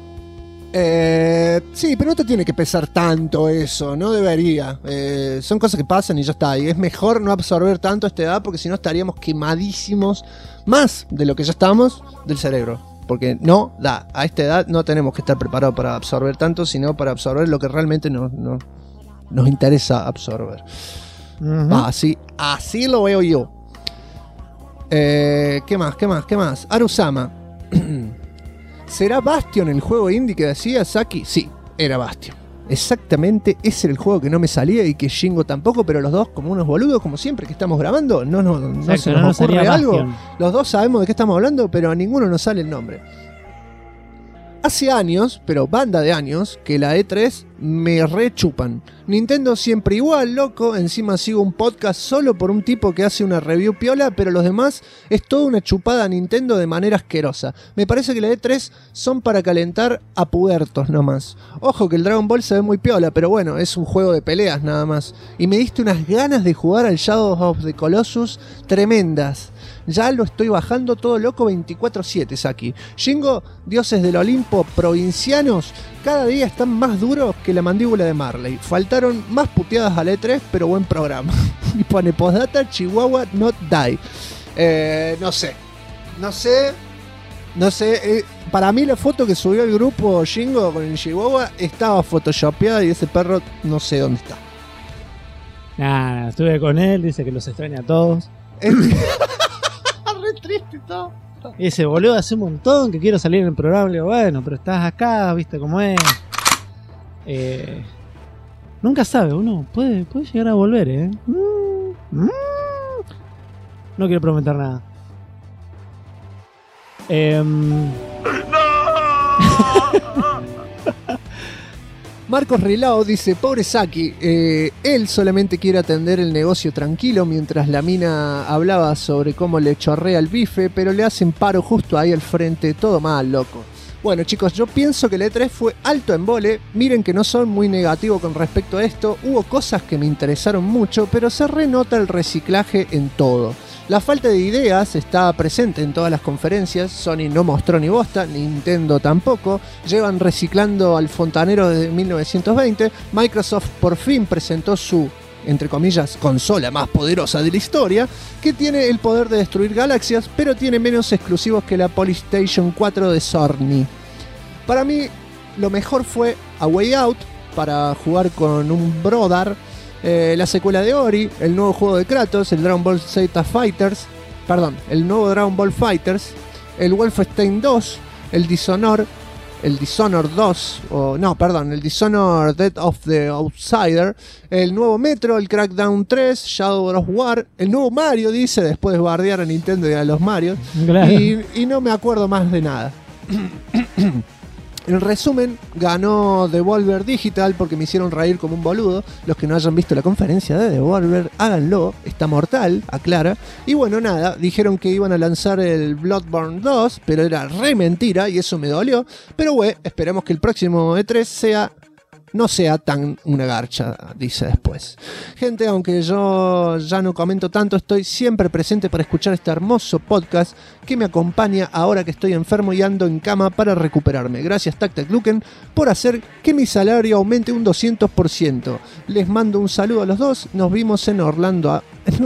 Sí, pero no te tiene que pesar tanto eso, no debería. Son cosas que pasan y ya está. Y es mejor no absorber tanto a esta edad porque si no estaríamos quemadísimos más de lo que ya estamos del cerebro. Porque no da, a esta edad no tenemos que estar preparados para absorber tanto, sino para absorber lo que realmente nos interesa absorber. Así lo veo yo. ¿Qué más? Arusama. ¿Será Bastion el juego indie que decía Saki? Sí, era Bastion. Exactamente, ese era el juego que no me salía y que Shingo tampoco, pero los dos, como unos boludos, como siempre que estamos grabando, no se nos ocurre algo. Bastion. Los dos sabemos de qué estamos hablando, pero a ninguno nos sale el nombre. Hace años, pero banda de años, que la E3 me rechupan. Nintendo siempre igual, loco. Encima sigo un podcast solo por un tipo que hace una review piola, pero los demás es toda una chupada a Nintendo de manera asquerosa. Me parece que la E3 son para calentar a pubertos nomás. Ojo que el Dragon Ball se ve muy piola, pero bueno, es un juego de peleas nada más. Y me diste unas ganas de jugar al Shadow of the Colossus tremendas. Ya lo estoy bajando todo loco 24/7, Saki. Shingo, dioses del Olimpo provincianos, cada día están más duros que la mandíbula de Marley. Faltaron más puteadas a la E3, pero buen programa. Y pone postdata, Chihuahua not die. No sé. Para mí la foto que subió el grupo Shingo con el Chihuahua estaba photoshopeada y ese perro no sé dónde está. Nah, estuve con él, dice que los extraña a todos. Re triste todo. Y ese boludo hace un montón que quiero salir en el programa. Le digo, bueno, pero estás acá, viste cómo es. Nunca sabe, uno puede llegar a volver, No quiero prometer nada. Marcos Rilao dice, pobre Saki, él solamente quiere atender el negocio tranquilo mientras la mina hablaba sobre cómo le chorrea el bife, pero le hacen paro justo ahí al frente, todo mal, loco. Bueno, chicos, yo pienso que el E3 fue alto embole. Miren que no soy muy negativo con respecto a esto. Hubo cosas que me interesaron mucho, pero se renota el reciclaje en todo. La falta de ideas está presente en todas las conferencias. Sony no mostró ni bosta, Nintendo tampoco. Llevan reciclando al fontanero desde 1920. Microsoft por fin presentó su, entre comillas, consola más poderosa de la historia, que tiene el poder de destruir galaxias, pero tiene menos exclusivos que la PlayStation 4 de Sony. Para mí, lo mejor fue A Way Out, para jugar con un brother. La secuela de Ori, el nuevo juego de Kratos, el Dragon Ball Z Fighters, el nuevo Dragon Ball Fighters, el Wolfenstein 2, el Dishonored 2, el Dishonored Death of the Outsider, el nuevo Metro, el Crackdown 3, Shadow of War, el nuevo Mario, dice, después de bardear a Nintendo y a los Marios, claro. y no me acuerdo más de nada. En resumen, ganó Devolver Digital porque me hicieron reír como un boludo. Los que no hayan visto la conferencia de Devolver, háganlo, está mortal, aclara. Y bueno, nada, dijeron que iban a lanzar el Bloodborne 2, pero era re mentira y eso me dolió. Pero bueno, esperemos que el próximo E3 sea no sea tan una garcha, dice después. Gente, aunque yo ya no comento tanto, estoy siempre presente para escuchar este hermoso podcast que me acompaña ahora que estoy enfermo y ando en cama para recuperarme. Gracias Tactacluken por hacer que mi salario aumente un 200%. Les mando un saludo a los dos. Nos vimos en Orlando,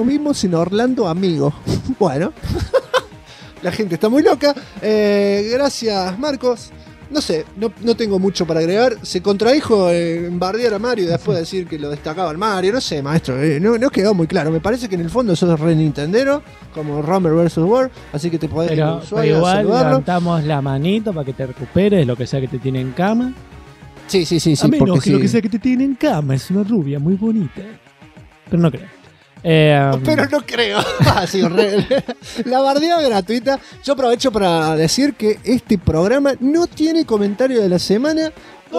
amigo. Bueno, la gente está muy loca. Gracias, Marcos. No sé, no tengo mucho para agregar. Se contradijo en bardear a Mario y después decir que lo destacaba el Mario. No sé, maestro, no quedó muy claro. Me parece que en el fondo sos re nintendero, como Romer vs. Word, así que te podés ir al usuario pero igual a saludarlo. levantamos la manito para que te recuperes, lo que sea que te tiene en cama. Sí. A menos que lo que sea que te tiene en cama es una rubia muy bonita. Pero no creo. Pero no creo. Sí, la bardeada gratuita. Yo aprovecho para decir que este programa no tiene comentario de la semana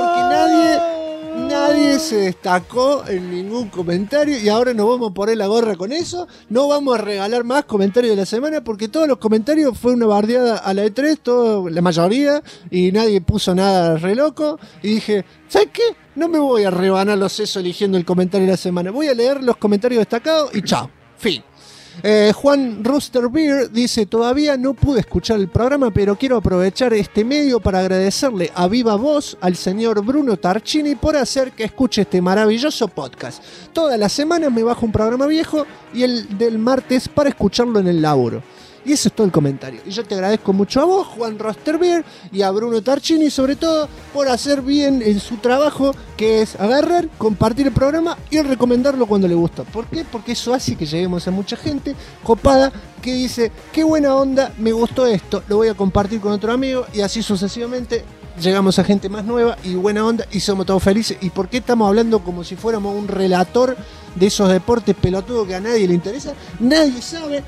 porque nadie se destacó en ningún comentario y ahora nos vamos a poner la gorra con eso. No vamos a regalar más comentarios de la semana porque todos los comentarios fue una bardeada a la E3, la mayoría, y nadie puso nada re loco. Y dije, ¿sabes qué? No me voy a rebanar los sesos eligiendo el comentario de la semana. Voy a leer los comentarios destacados y chao. Fin. Juan Rooster Beer dice: todavía no pude escuchar el programa, pero quiero aprovechar este medio para agradecerle a viva voz al señor Bruno Tarchini por hacer que escuche este maravilloso podcast. Todas las semanas me bajo un programa viejo y el del martes para escucharlo en el laburo. Y eso es todo el comentario. Y yo te agradezco mucho a vos, Juan Rosterbier, y a Bruno Tarchini, sobre todo, por hacer bien en su trabajo, que es agarrar, compartir el programa y recomendarlo cuando le gusta. ¿Por qué? Porque eso hace que lleguemos a mucha gente copada que dice, qué buena onda, me gustó esto, lo voy a compartir con otro amigo, y así sucesivamente llegamos a gente más nueva y buena onda y somos todos felices. ¿Y por qué estamos hablando como si fuéramos un relator de esos deportes pelotudos que a nadie le interesa? Nadie sabe.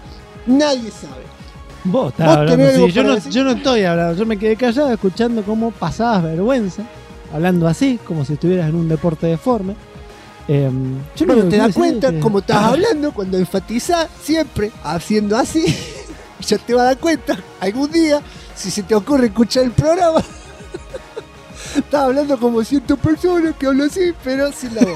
Vos estás hablando, sí, yo no estoy hablando, yo me quedé callado escuchando cómo pasabas vergüenza, hablando así, como si estuvieras en un deporte deforme. Pero te das cuenta cómo estás hablando cuando enfatizás siempre haciendo así. Ya te vas a dar cuenta algún día, si se te ocurre escuchar el programa, estás hablando como 100 personas que hablan así, pero sin la voz.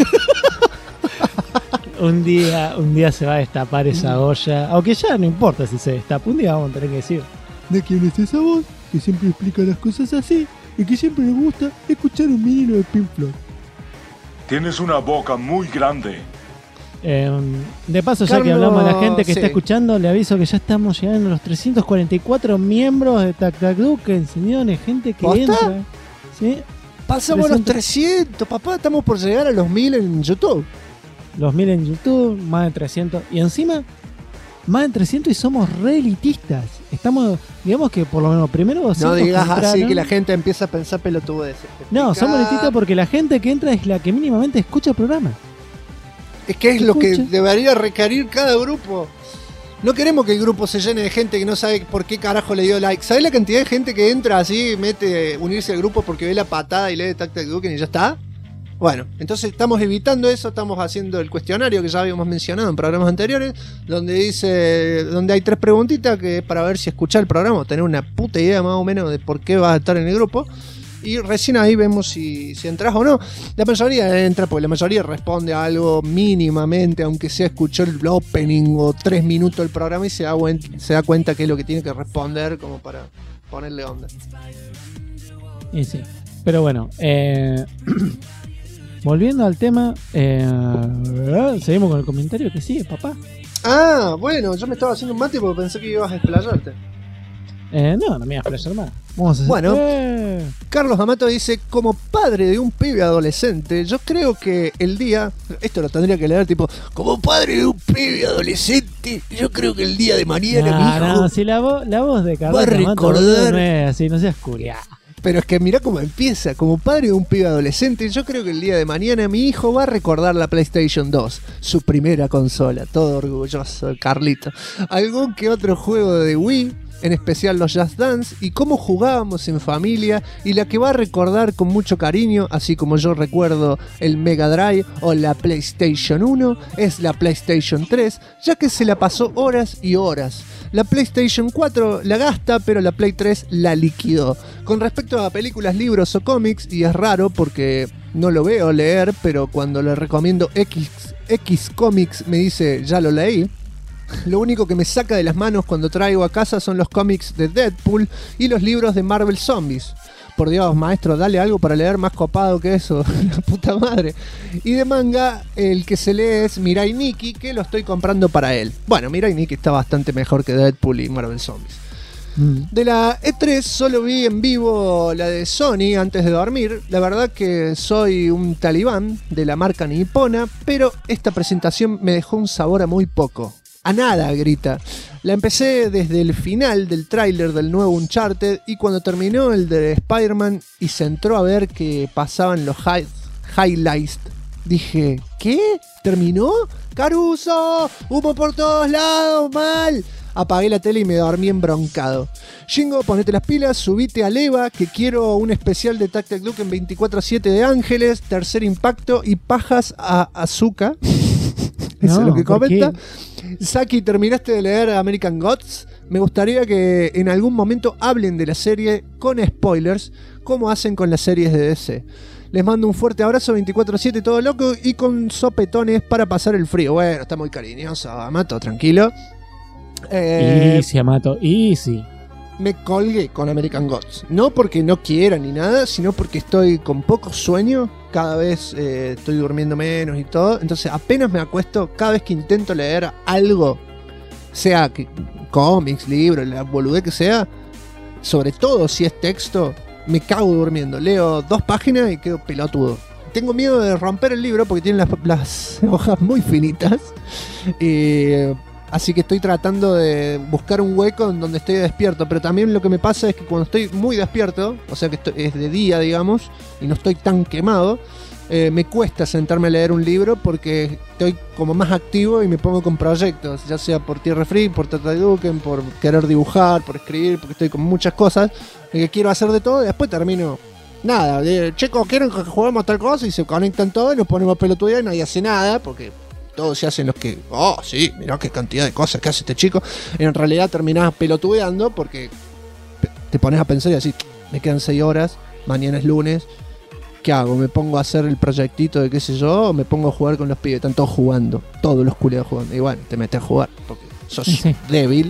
Un día se va a destapar esa olla, aunque ya no importa si se destapa, un día vamos a tener que decir, ¿de quién es esa voz? Que siempre explica las cosas así y que siempre le gusta escuchar un vinilo de Pink Floyd. Tienes una boca muy grande. De paso, ya que hablamos de la gente que está escuchando, le aviso que ya estamos llegando a los 344 miembros de Tactacluken, señores, gente que entra. ¿Sí? Pasamos los 300, papá, estamos por llegar a los 1000 en YouTube. Los 1000 en YouTube, más de 300. Y encima, más de 300 y somos re elitistas. Estamos, digamos que por lo menos primero... No digas así que la gente empieza a pensar pelotudeces. No, somos elitistas porque la gente que entra es la que mínimamente escucha el programa. Es que es lo que debería requerir cada grupo. No queremos que el grupo se llene de gente que no sabe por qué carajo le dio like. ¿Sabés la cantidad de gente que entra así, mete unirse al grupo porque ve la patada y lee Tactacluken y ya está? Bueno, entonces estamos evitando eso, estamos haciendo el cuestionario que ya habíamos mencionado en programas anteriores, donde hay 3 preguntitas que es para ver si escuchar el programa o tener una puta idea más o menos de por qué vas a estar en el grupo. Y recién ahí vemos si entras o no. La mayoría entra porque la mayoría responde a algo mínimamente, aunque sea escuchó el opening o 3 minutos del programa y se da cuenta que es lo que tiene que responder como para ponerle onda. Y sí, pero bueno, volviendo al tema, seguimos con el comentario que sigue, papá. Ah, bueno, yo me estaba haciendo un mate porque pensé que ibas a explayarte. No me iba a explayar más. Bueno, Carlos Amato dice, como padre de un pibe adolescente, yo creo que el día, esto lo tendría que leer tipo, como padre de un pibe adolescente, yo creo que el día de mañana mi hijo no, si la voz de Carlos va a recordar, no es así, no seas culiado. Pero es que mirá cómo empieza, como padre de un pibe adolescente, yo creo que el día de mañana mi hijo va a recordar la PlayStation 2, su primera consola, todo orgulloso, Carlito. Algún que otro juego de Wii, en especial los Just Dance, y cómo jugábamos en familia, y la que va a recordar con mucho cariño, así como yo recuerdo el Mega Drive o la PlayStation 1, es la PlayStation 3, ya que se la pasó horas y horas. La PlayStation 4 la gasta, pero la Play 3 la liquidó. Con respecto a películas, libros o cómics, y es raro porque no lo veo leer, pero cuando le recomiendo X Comics me dice, ya lo leí. Lo único que me saca de las manos cuando traigo a casa son los cómics de Deadpool y los libros de Marvel Zombies. Por Dios, maestro, dale algo para leer más copado que eso. La puta madre. Y de manga, el que se lee es Mirai Nikki, que lo estoy comprando para él. Bueno, Mirai Nikki está bastante mejor que Deadpool y Marvel Zombies. De la E3 solo vi en vivo la de Sony antes de dormir. La verdad que soy un talibán de la marca nipona, pero esta presentación me dejó un sabor a muy poco. A nada, grita. La empecé desde el final del tráiler del nuevo Uncharted y cuando terminó el de Spider-Man y se entró a ver que pasaban los highlights, dije, ¿qué? ¿Terminó? ¡Caruso! ¡Humo por todos lados! ¡Mal! Apagué la tele y me dormí embroncado. Shingo, ponete las pilas, subite a Leva, que quiero un especial de Tactic Duke en 24/7 de Ángeles, Tercer Impacto y pajas a Azuka. Eso es lo que comenta. Saki, ¿terminaste de leer American Gods? Me gustaría que en algún momento hablen de la serie con spoilers, como hacen con las series de DC. Les mando un fuerte abrazo, 24/7 todo loco y con sopetones para pasar el frío. Bueno, está muy cariñoso, Amato, tranquilo. Easy, Amato, easy. Me colgué con American Gods. No porque no quiera ni nada, sino porque estoy con poco sueño. Cada vez estoy durmiendo menos y todo. Entonces apenas me acuesto, cada vez que intento leer algo, sea cómics, libros, la boludez que sea, sobre todo si es texto, me cago durmiendo. Leo 2 páginas y quedo pelotudo. Tengo miedo de romper el libro porque tiene las hojas muy finitas. Así que estoy tratando de buscar un hueco en donde estoy despierto. Pero también lo que me pasa es que cuando estoy muy despierto, o sea que es de día, digamos, y no estoy tan quemado, me cuesta sentarme a leer un libro porque estoy como más activo y me pongo con proyectos, ya sea por Tierra Free, por Tactic Duke, por querer dibujar, por escribir, porque estoy con muchas cosas que quiero hacer de todo y después termino. Nada, chicos, ¿quieren que juguemos tal cosa? Y se conectan todos y nos ponemos a pelotudear y nadie hace nada porque todos se hacen los que, oh sí, mirá qué cantidad de cosas que hace este chico. En realidad terminás pelotudeando porque te pones a pensar y decís, me quedan 6 horas, mañana es lunes, ¿qué hago? ¿Me pongo a hacer el proyectito de qué sé yo? ¿O me pongo a jugar con los pibes? Están todos jugando, todos los culiados jugando. Y bueno, te metes a jugar porque sos débil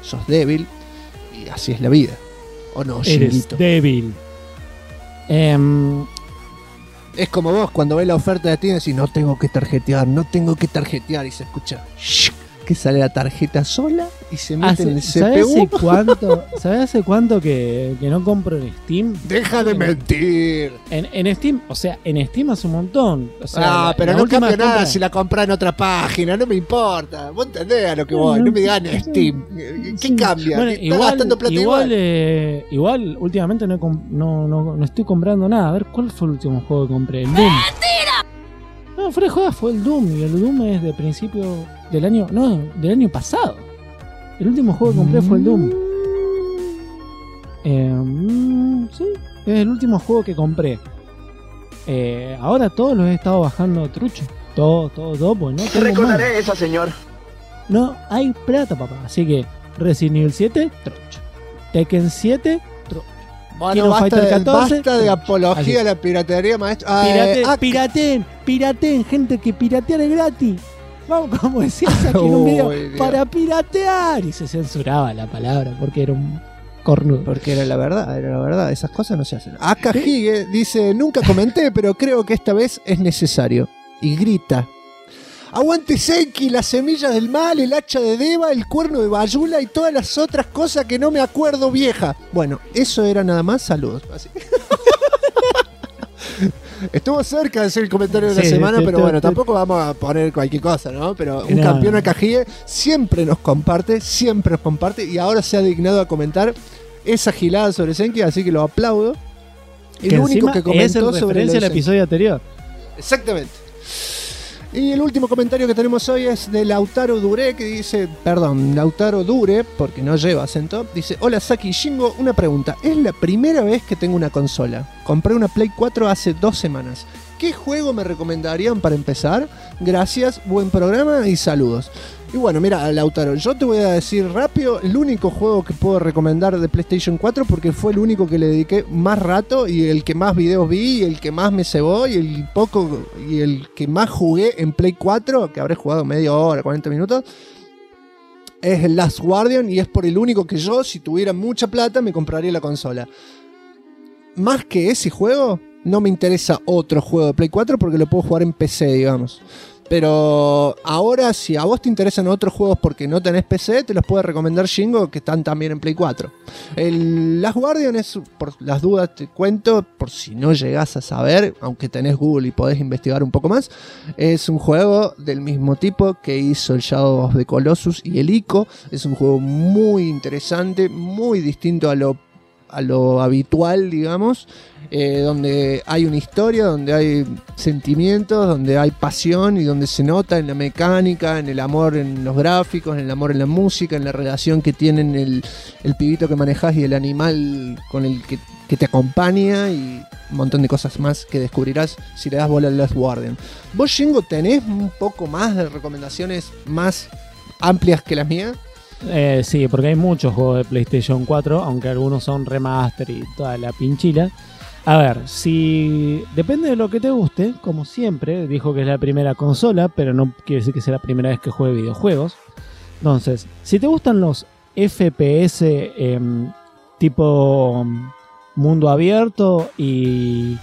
y así es la vida. ¿O no, Shinguito? Eres débil. Es como vos cuando ves la oferta de Steam y decís, no tengo que tarjetear y se escucha que sale la tarjeta sola y se mete en el CPU. ¿Sabes hace cuánto que no compro en Steam? Deja de mentir. En Steam, o sea, en Steam hace un montón. O sea, pero no cambia nada si la compras en otra página, no me importa. Vos entendés a lo que voy, no me digan Steam. ¿Qué cambia? Bueno, igual últimamente no estoy comprando nada. A ver, ¿cuál fue el último juego que compré? El Doom. ¡Mentira! No, fuera de joda, fue el Doom. Y el Doom es de principio del año. No, del año pasado. El último juego que compré fue el Doom. Sí, es el último juego que compré. Ahora todos los he estado bajando trucho. Todo, pues no tengo recordaré esa, señor. No hay plata, papá. Así que Resident Evil 7, trucho. Tekken 7, trucho. Bueno, basta de apología a la piratería, maestro. Pirateen, gente, que piratear es gratis. Vamos, como decías aquí en un video, para piratear. Y se censuraba la palabra porque era un cornudo. Porque era la verdad, esas cosas no se hacen. Aka Hige dice, nunca comenté, pero creo que esta vez es necesario. Y grita, aguante Senki, las semillas del mal, el hacha de Deva, el cuerno de Bayula y todas las otras cosas que no me acuerdo, vieja. Bueno, eso era nada más, saludos. Así. Estuvo cerca de ser el comentario de la semana, pero bueno, tampoco vamos a poner cualquier cosa, ¿no? Pero un campeón Akajie siempre nos comparte y ahora se ha dignado a comentar esa gilada sobre Senki, así que lo aplaudo. Y lo único que comentó es sobre el episodio anterior. Exactamente. Y el último comentario que tenemos hoy es de Lautaro Dure, que dice, Lautaro Dure, porque no lleva acento, dice, hola Saki y Shingo, una pregunta, es la primera vez que tengo una consola, compré una Play 4 hace 2 semanas, ¿qué juego me recomendarían para empezar? Gracias, buen programa y saludos. Y bueno, mira, Lautaro, yo te voy a decir rápido el único juego que puedo recomendar de PlayStation 4 porque fue el único que le dediqué más rato y el que más videos vi y el que más me cebó y el que más jugué en Play 4, que habré jugado media hora, 40 minutos, es el Last Guardian y es por el único que yo, si tuviera mucha plata, me compraría la consola. Más que ese juego, no me interesa otro juego de Play 4 porque lo puedo jugar en PC, digamos. Pero ahora, si a vos te interesan otros juegos porque no tenés PC, te los puedo recomendar Shingo, que están también en Play 4. El Last Guardian es, por las dudas te cuento, por si no llegás a saber, aunque tenés Google y podés investigar un poco más, es un juego del mismo tipo que hizo el Shadow of the Colossus y el Ico. Es un juego muy interesante, muy distinto a lo habitual, digamos, donde hay una historia, donde hay sentimientos, donde hay pasión y donde se nota en la mecánica, en el amor en los gráficos, en el amor en la música, en la relación que tienen el pibito que manejás y el animal con el que te acompaña y un montón de cosas más que descubrirás si le das bola al Last Guardian. ¿Vos, Shingo, tenés un poco más de recomendaciones más amplias que las mías? Sí, porque hay muchos juegos de PlayStation 4, aunque algunos son remaster y toda la pinchila. A ver, si depende de lo que te guste, como siempre, dijo que es la primera consola, pero no quiere decir que sea la primera vez que juegue videojuegos. Entonces, si te gustan los FPS tipo mundo abierto y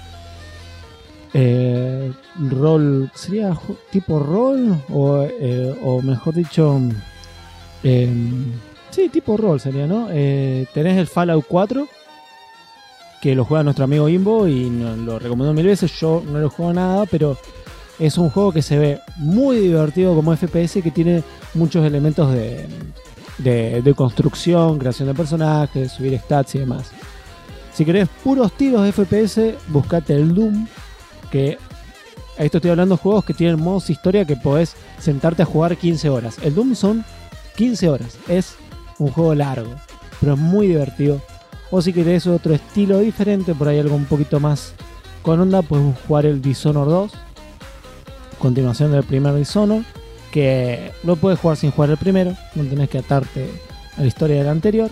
rol, ¿sería tipo rol? O mejor dicho... sí, tipo rol sería, ¿no? Tenés el Fallout 4, que lo juega nuestro amigo Imbo y lo recomendó 1000 veces. Yo no lo juego nada, pero es un juego que se ve muy divertido como FPS, que tiene muchos elementos de construcción, creación de personajes, subir stats y demás. Si querés puros tiros de FPS, buscate el Doom, que a esto estoy hablando de juegos que tienen modos historia que podés sentarte a jugar 15 horas. El Doom son 15 horas. Es un juego largo, pero es muy divertido. O si querés otro estilo diferente, por ahí algo un poquito más con onda, puedes jugar el Dishonored 2, continuación del primer Dishonored, que lo puedes jugar sin jugar el primero, no tenés que atarte a la historia del anterior.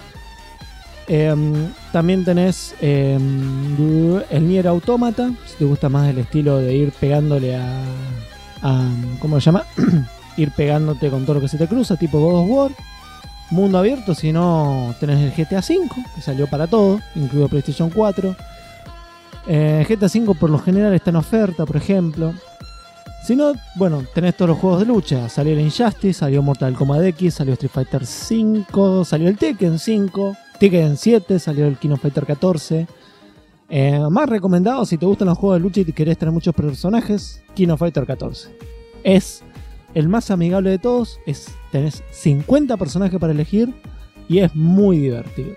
También tenés el Nier Automata, si te gusta más el estilo de ir pegándole a ¿cómo se llama? Ir pegándote con todo lo que se te cruza, tipo God of War. Mundo abierto, si no tenés el GTA V, que salió para todo, incluido PlayStation 4. GTA V por lo general está en oferta, por ejemplo. Si no, bueno, tenés todos los juegos de lucha. Salió el Injustice, salió Mortal Kombat X, salió Street Fighter 5, salió el Tekken 5, Tekken 7, salió el King of Fighter 14. Más recomendado, si te gustan los juegos de lucha y querés tener muchos personajes, King of Fighter 14. Es el más amigable de todos, tenés 50 personajes para elegir y es muy divertido.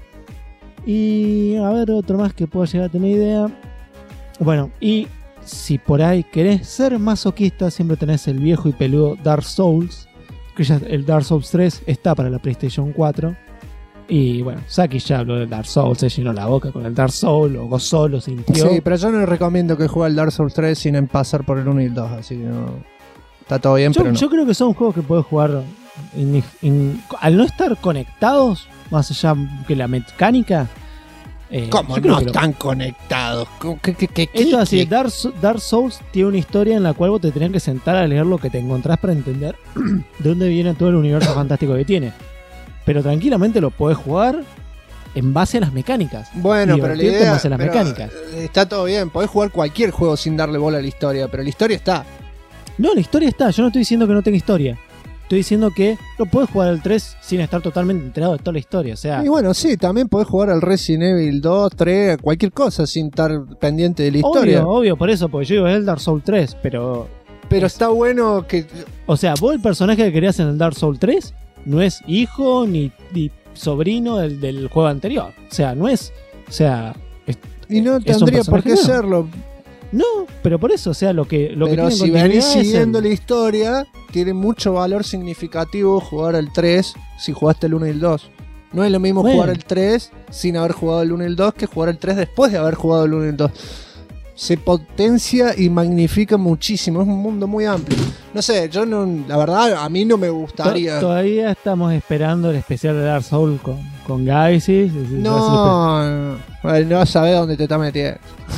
Y a ver, otro más que pueda llegar a tener idea. Bueno, y si por ahí querés ser masoquista, siempre tenés el viejo y peludo Dark Souls, que ya el Dark Souls 3 está para la PlayStation 4. Y bueno, Saki ya habló del Dark Souls, se llenó la boca con el Dark Souls, o gozó, lo sintió. Sí, pero yo no recomiendo que juegue el Dark Souls 3 sin pasar por el 1 y el 2, así que no... Está todo bien, pero no. Yo creo que son juegos que podés jugar al no estar conectados, más allá que la mecánica. ¿Cómo no están conectados? Esto así, Dark Souls tiene una historia en la cual vos te tenés que sentar a leer lo que te encontrás para entender de dónde viene todo el universo fantástico que tiene. Pero tranquilamente lo podés jugar en base a las mecánicas. Bueno, pero la idea, en base a las mecánicas. Está todo bien, podés jugar cualquier juego sin darle bola a la historia, pero la historia está. No, la historia está. Yo no estoy diciendo que no tenga historia. Estoy diciendo que no puedes jugar al 3 sin estar totalmente enterado de toda la historia. O sea, y bueno, sí, también podés jugar al Resident Evil 2, 3, cualquier cosa sin estar pendiente de la historia. Obvio, por eso, porque yo digo, es el Dark Souls 3, pero está bueno que... O sea, vos el personaje que querías en el Dark Souls 3 no es hijo ni sobrino del juego anterior. O sea, no es... O sea... Y no tendría por qué serlo. No, pero por eso, o sea, lo que pero si venís siguiendo la historia, tiene mucho valor significativo jugar al 3 si jugaste el 1 y el 2. No es lo mismo jugar el 3 sin haber jugado el 1 y el 2 que jugar el 3 después de haber jugado el 1 y el 2. se potencia y magnifica muchísimo. Es un mundo muy amplio. No sé, yo no, la verdad, a mí no me gustaría. Todavía estamos esperando el especial de Dark Souls con Genesis. No sabés dónde te está metiendo.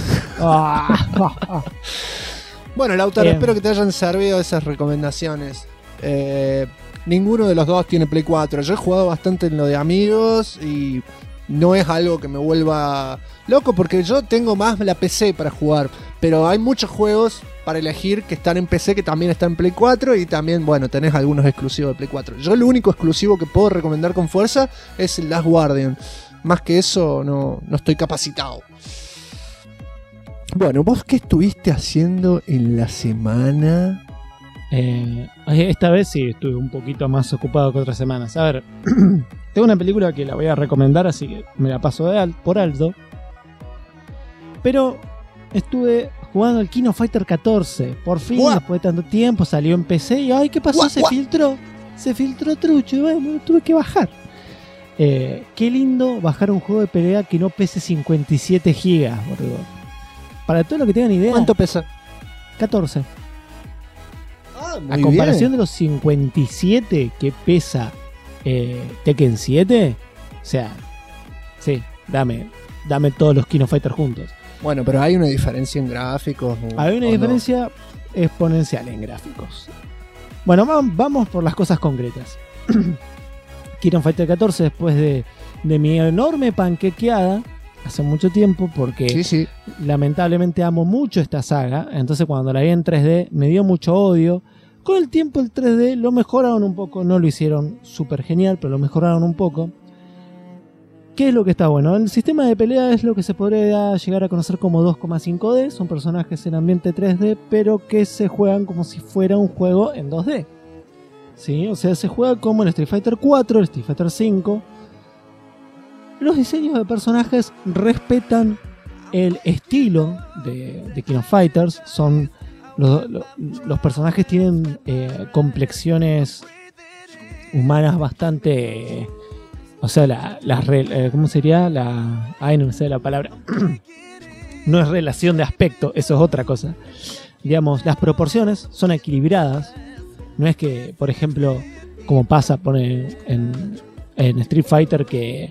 Bueno, Lautaro, espero que te hayan servido esas recomendaciones. Ninguno de los dos tiene Play 4. Yo he jugado bastante en lo de amigos y no es algo que me vuelva loco porque yo tengo más la PC para jugar. Pero hay muchos juegos para elegir que están en PC que también están en Play 4 y también, bueno, tenés algunos exclusivos de Play 4. Yo lo único exclusivo que puedo recomendar con fuerza es el Last Guardian. Más que eso no estoy capacitado. Bueno, ¿vos qué estuviste haciendo en la semana? Esta vez sí estuve un poquito más ocupado que otras semanas. A ver, tengo una película que la voy a recomendar, así que me la paso por alto. Pero estuve jugando el King of Fighter 14. Por fin, después de tanto tiempo, salió en PC y ¡ay, qué pasó! Se filtró trucho y bueno, tuve que bajar. Qué lindo bajar un juego de pelea que no pese 57 gigas, boludo. Para todo lo que tengan idea. ¿Cuánto pesa? 14. A comparación de los 57 que pesa Tekken 7, o sea, sí, dame todos los King of Fighter juntos. Bueno, pero hay una diferencia en gráficos. Hay una diferencia exponencial en gráficos. Bueno, vamos por las cosas concretas. King of Fighter 14, después de mi enorme panquequeada hace mucho tiempo, porque sí. Lamentablemente amo mucho esta saga, entonces cuando la vi en 3D me dio mucho odio. Con el tiempo el 3D lo mejoraron un poco, no lo hicieron súper genial, pero lo mejoraron un poco. ¿Qué es lo que está bueno? El sistema de pelea es lo que se podría llegar a conocer como 2,5D, son personajes en ambiente 3D, pero que se juegan como si fuera un juego en 2D. ¿Sí? O sea, se juega como en Street Fighter 4, el Street Fighter 5. Los diseños de personajes respetan el estilo de King of Fighters. Son los personajes tienen complexiones humanas bastante... O sea, ¿cómo sería? Ay, no me sé la palabra. No es relación de aspecto, eso es otra cosa. Digamos, las proporciones son equilibradas. No es que, por ejemplo, como pasa en Street Fighter, que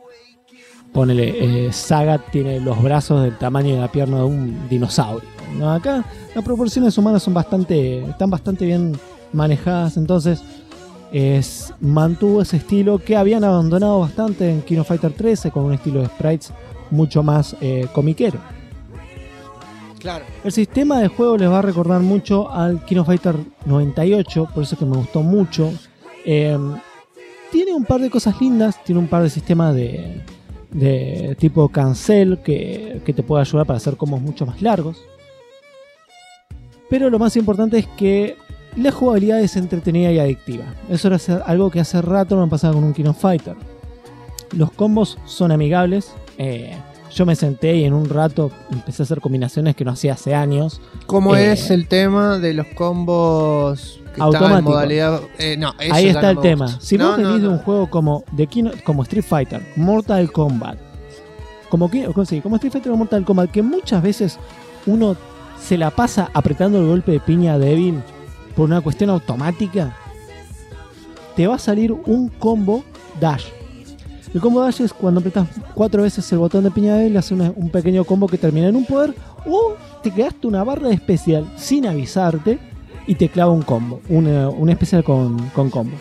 Sagat tiene los brazos del tamaño de la pierna de un dinosaurio. No, acá las proporciones humanas están bastante bien manejadas, entonces mantuvo ese estilo que habían abandonado bastante en King of Fighter 13 con un estilo de sprites mucho más comiquero. Claro. El sistema de juego les va a recordar mucho al King of Fighter 98, por eso que me gustó mucho. Tiene un par de cosas lindas, tiene un par de sistemas de tipo cancel que te puede ayudar para hacer combos mucho más largos. Pero lo más importante es que la jugabilidad es entretenida y adictiva. Eso era algo que hace rato no me pasaba con un King of Fighter. Los combos son amigables. Yo me senté y en un rato empecé a hacer combinaciones que no hacía hace años. ¿Cómo es el tema de los combos que automáticos? En modalidad, ahí está el tema. Si vos venís de un juego como Street Fighter, Mortal Kombat, como Street Fighter o Mortal Kombat, que muchas veces uno se la pasa apretando el golpe de piña débil por una cuestión automática, te va a salir un combo dash. El combo dash es cuando apretas 4 veces el botón de piña débil, hace un pequeño combo que termina en un poder, o te quedaste una barra de especial sin avisarte y te clava un combo, un especial con combo.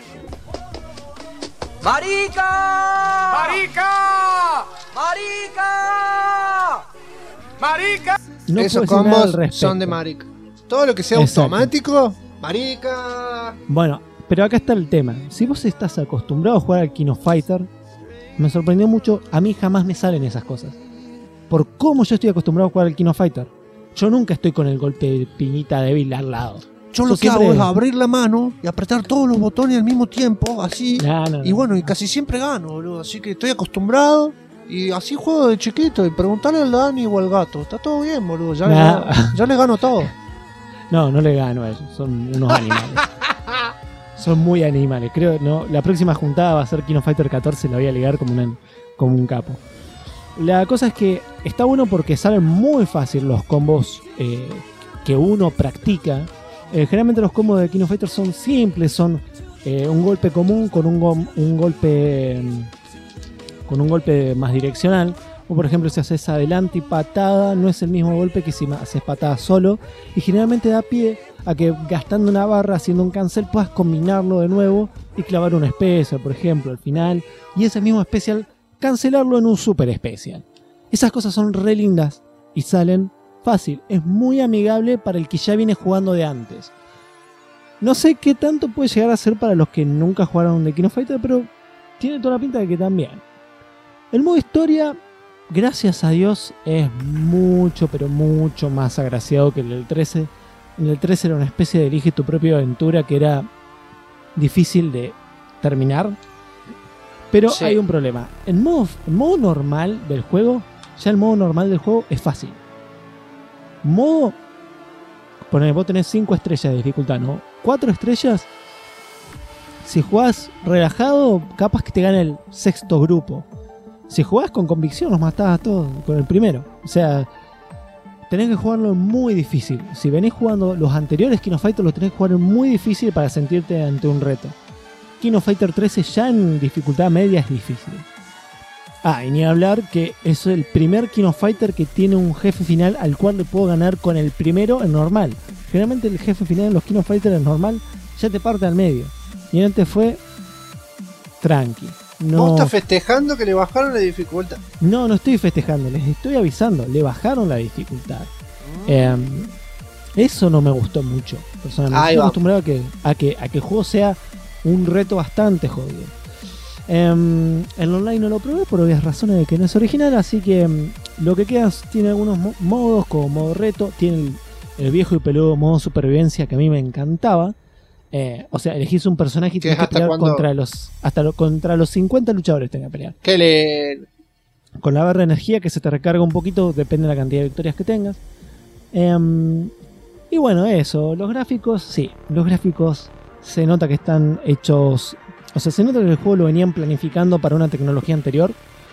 ¡Marica! ¡Marica! ¡Marica! ¡Marica! No esos combos son de marica. Todo lo que sea automático, marica. Bueno, pero acá está el tema. Si vos estás acostumbrado a jugar al King of Fighter, me sorprendió mucho. A mí jamás me salen esas cosas. Por cómo yo estoy acostumbrado a jugar al King of Fighter. Yo nunca estoy con el golpe de piñita débil al lado. Yo lo que hago es abrir la mano y apretar todos los botones al mismo tiempo, así. Y bueno, y casi siempre gano, boludo. Así que estoy acostumbrado. Y así juego de chiquito. Y preguntarle al Dani o al gato. Está todo bien, boludo. Ya le gano todo. No le gano a ellos. Son unos animales. Son muy animales. Creo, no. La próxima juntada va a ser King of Fighter 14. La voy a ligar como un capo. La cosa es que está bueno porque salen muy fácil los combos que uno practica. Generalmente los combos de King of Fighters son simples, son un golpe común con un golpe más direccional. O por ejemplo, si haces adelante y patada, no es el mismo golpe que si haces patada solo. Y generalmente da pie a que gastando una barra, haciendo un cancel, puedas combinarlo de nuevo y clavar un especial, por ejemplo, al final. Y ese mismo especial, cancelarlo en un super especial. Esas cosas son re lindas y salen fácil. Es muy amigable para el que ya viene jugando de antes. No sé qué tanto puede llegar a ser para los que nunca jugaron de King of Fighters, pero tiene toda la pinta de que también. El modo historia, gracias a Dios, es mucho, pero mucho más agraciado que el del 13. En el 13 era una especie de elige tu propia aventura que era difícil de terminar. Pero sí, hay un problema. El modo normal del juego, ya el modo normal del juego es fácil. Modo, vos tenés 5 estrellas de dificultad, ¿no? 4 estrellas, si jugás relajado, capaz que te gana el sexto grupo. Si jugás con convicción, los matás a todos con el primero. O sea, tenés que jugarlo muy difícil. Si venís jugando los anteriores King of Fighters, los tenés que jugar muy difícil para sentirte ante un reto. King of Fighters 13 ya en dificultad media es difícil. Y ni hablar que es el primer King of Fighters que tiene un jefe final al cual le puedo ganar con el primero en normal. Generalmente el jefe final en los King of Fighters en normal ya te parte al medio. Y antes fue tranqui. No, ¿vos estás festejando que le bajaron la dificultad? No estoy festejando, les estoy avisando, le bajaron la dificultad. Eso no me gustó mucho, personalmente. Estoy acostumbrado a que el juego sea un reto bastante jodido. El online no lo probé por obvias razones de que no es original, así que lo que queda tiene algunos modos como modo reto, tiene el viejo y peludo modo supervivencia que a mí me encantaba. O sea, elegís un personaje y tenés que pelear contra los 50 luchadores. Tenés que pelear. Con la barra de energía que se te recarga un poquito, depende de la cantidad de victorias que tengas. Y bueno, eso. Los gráficos, sí. Los gráficos se nota que están hechos. O sea, se nota que el juego lo venían planificando para una tecnología anterior.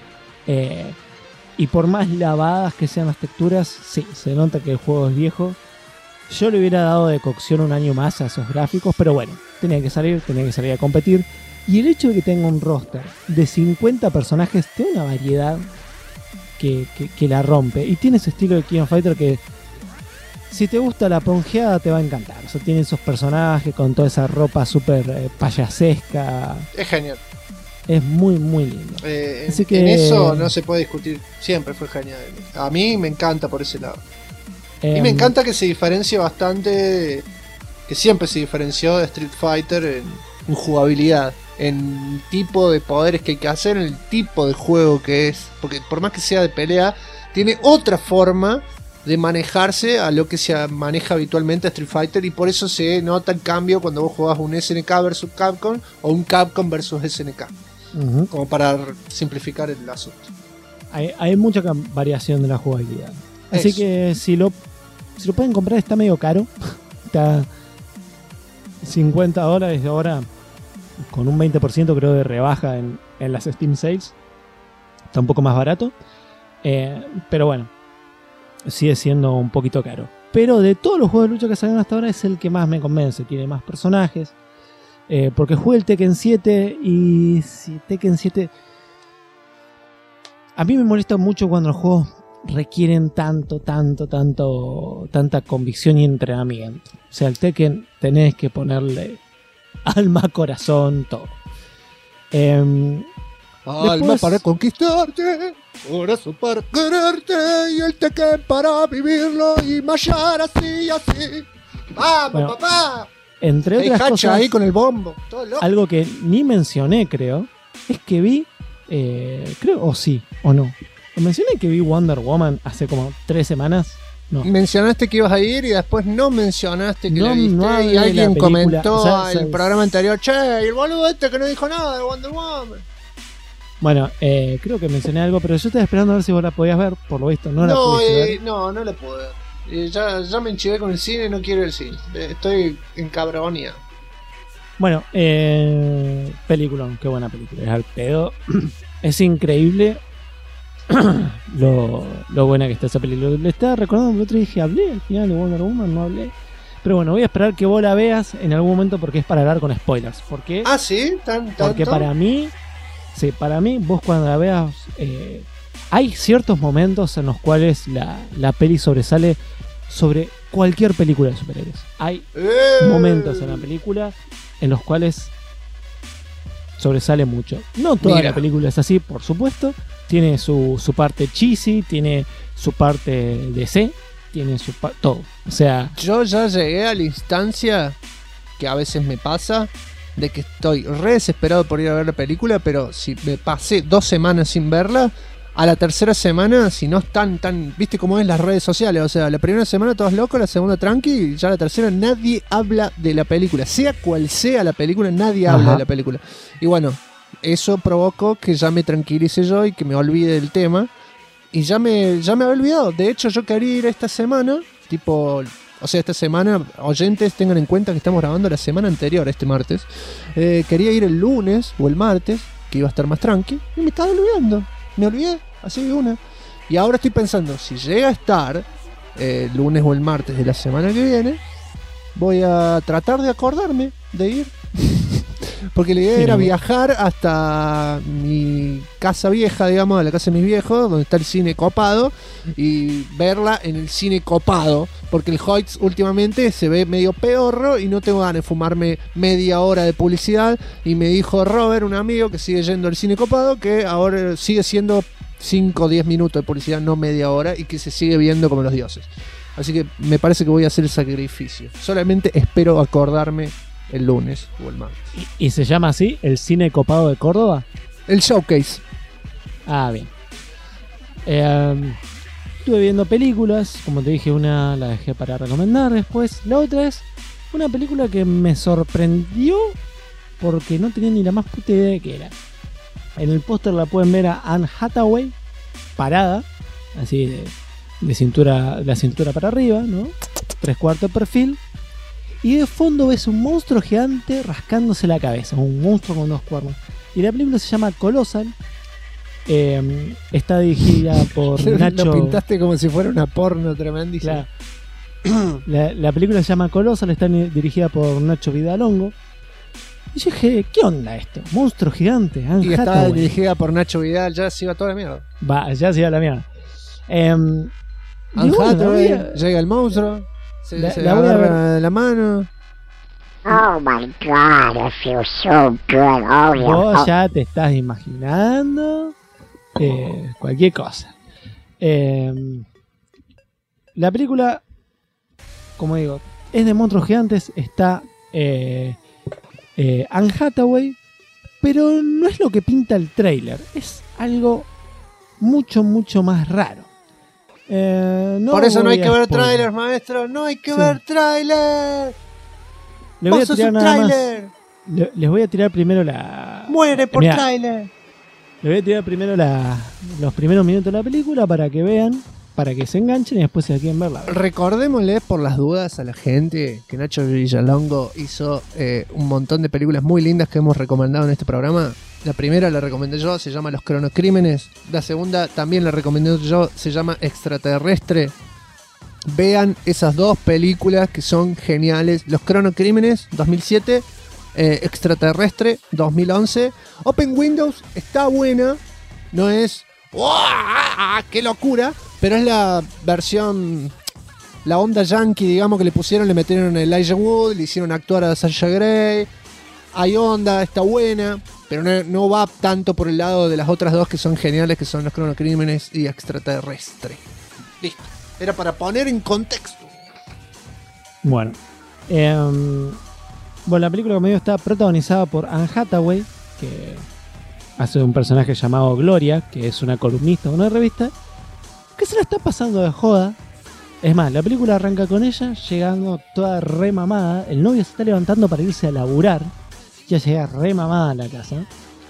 Y por más lavadas que sean las texturas, sí, se nota que el juego es viejo. Yo le hubiera dado de cocción un año más a esos gráficos, pero bueno, tenía que salir a competir. Y el hecho de que tenga un roster de 50 personajes, tiene una variedad que la rompe. Y tiene ese estilo de King of Fighters que, si te gusta la ponjeada, te va a encantar. O sea, tiene esos personajes con toda esa ropa súper payasesca. Es genial. Es muy, muy lindo. Así que en eso no se puede discutir. Siempre fue genial. A mí me encanta por ese lado. Y me encanta que se diferencie bastante, que siempre se diferenció de Street Fighter en jugabilidad, en tipo de poderes que hay que hacer, en el tipo de juego que es. Porque por más que sea de pelea, tiene otra forma de manejarse a lo que se maneja habitualmente a Street Fighter. Y por eso se nota el cambio cuando vos jugás un SNK vs Capcom o un Capcom vs SNK. Como para simplificar el asunto. Hay mucha variación de la jugabilidad. Así que si lo pueden comprar, está medio caro. Está $50 ahora, con un 20% creo de rebaja en las Steam Sales. Está un poco más barato. Pero bueno, sigue siendo un poquito caro. Pero de todos los juegos de lucha que salieron hasta ahora es el que más me convence. Tiene más personajes. Porque jugué el Tekken 7 y si Tekken 7... A mí me molesta mucho cuando los juegos requieren tanta convicción y entrenamiento. O sea, al Tekken tenés que ponerle alma, corazón, todo. Alma para conquistarte, corazón para quererte, y el Tekken para vivirlo y mallar así. ¡Vamos, papá! Entre otras cosas, ahí con el bombo, todo loco. Algo que ni mencioné, creo, es que vi, creo, o sí, o no. Mencioné que vi Wonder Woman hace como 3 semanas. No. Mencionaste que ibas a ir y después no mencionaste que la viste y alguien comentó en el programa anterior, che, el boludo este que no dijo nada de Wonder Woman. Bueno, creo que mencioné algo, pero yo estaba esperando a ver si vos la podías ver, por lo visto. No la pude ver. Ya me enchivé con el cine, no quiero el cine. Estoy encabronía. Bueno, peliculón, qué buena película. Es al pedo. Es increíble. lo buena que está esa película. Le estaba recordando, el otro dije, hablé al final de Wonder Woman, no hablé. Pero bueno, voy a esperar que vos la veas en algún momento porque es para hablar con spoilers. ¿Por qué? Ah, sí, porque para mí, vos cuando la veas, hay ciertos momentos en los cuales la peli sobresale sobre cualquier película de superhéroes. Hay momentos en la película en los cuales sobresale mucho. No toda la película es así, por supuesto. Tiene su parte cheesy, tiene su parte DC, tiene su todo. O sea, yo ya llegué a la instancia que a veces me pasa de que estoy re desesperado por ir a ver la película, pero si me pasé 2 semanas sin verla, a la tercera semana, si no están tan, viste cómo es las redes sociales, o sea, la primera semana todos locos, la segunda tranqui, y ya la tercera nadie habla de la película, sea cual sea la película, nadie habla de la película. Y bueno, eso provocó que ya me tranquilice yo y que me olvide del tema, y ya me había olvidado. De hecho, yo quería ir esta semana, tipo, o sea, esta semana, oyentes, tengan en cuenta que estamos grabando la semana anterior, este martes. Quería ir el lunes o el martes, que iba a estar más tranqui, y me estaba olvidando. Me olvidé, así de una. Y ahora estoy pensando, si llega a estar el lunes o el martes de la semana que viene, voy a tratar de acordarme de ir. Porque la idea era viajar hasta mi casa vieja, digamos, a la casa de mis viejos, donde está el cine copado, y verla en el cine copado. Porque el Hoyts últimamente se ve medio peorro y no tengo ganas de fumarme media hora de publicidad. Y me dijo Robert, un amigo que sigue yendo al cine copado, que ahora sigue siendo 5 o 10 minutos de publicidad, no media hora, y que se sigue viendo como los dioses. Así que me parece que voy a hacer el sacrificio. Solamente espero acordarme el lunes o el martes. ¿Y se llama así? ¿El Cine Copado de Córdoba? El Showcase. Ah, bien. Estuve viendo películas. Como te dije, una la dejé para recomendar después. La otra es una película que me sorprendió porque no tenía ni la más puta idea de qué era. En el póster la pueden ver a Anne Hathaway parada, así de cintura, la cintura para arriba, ¿no? 3/4 de perfil. Y de fondo ves un monstruo gigante rascándose la cabeza, un monstruo con 2 cuernos. Y la película se llama Colossal. Está dirigida por Nacho. Lo pintaste como si fuera una porno tremendísima. Claro. La película se llama Colossal, está dirigida por Nacho Vidalongo. Y yo dije, ¿qué onda esto? Monstruo gigante. Y está dirigida por Nacho Vidal, ya se iba toda la mierda. Ya se iba la mierda. Llega el monstruo. Se la agarra la mano. Oh my god, I feel so good. Oh, yeah. Vos ya te estás imaginando cualquier cosa. La película, como digo, es de monstruos gigantes. Está Anne Hathaway, pero no es lo que pinta el tráiler. Es algo mucho, mucho más raro. Por eso no hay que ver trailers, maestro. No hay que ver trailers. Vos sos un trailer. Les voy a tirar primero la... Muere por trailer. Les voy a tirar primero los primeros minutos de la película para que vean, para que se enganchen y después se quieren verla. Recordémosle por las dudas a la gente que Nacho Villalongo hizo un montón de películas muy lindas que hemos recomendado en este programa. La primera la recomendé yo, se llama Los Cronocrímenes. La segunda también la recomendé yo, se llama Extraterrestre. Vean esas 2 películas que son geniales. Los Cronocrímenes, 2007. Extraterrestre, 2011. Open Windows está buena. No es... ¡Uah! ¡Qué locura! Pero es la versión... La onda yankee, digamos, que le pusieron. Le metieron a Elijah Wood, le hicieron actuar a Sasha Grey. Hay onda, está buena, pero no va tanto por el lado de las otras 2 que son geniales, que son Los Cronocrímenes y Extraterrestre. Listo. Era para poner en contexto. Bueno. La película, como digo, está protagonizada por Anne Hathaway, que hace un personaje llamado Gloria, que es una columnista de una revista, que se la está pasando de joda. Es más, la película arranca con ella llegando toda re mamada. El novio se está levantando para irse a laburar. Ya llega re mamada a la casa.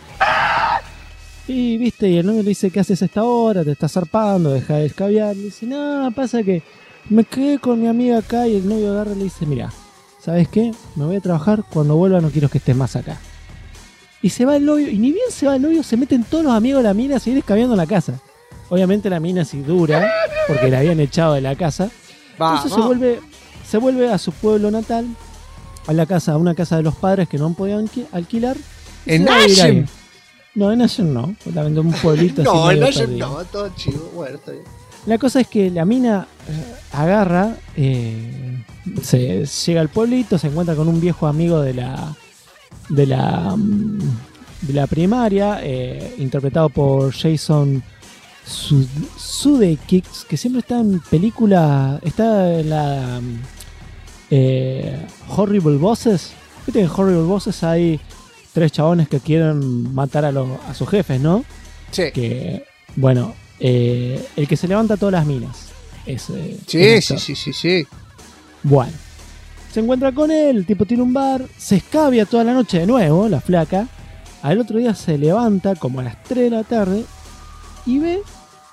Y viste, y el novio le dice, ¿qué haces a esta hora? Te estás zarpando, deja de escabiar. Le dice, no, pasa que me quedé con mi amiga acá. Y el novio agarra y le dice, mira, ¿sabes qué? Me voy a trabajar, cuando vuelva no quiero que estés más acá. Y se va el novio, y ni bien se va el novio, se meten todos los amigos de la mina a seguir escabeando en la casa. Obviamente la mina es dura, porque la habían echado de la casa. Entonces se vuelve a su pueblo natal, a una casa de los padres que no podían alquilar. ¿En Ashen? No, en Ashen no. En un pueblito no, así en medio Ashen perdido. no, todo chivo. Bueno, está bien. La cosa es que la mina agarra, se llega al pueblito, se encuentra con un viejo amigo de la primaria, interpretado por Jason Sudeikis, que siempre está en película, está en la Horrible Bosses. Viste que en Horrible Bosses hay 3 chabones que quieren matar a sus jefes, ¿no? Sí. Que, bueno, el que se levanta todas las minas. Sí. Bueno, se encuentra con él, el tipo tiene un bar, se escabia toda la noche de nuevo, la flaca. Al otro día se levanta como a las 3 de la tarde y ve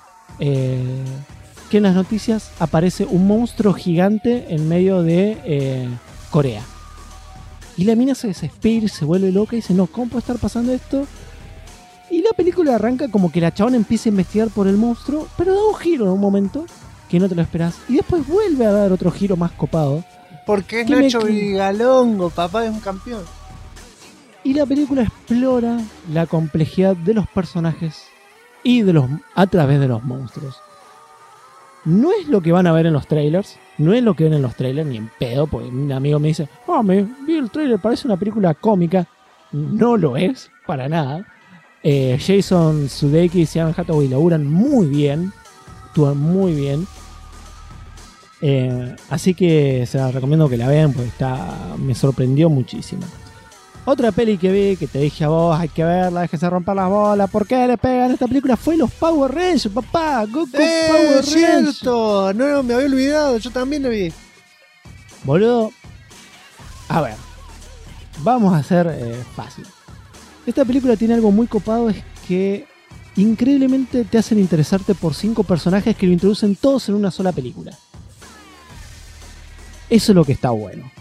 que en las noticias aparece un monstruo gigante en medio de Corea. Y la mina se desespera, se vuelve loca y dice, no, ¿cómo puede estar pasando esto? Y la película arranca como que la chabona empieza a investigar por el monstruo, pero da un giro en un momento que no te lo esperás. Y después vuelve a dar otro giro más copado. Porque es Nacho Vigalongo, papá es un campeón. Y la película explora la complejidad de los personajes y a través de los monstruos. No es lo que van a ver en los trailers, no es lo que ven en los trailers ni en pedo, porque un amigo me dice, me vi el trailer, parece una película cómica. No lo es, para nada. Jason Sudeikis y Anne Hathaway laburan muy bien, actúan muy bien. Así que se la recomiendo que la vean, porque me sorprendió muchísimo. Otra peli que vi, que te dije a vos, hay que verla, déjese romper las bolas, ¿por qué le pegan esta película? Fue los Power Rangers, papá, Goku Power Rangers. Cierto, no, me había olvidado, yo también la vi. Boludo, a ver, vamos a hacer fácil. Esta película tiene algo muy copado, es que increíblemente te hacen interesarte por 5 personajes que lo introducen todos en una sola película. Eso es lo que está bueno.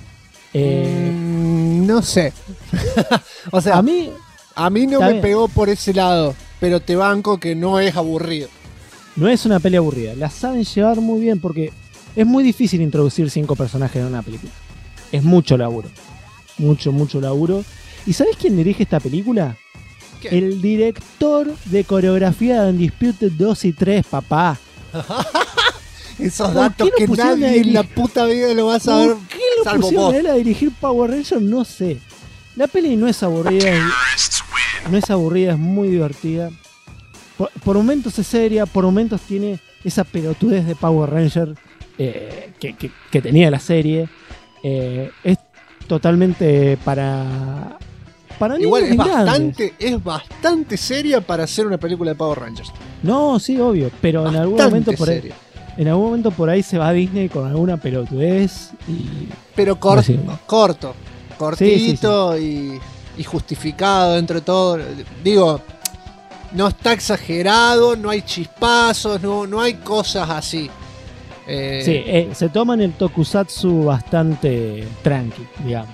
No sé. O sea, a mí no me pegó por ese lado, pero te banco que no es aburrido. No es una peli aburrida, la saben llevar muy bien, porque es muy difícil introducir 5 personajes en una película. Es mucho laburo. Mucho laburo. ¿Y sabés quién dirige esta película? ¿Qué? El director de coreografía de Undisputed 2 y 3, papá. Esos datos que nadie en la puta vida lo va a saber. ¿Por qué lo pusieron a él a dirigir Power Rangers? No sé. La peli no es aburrida. Es muy divertida. Por momentos es seria, por momentos tiene esa pelotudez de Power Ranger que tenía la serie. Es totalmente para igual niños es bastante seria para hacer una película de Power Rangers. No, sí, obvio, pero en algún momento por ahí se va a Disney con alguna pelotudez pero cortito sí. Y justificado dentro de todo. Digo, no está exagerado, no hay chispazos, no hay cosas así. Se toman el tokusatsu bastante tranqui, digamos.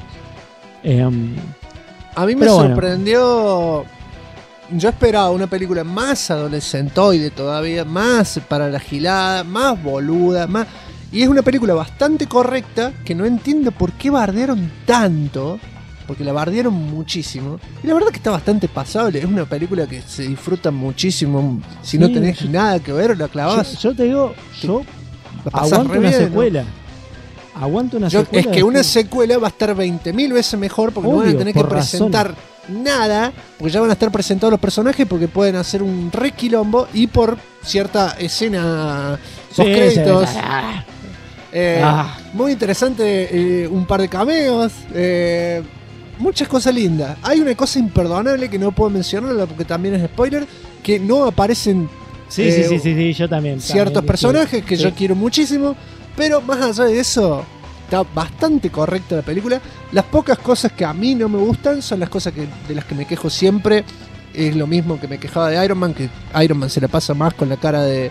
A mí me sorprendió. Yo esperaba una película más adolescentoide todavía, más para la gilada, más boluda, más. Y es una película bastante correcta, que no entiendo por qué bardearon tanto, porque la bardearon muchísimo. Y la verdad que está bastante pasable, es una película que se disfruta muchísimo. Si no tenés nada que ver, la clavás. Yo te digo, aguanto una secuela. ¿no? Aguanto una secuela. Es que una secuela va a estar 20.000 veces mejor, porque no van a tener que presentar nada, porque ya van a estar presentados los personajes, porque pueden hacer un re quilombo y por cierta escena postcréditos. Muy interesante, un par de cameos, muchas cosas lindas. Hay una cosa imperdonable que no puedo mencionarla porque también es spoiler, que no aparecen sí, yo también. Ciertos personajes que yo quiero muchísimo, pero más allá de eso, está bastante correcta la película. Las pocas cosas que a mí no me gustan son las cosas de las que me quejo siempre. Es lo mismo que me quejaba de Iron Man, que Iron Man se la pasa más con la cara de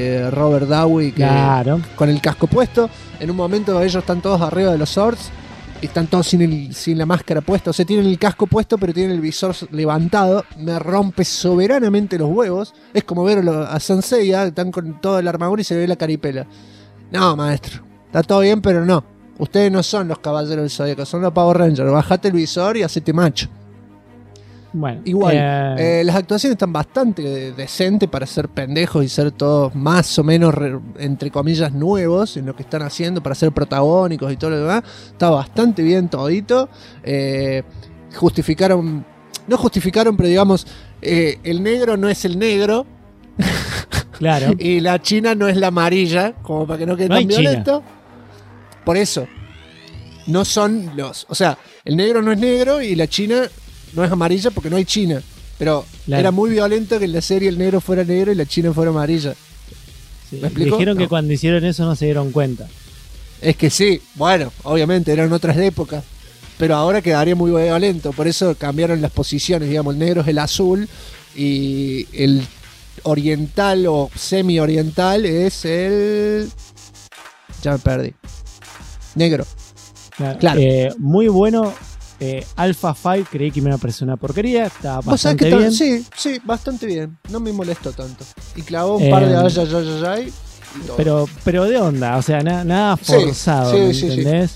Robert Downey que con el casco puesto. En un momento ellos están todos arriba de los swords. están todos sin la máscara puesta. O sea, tienen el casco puesto, pero tienen el visor levantado. Me rompe soberanamente los huevos. Es como ver a Senseiya, están con toda la armadura y se ve la caripela. No, maestro. Está todo bien, pero no. Ustedes no son los caballeros del Zodíaco, son los Power Rangers. Bajate el visor y hacete macho. Bueno, igual, las actuaciones están bastante decentes para ser pendejos y ser todos más o menos, entre comillas, nuevos en lo que están haciendo para ser protagónicos y todo lo demás. Está bastante bien todito. No justificaron, pero digamos, el negro no es el negro. Claro. Y la china no es la amarilla, como para que no quede tan violento. Por eso, no son los... O sea, el negro no es negro y la china no es amarilla porque no hay china. Pero era muy violento que en la serie el negro fuera negro y la china fuera amarilla. Sí, ¿Me explico? dijeron que cuando hicieron eso no se dieron cuenta. Es que sí, bueno, obviamente eran otras épocas. Pero ahora quedaría muy violento. Por eso cambiaron las posiciones. Digamos, el negro es el azul y el oriental o semi-oriental es el... Ya me perdí. Negro. Claro. Muy bueno. Alpha 5 creí que me iba a parecer una porquería. Está bastante bien. Sí, bastante bien. No me molestó tanto. Y clavó un par de ay. Pero de onda, o sea, nada forzado, ¿me entendés?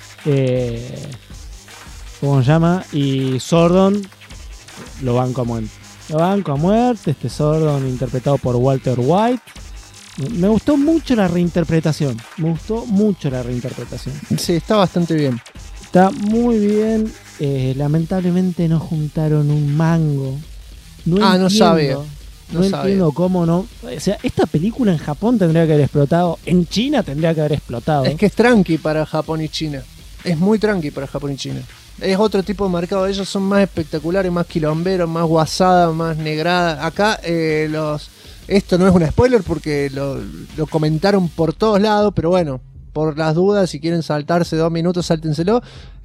¿Cómo se llama? Y Zordon lo banco a muerte. Este Zordon interpretado por Walter White. Me gustó mucho la reinterpretación. Sí, está bastante bien. Está muy bien. Lamentablemente no juntaron un mango. No sabía. No entiendo cómo no. O sea, esta película en Japón tendría que haber explotado. En China tendría que haber explotado. Es que es tranqui para Japón y China. Es muy tranqui para Japón y China. Es otro tipo de mercado. Ellos son más espectaculares, más quilomberos, más guasada, más negrada. Acá esto no es un spoiler porque lo comentaron por todos lados, pero bueno, por las dudas, si quieren saltarse 2 minutos, sáltenselo.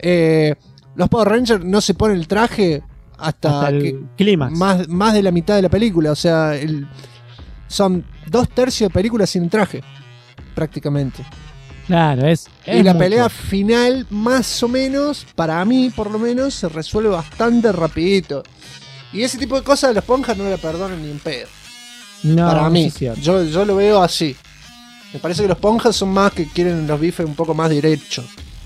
Los Power Rangers no se ponen el traje hasta el clímax. Más de la mitad de la película. O sea, son 2/3 de película sin traje, prácticamente. Claro, y la pelea final, más o menos, para mí por lo menos, se resuelve bastante rapidito. Y ese tipo de cosas los Ponjas no le perdonan ni en pedo. No, para mí, sí, yo lo veo así. Me parece que los Ponjas son más que quieren los bifes un poco más derechos.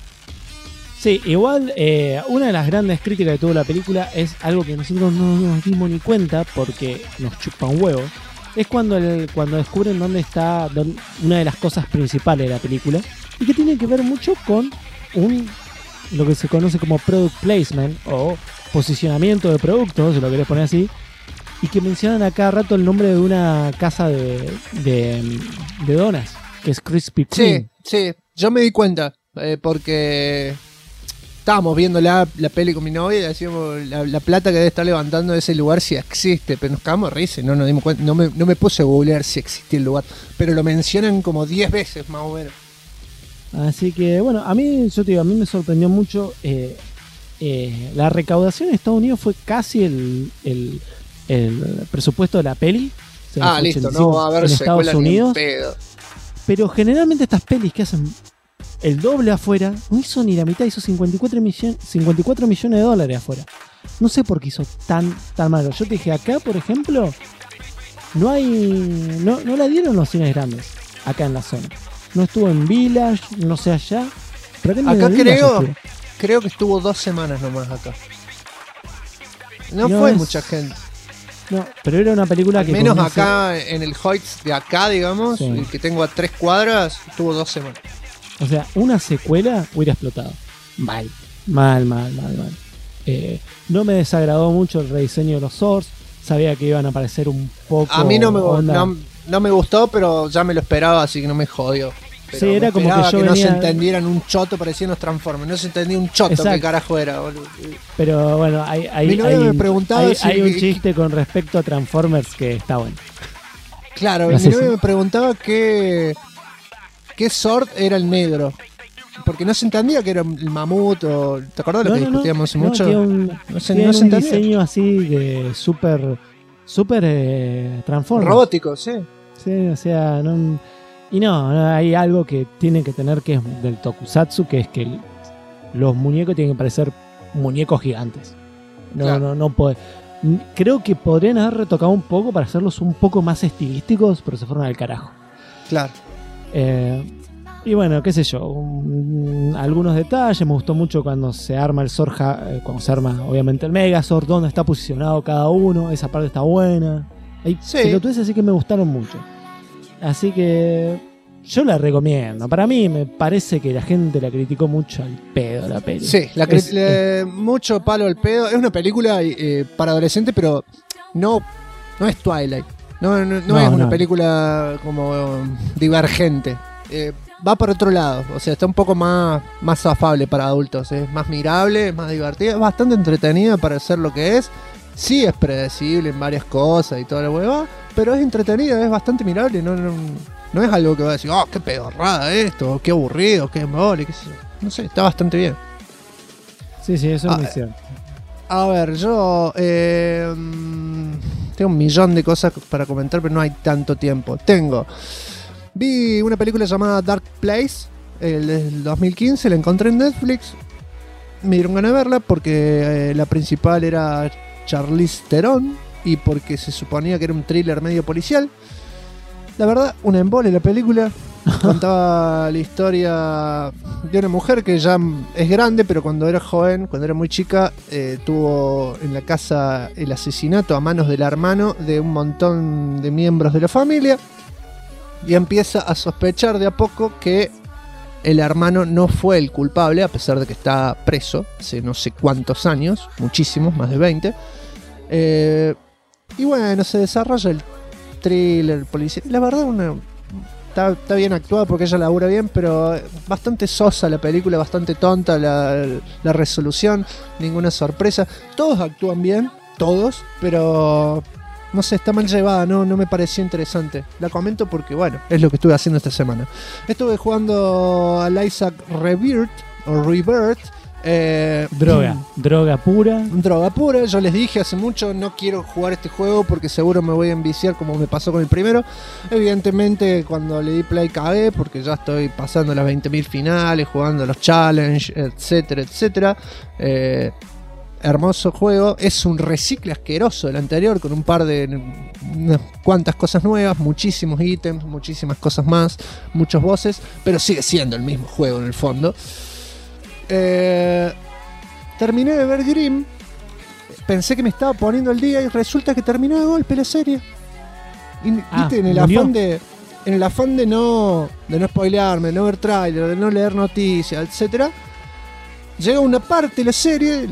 Sí, igual una de las grandes críticas que tuvo la película es algo que nosotros no nos dimos ni cuenta porque nos chupan huevos. Es cuando descubren dónde está una de las cosas principales de la película y que tiene que ver mucho con lo que se conoce como product placement o posicionamiento de productos, si lo querés poner así, y que mencionan a cada rato el nombre de una casa de donas, que es Krispy Kreme. Sí, yo me di cuenta porque estábamos viendo la peli con mi novia y decíamos la plata que debe estar levantando de ese lugar si existe, pero nos cagamos de risa, no nos dimos cuenta, no me puse a googlear si existía el lugar, pero lo mencionan como 10 veces más o menos. Así que bueno, a mí me sorprendió mucho. La recaudación en Estados Unidos fue casi el presupuesto de la peli. O sea, listo, no va a haber en Estados Unidos. Pedo. Pero generalmente estas pelis que hacen el doble afuera, no hizo ni la mitad, hizo 54 millones de dólares afuera. No sé por qué hizo tan malo. Yo te dije, acá por ejemplo, no la dieron los cines grandes, acá en la zona. No estuvo en Village, no sé allá. Pero acá creo que estuvo 2 semanas nomás acá. No fue mucha gente. No, pero era una película al que... menos acá en el Hoyts de acá, digamos, sí. El que tengo a 3 cuadras, estuvo 2 semanas. O sea, una secuela hubiera explotado. Mal. No me desagradó mucho el rediseño de los Zords. Sabía que iban a aparecer un poco... A mí no me gustó, pero ya me lo esperaba, así que no me jodió. Pero sí, era como que yo no se entendieran un choto, parecían los Transformers. No se entendía un choto. Exacto. ¿Qué carajo era, boludo? Pero bueno, hay un chiste con respecto a Transformers que está bueno. Claro, mi novia me preguntaba qué Zord era el negro. Porque no se entendía que era el mamut o... ¿Te acordás de lo que discutíamos hace mucho? No se entendía. Un diseño así de súper Transformers. Robótico, sí. Sí, o sea, hay algo que tiene que tener que es del tokusatsu, que es que los muñecos tienen que parecer muñecos gigantes. Claro. No puede. Creo que podrían haber retocado un poco para hacerlos un poco más estilísticos, pero se fueron al carajo. Claro. Y bueno, qué sé yo, algunos detalles. Me gustó mucho cuando se arma el Zorja, cuando se arma obviamente el Megazord, dónde está posicionado cada uno. Esa parte está buena. Hay pelotudeces así que me gustaron mucho. Así que yo la recomiendo. Para mí me parece que la gente la criticó mucho al pedo la peli. Sí, mucho palo al pedo. Es una película para adolescentes, pero no es Twilight. No es una película como divergente. Va por otro lado. O sea, está un poco más afable para adultos. Es más mirable, es más divertida. Es bastante entretenida para ser lo que es. Sí es predecible en varias cosas y toda la hueva, pero es entretenida, es bastante mirable. No es algo que va a decir, oh, qué pedorrada esto, qué aburrido, qué mole, qué sé yo. No sé, está bastante bien. Sí, eso es muy cierto. A ver, yo tengo un millón de cosas para comentar, pero no hay tanto tiempo. Vi una película llamada Dark Place, el 2015, la encontré en Netflix. Me dieron ganas de verla porque la principal era Charlize Theron y porque se suponía que era un thriller medio policial. La verdad, un embole la película. Contaba la historia de una mujer que ya es grande, pero cuando era joven, cuando era muy chica, tuvo en la casa el asesinato a manos del hermano de un montón de miembros de la familia y empieza a sospechar de a poco que el hermano no fue el culpable, a pesar de que está preso hace no sé cuántos años, muchísimos, más de 20. Y bueno, se desarrolla el thriller policial. La verdad, está bien actuada porque ella labura bien, pero bastante sosa la película, bastante tonta la resolución, ninguna sorpresa. Todos actúan bien, todos, pero no sé, está mal llevada, no me pareció interesante. La comento porque, bueno, es lo que estuve haciendo esta semana. Estuve jugando al Isaac Rebirth, droga pura. Yo les dije hace mucho, no quiero jugar este juego porque seguro me voy a enviciar como me pasó con el primero. Evidentemente cuando le di play cagué porque ya estoy pasando las 20.000 finales, jugando los challenge, etcétera. Hermoso juego, es un recicle asqueroso del anterior con un par de unas cuantas cosas nuevas, muchísimos ítems, muchísimas cosas más, muchos bosses, pero sigue siendo el mismo juego en el fondo. Terminé de ver Grimm, pensé que me estaba poniendo al día y resulta que terminó de golpe la serie. Y, ¿viste? En el afán de no spoilearme, de no ver trailer, de no leer noticias, etcétera, llega una parte de la serie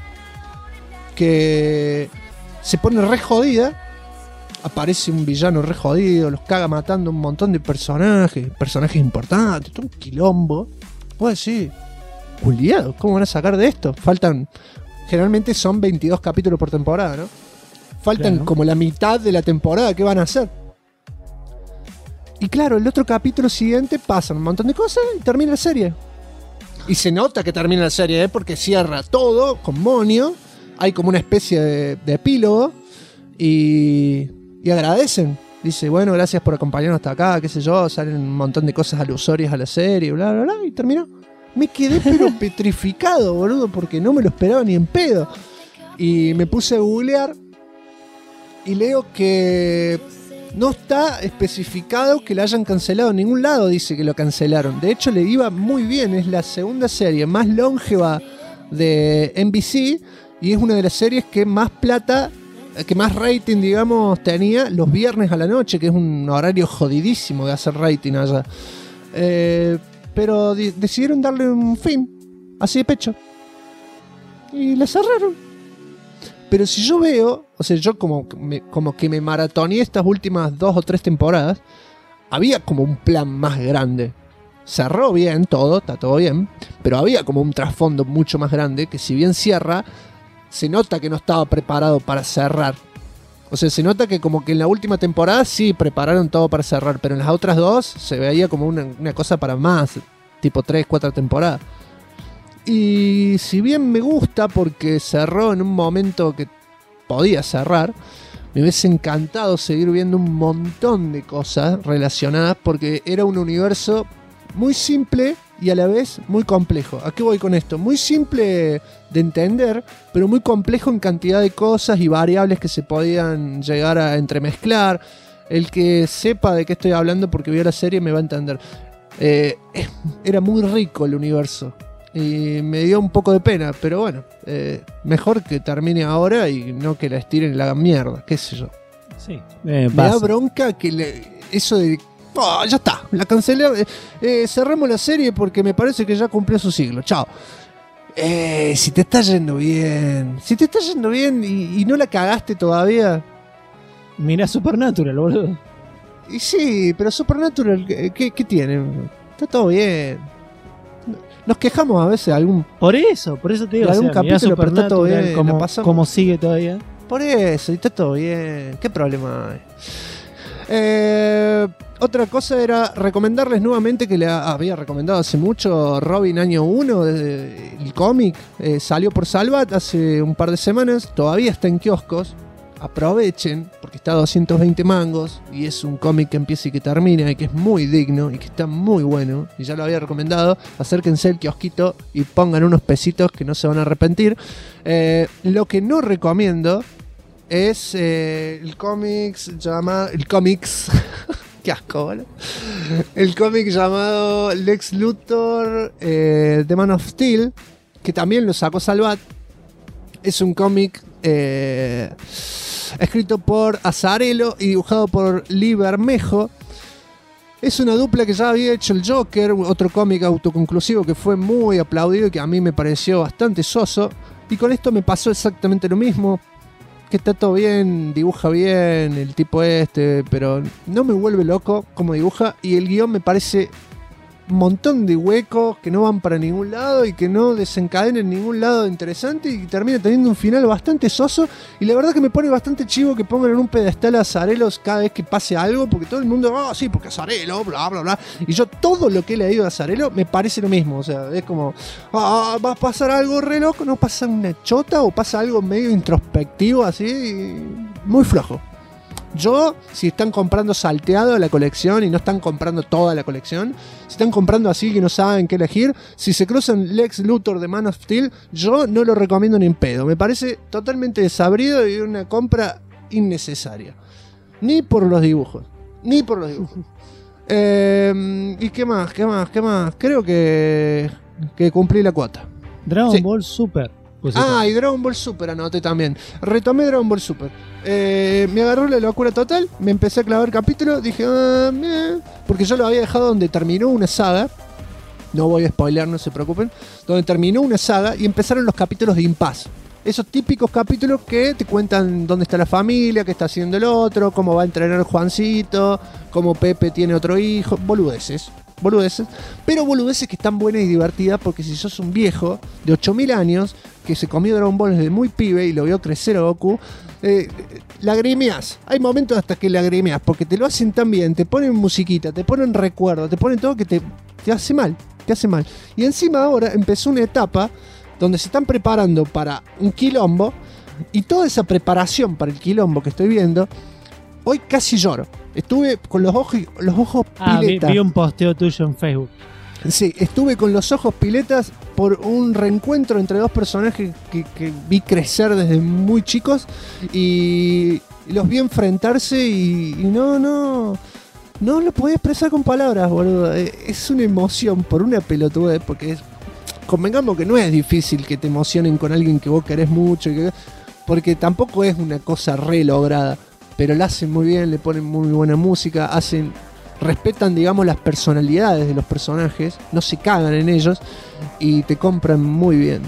que se pone re jodida. Aparece un villano re jodido, los caga matando un montón de personajes importantes, todo un quilombo. Vos decís, culiado, ¿cómo van a sacar de esto? Generalmente son 22 capítulos por temporada, ¿no? Faltan como la mitad de la temporada, ¿qué van a hacer? Y claro, el otro capítulo siguiente pasan un montón de cosas y termina la serie. Y se nota que termina la serie, porque cierra todo con monio. Hay como una especie de epílogo y agradecen. Dice, bueno, gracias por acompañarnos hasta acá, qué sé yo, salen un montón de cosas alusorias a la serie, bla, bla, bla, y terminó. Me quedé pero petrificado, boludo, porque no me lo esperaba ni en pedo. Y me puse a googlear y leo que no está especificado que la hayan cancelado en ningún lado, dice que lo cancelaron. De hecho, le iba muy bien, es la segunda serie más longeva de NBC. Y es una de las series que más plata, que más rating, digamos, tenía los viernes a la noche, que es un horario jodidísimo de hacer rating allá. Pero decidieron darle un fin, así de pecho. Y la cerraron. Pero si yo veo, o sea, yo como que me maratoneé estas últimas 2 o 3 temporadas, había como un plan más grande. Cerró bien todo, está todo bien, pero había como un trasfondo mucho más grande que si bien cierra, se nota que no estaba preparado para cerrar. O sea, se nota que como que en la última temporada sí prepararon todo para cerrar, pero en las otras 2 se veía como una cosa para más, tipo 3, 4 temporadas. Y si bien me gusta porque cerró en un momento que podía cerrar, me hubiese encantado seguir viendo un montón de cosas relacionadas porque era un universo muy simple, y a la vez muy complejo. ¿A qué voy con esto? Muy simple de entender, pero muy complejo en cantidad de cosas y variables que se podían llegar a entremezclar. El que sepa de qué estoy hablando porque vio la serie me va a entender. Era muy rico el universo y me dio un poco de pena, pero bueno, mejor que termine ahora y no que la estiren y la hagan mierda, qué sé yo. Sí, me da bronca que eso de ya está, la cancelé, cerramos la serie porque me parece que ya cumplió su siglo, chao. Si te está yendo bien y no la cagaste todavía, mirá Supernatural, boludo. Y sí, pero Supernatural, ¿qué tiene? Está todo bien. Nos quejamos a veces de algún... Por eso te digo, algún capítulo, pero está todo bien. ¿Cómo sigue todavía? Por eso, y está todo bien. ¿Qué problema hay? Otra cosa era recomendarles nuevamente, que le había recomendado hace mucho, Robin Año 1, el cómic. Salió por Salvat hace un par de semanas. Todavía está en kioscos. Aprovechen, porque está a 220 mangos y es un cómic que empieza y que termina y que es muy digno y que está muy bueno, y ya lo había recomendado. Acérquense al kiosquito y pongan unos pesitos que no se van a arrepentir. Lo que no recomiendo es el cómics qué asco, ¿vale? El cómic llamado Lex Luthor, The Man of Steel, que también lo sacó Salvat. Es un cómic escrito por Azzarello y dibujado por Lee Bermejo. Es una dupla que ya había hecho el Joker, otro cómic autoconclusivo que fue muy aplaudido y que a mí me pareció bastante soso. Y con esto me pasó exactamente lo mismo. Que está todo bien, dibuja bien el tipo pero no me vuelve loco como dibuja. Y el guión me parece un montón de huecos que no van para ningún lado y que no desencadenan en ningún lado interesante y termina teniendo un final bastante soso. Y la verdad que me pone bastante chivo que pongan en un pedestal a Azzarello cada vez que pase algo, porque todo el mundo, sí, porque Azzarello, bla, bla, bla. Y yo todo lo que he leído de Azzarello me parece lo mismo. O sea, es como, va a pasar algo re loco, no pasa una chota o pasa algo medio introspectivo así, muy flojo. Si están comprando salteado la colección y no están comprando toda la colección, si están comprando así que no saben qué elegir, si se cruzan Lex Luthor de Man of Steel, yo no lo recomiendo ni en pedo. Me parece totalmente desabrido y una compra innecesaria. Ni por los dibujos. ¿Y qué más? Creo que cumplí la cuota. Dragon Ball Super. Y Dragon Ball Super anoté también. Retomé Dragon Ball Super. Me agarró la locura total. Me empecé a clavar capítulos. Dije, porque yo lo había dejado donde terminó una saga. No voy a spoilear, no se preocupen. Donde terminó una saga y empezaron los capítulos de Impasse. Esos típicos capítulos que te cuentan dónde está la familia, qué está haciendo el otro, cómo va a entrenar Juancito, cómo Pepe tiene otro hijo. Boludeces, pero boludeces que están buenas y divertidas, porque si sos un viejo de 8000 años que se comió Dragon Ball desde muy pibe y lo vio crecer a Goku, lagrimeás. Hay momentos hasta que lagrimeás, porque te lo hacen tan bien, te ponen musiquita, te ponen recuerdos, te ponen todo que te hace mal, Y encima ahora empezó una etapa donde se están preparando para un quilombo, y toda esa preparación para el quilombo que estoy viendo, hoy casi lloro. Estuve con los ojos piletas. Vi un posteo tuyo en Facebook. Sí, estuve con los ojos piletas por un reencuentro entre dos personajes que vi crecer desde muy chicos y los vi enfrentarse y no lo podía expresar con palabras, boludo. Es una emoción por una pelotudez, porque convengamos que no es difícil que te emocionen con alguien que vos querés mucho, porque tampoco es una cosa re lograda. Pero la hacen muy bien, le ponen muy buena música, respetan, digamos, las personalidades de los personajes, no se cagan en ellos y te compran muy bien.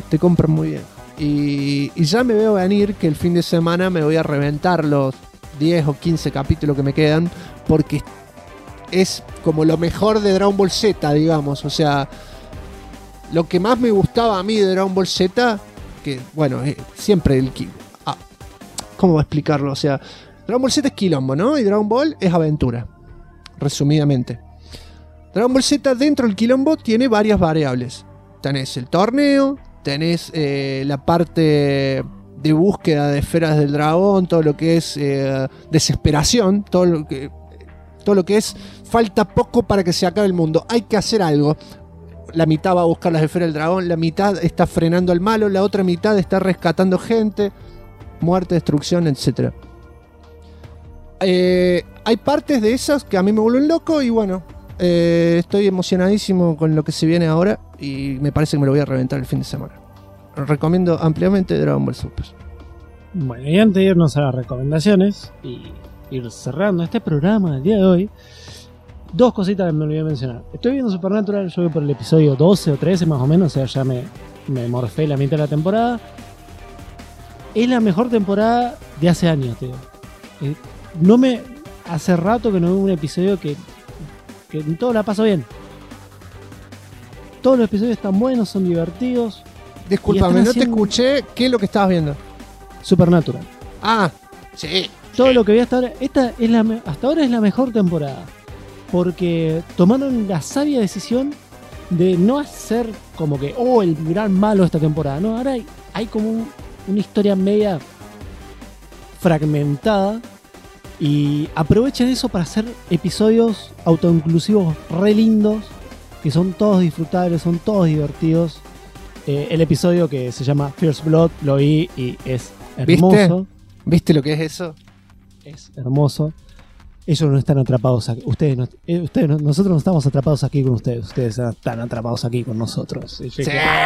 Y ya me veo venir que el fin de semana me voy a reventar los 10 o 15 capítulos que me quedan, porque es como lo mejor de Dragon Ball Z, digamos. O sea, lo que más me gustaba a mí de Dragon Ball Z, que bueno, siempre ¿cómo voy a explicarlo? O sea, Dragon Ball Z es quilombo, ¿no? Y Dragon Ball es aventura, resumidamente. Dragon Ball Z dentro del quilombo tiene varias variables. Tenés el torneo, tenés la parte de búsqueda de esferas del dragón, todo lo que es desesperación, todo lo que es falta poco para que se acabe el mundo, hay que hacer algo. la mitad va a buscar las esferas del dragón, la mitad está frenando al malo, la otra mitad está rescatando gente, muerte, destrucción, etc. Hay partes de esas que a mí me vuelven loco y bueno, estoy emocionadísimo con lo que se viene ahora y me parece que me lo voy a reventar el fin de semana. Recomiendo ampliamente Dragon Ball Super. Bueno, y antes de irnos a las recomendaciones y ir cerrando este programa del día de hoy, dos cositas que me olvidé mencionar. Estoy viendo Supernatural, yo voy por el episodio 12 o 13 más o menos, o sea, ya me morfé la mitad de la temporada. Es la mejor temporada de hace años, tío. Hace rato que no veo un episodio que en todo la paso bien. Todos los episodios están buenos, son divertidos. Discúlpame, no te escuché. ¿Qué es lo que estabas viendo? Supernatural. Ah, sí. Todo lo que vi hasta ahora. Esta es hasta ahora es la mejor temporada. Porque tomaron la sabia decisión de no hacer como que, el gran malo de esta temporada. No, ahora hay como una historia media fragmentada. Y aprovechan eso para hacer episodios autoinclusivos re lindos. Que son todos disfrutables, son todos divertidos. El episodio que se llama First Blood lo vi y es hermoso. ¿Viste lo que es eso? Es hermoso. Ellos no están atrapados aquí. Nosotros no estamos atrapados aquí con ustedes. Ustedes están atrapados aquí con nosotros. Sí.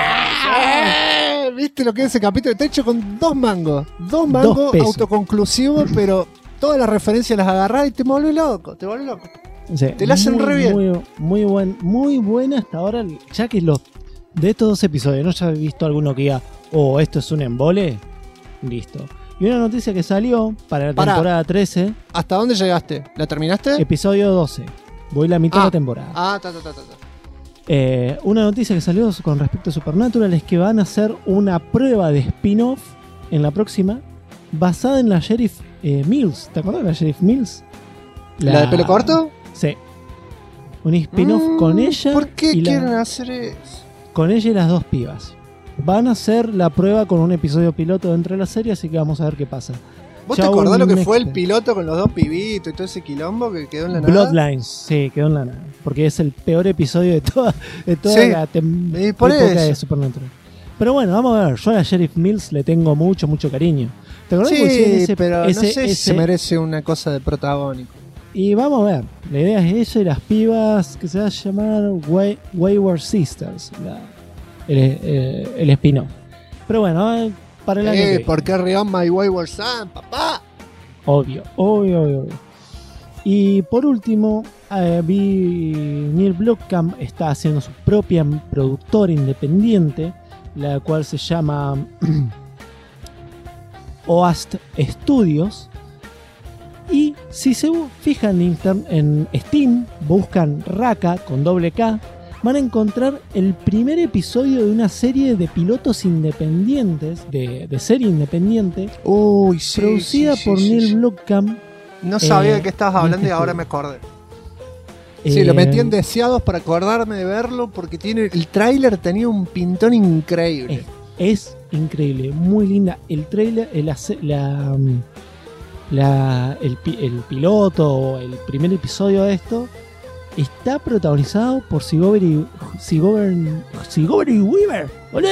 ¿Viste lo que es ese capítulo? Está hecho con 2 mangos. 2 mangos autoconclusivos, pero todas las referencias las agarrás y te vuelves loco. Sí, te la hacen re bien. Muy buena hasta ahora. Ya que de estos 2 episodios, ¿no? Ya he visto alguno que diga, esto es un embole. Listo. Y una noticia que salió para la temporada 13. ¿Hasta dónde llegaste? ¿La terminaste? Episodio 12. Voy la mitad de la temporada. Una noticia que salió con respecto a Supernatural es que van a hacer una prueba de spin-off en la próxima basada en la Sheriff Mills. ¿Te acuerdas de la Sheriff Mills? ¿La de pelo corto? Sí. Un spin-off con ella. ¿Por qué quieren hacer eso? Con ella y las 2 pibas. Van a hacer la prueba con un episodio piloto dentro de la serie, así que vamos a ver qué pasa. ¿Vos te acordás lo que fue el piloto con los 2 pibitos y todo ese quilombo que quedó en la nada? Bloodlines, sí, quedó en la nada. Porque es el peor episodio de toda la época de Supernatural. Pero bueno, vamos a ver. Yo a la Sheriff Mills le tengo mucho cariño. ¿Te acordás? Sí, pero no sé si se merece una cosa de protagónico. Y vamos a ver. La idea es ella y las pibas que se va a llamar Wayward Sisters. El spin-off. Pero bueno, para el año que viene. ¿Por qué Rion My Wayward Son, papá? Obvio. Y por último, vi Neil Blomkamp está haciendo su propia productora independiente, la cual se llama Oast Studios. Y si se fijan en Steam, buscan Raka con K, van a encontrar el primer episodio de una serie de pilotos independientes, de serie independiente, producida por Neil Blomkamp. No sabía de qué estabas hablando y ahora me acordé. Sí, lo metí en deseados para acordarme de verlo porque el tráiler tenía un pintón increíble. Es increíble, muy linda. El tráiler, el piloto, el primer episodio de esto está protagonizado por Sigourney Weaver.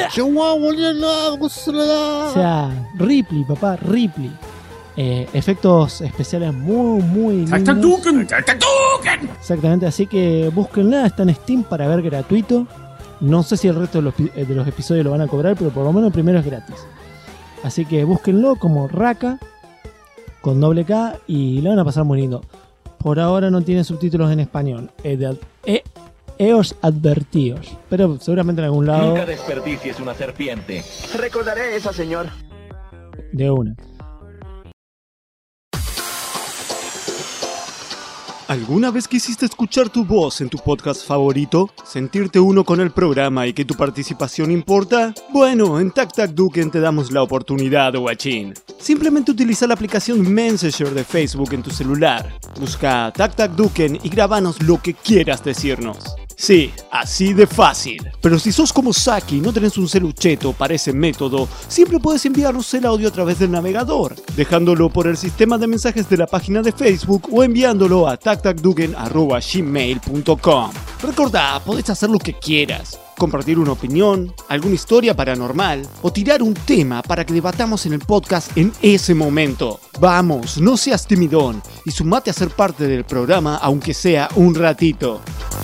O sea, Ripley, papá, Ripley. Efectos especiales muy lindos. Exactamente, así que búsquenla, está en Steam para ver gratuito. No sé si el resto de los episodios lo van a cobrar, pero por lo menos el primero es gratis. Así que búsquenlo como Raka con K y lo van a pasar muy lindo. Por ahora no tiene subtítulos en español. Eos advertidos. Pero seguramente en algún lado. Nunca desperdicies una serpiente. Recordaré esa, señor. De una. ¿Alguna vez quisiste escuchar tu voz en tu podcast favorito? ¿Sentirte uno con el programa y que tu participación importa? Bueno, en TacTacDuken te damos la oportunidad, guachín. Simplemente utiliza la aplicación Messenger de Facebook en tu celular. Busca TacTacDuken y grábanos lo que quieras decirnos. Sí, así de fácil. Pero si sos como Saki y no tenés un celucheto para ese método, siempre puedes enviarnos el audio a través del navegador, dejándolo por el sistema de mensajes de la página de Facebook o enviándolo a tactacduken@gmail.com. Recordá, podés hacer lo que quieras. Compartir una opinión, alguna historia paranormal o tirar un tema para que debatamos en el podcast en ese momento. Vamos, no seas timidón y sumate a ser parte del programa aunque sea un ratito.